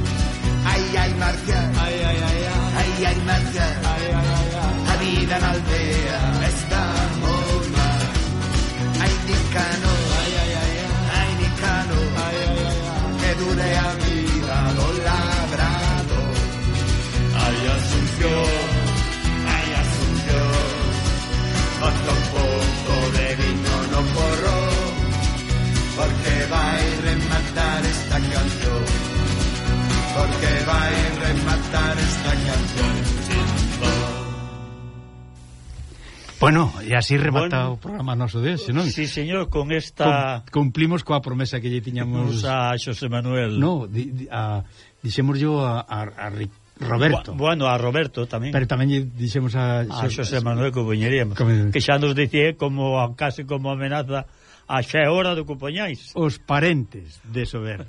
S12: Ay, ay, Marcia, ay, ay, ay, ay, ay, Marcia, ay, ay, ay, ay, a vida na aldea está moi mal. Ay, Nicano, ay, ay, ay, ay, Nicano, ay, ay, ay, que dure a vida do labrador. Ay, Asunción, ay, Asunción, basta un pouco de viño no porro, porque vai rematar esta canción, porque vai rematar esta canción.
S3: Bueno, e así remata
S2: bueno,
S3: o programa noso de hoxe, non?
S2: Sí, señor, con esta...
S3: Com, cumplimos coa promesa que lle tiñamos...
S2: a Xosé Manuel.
S3: No, di, di, a, dixemos yo a, a, a Roberto.
S2: Bueno, a Roberto tamén.
S3: Pero tamén lle dixemos a...
S2: A Xosé Manuel que poñeríamos. Que xa nos dicía como casi como amenaza a xa é hora de que poñáis.
S3: Os parentes de Sober.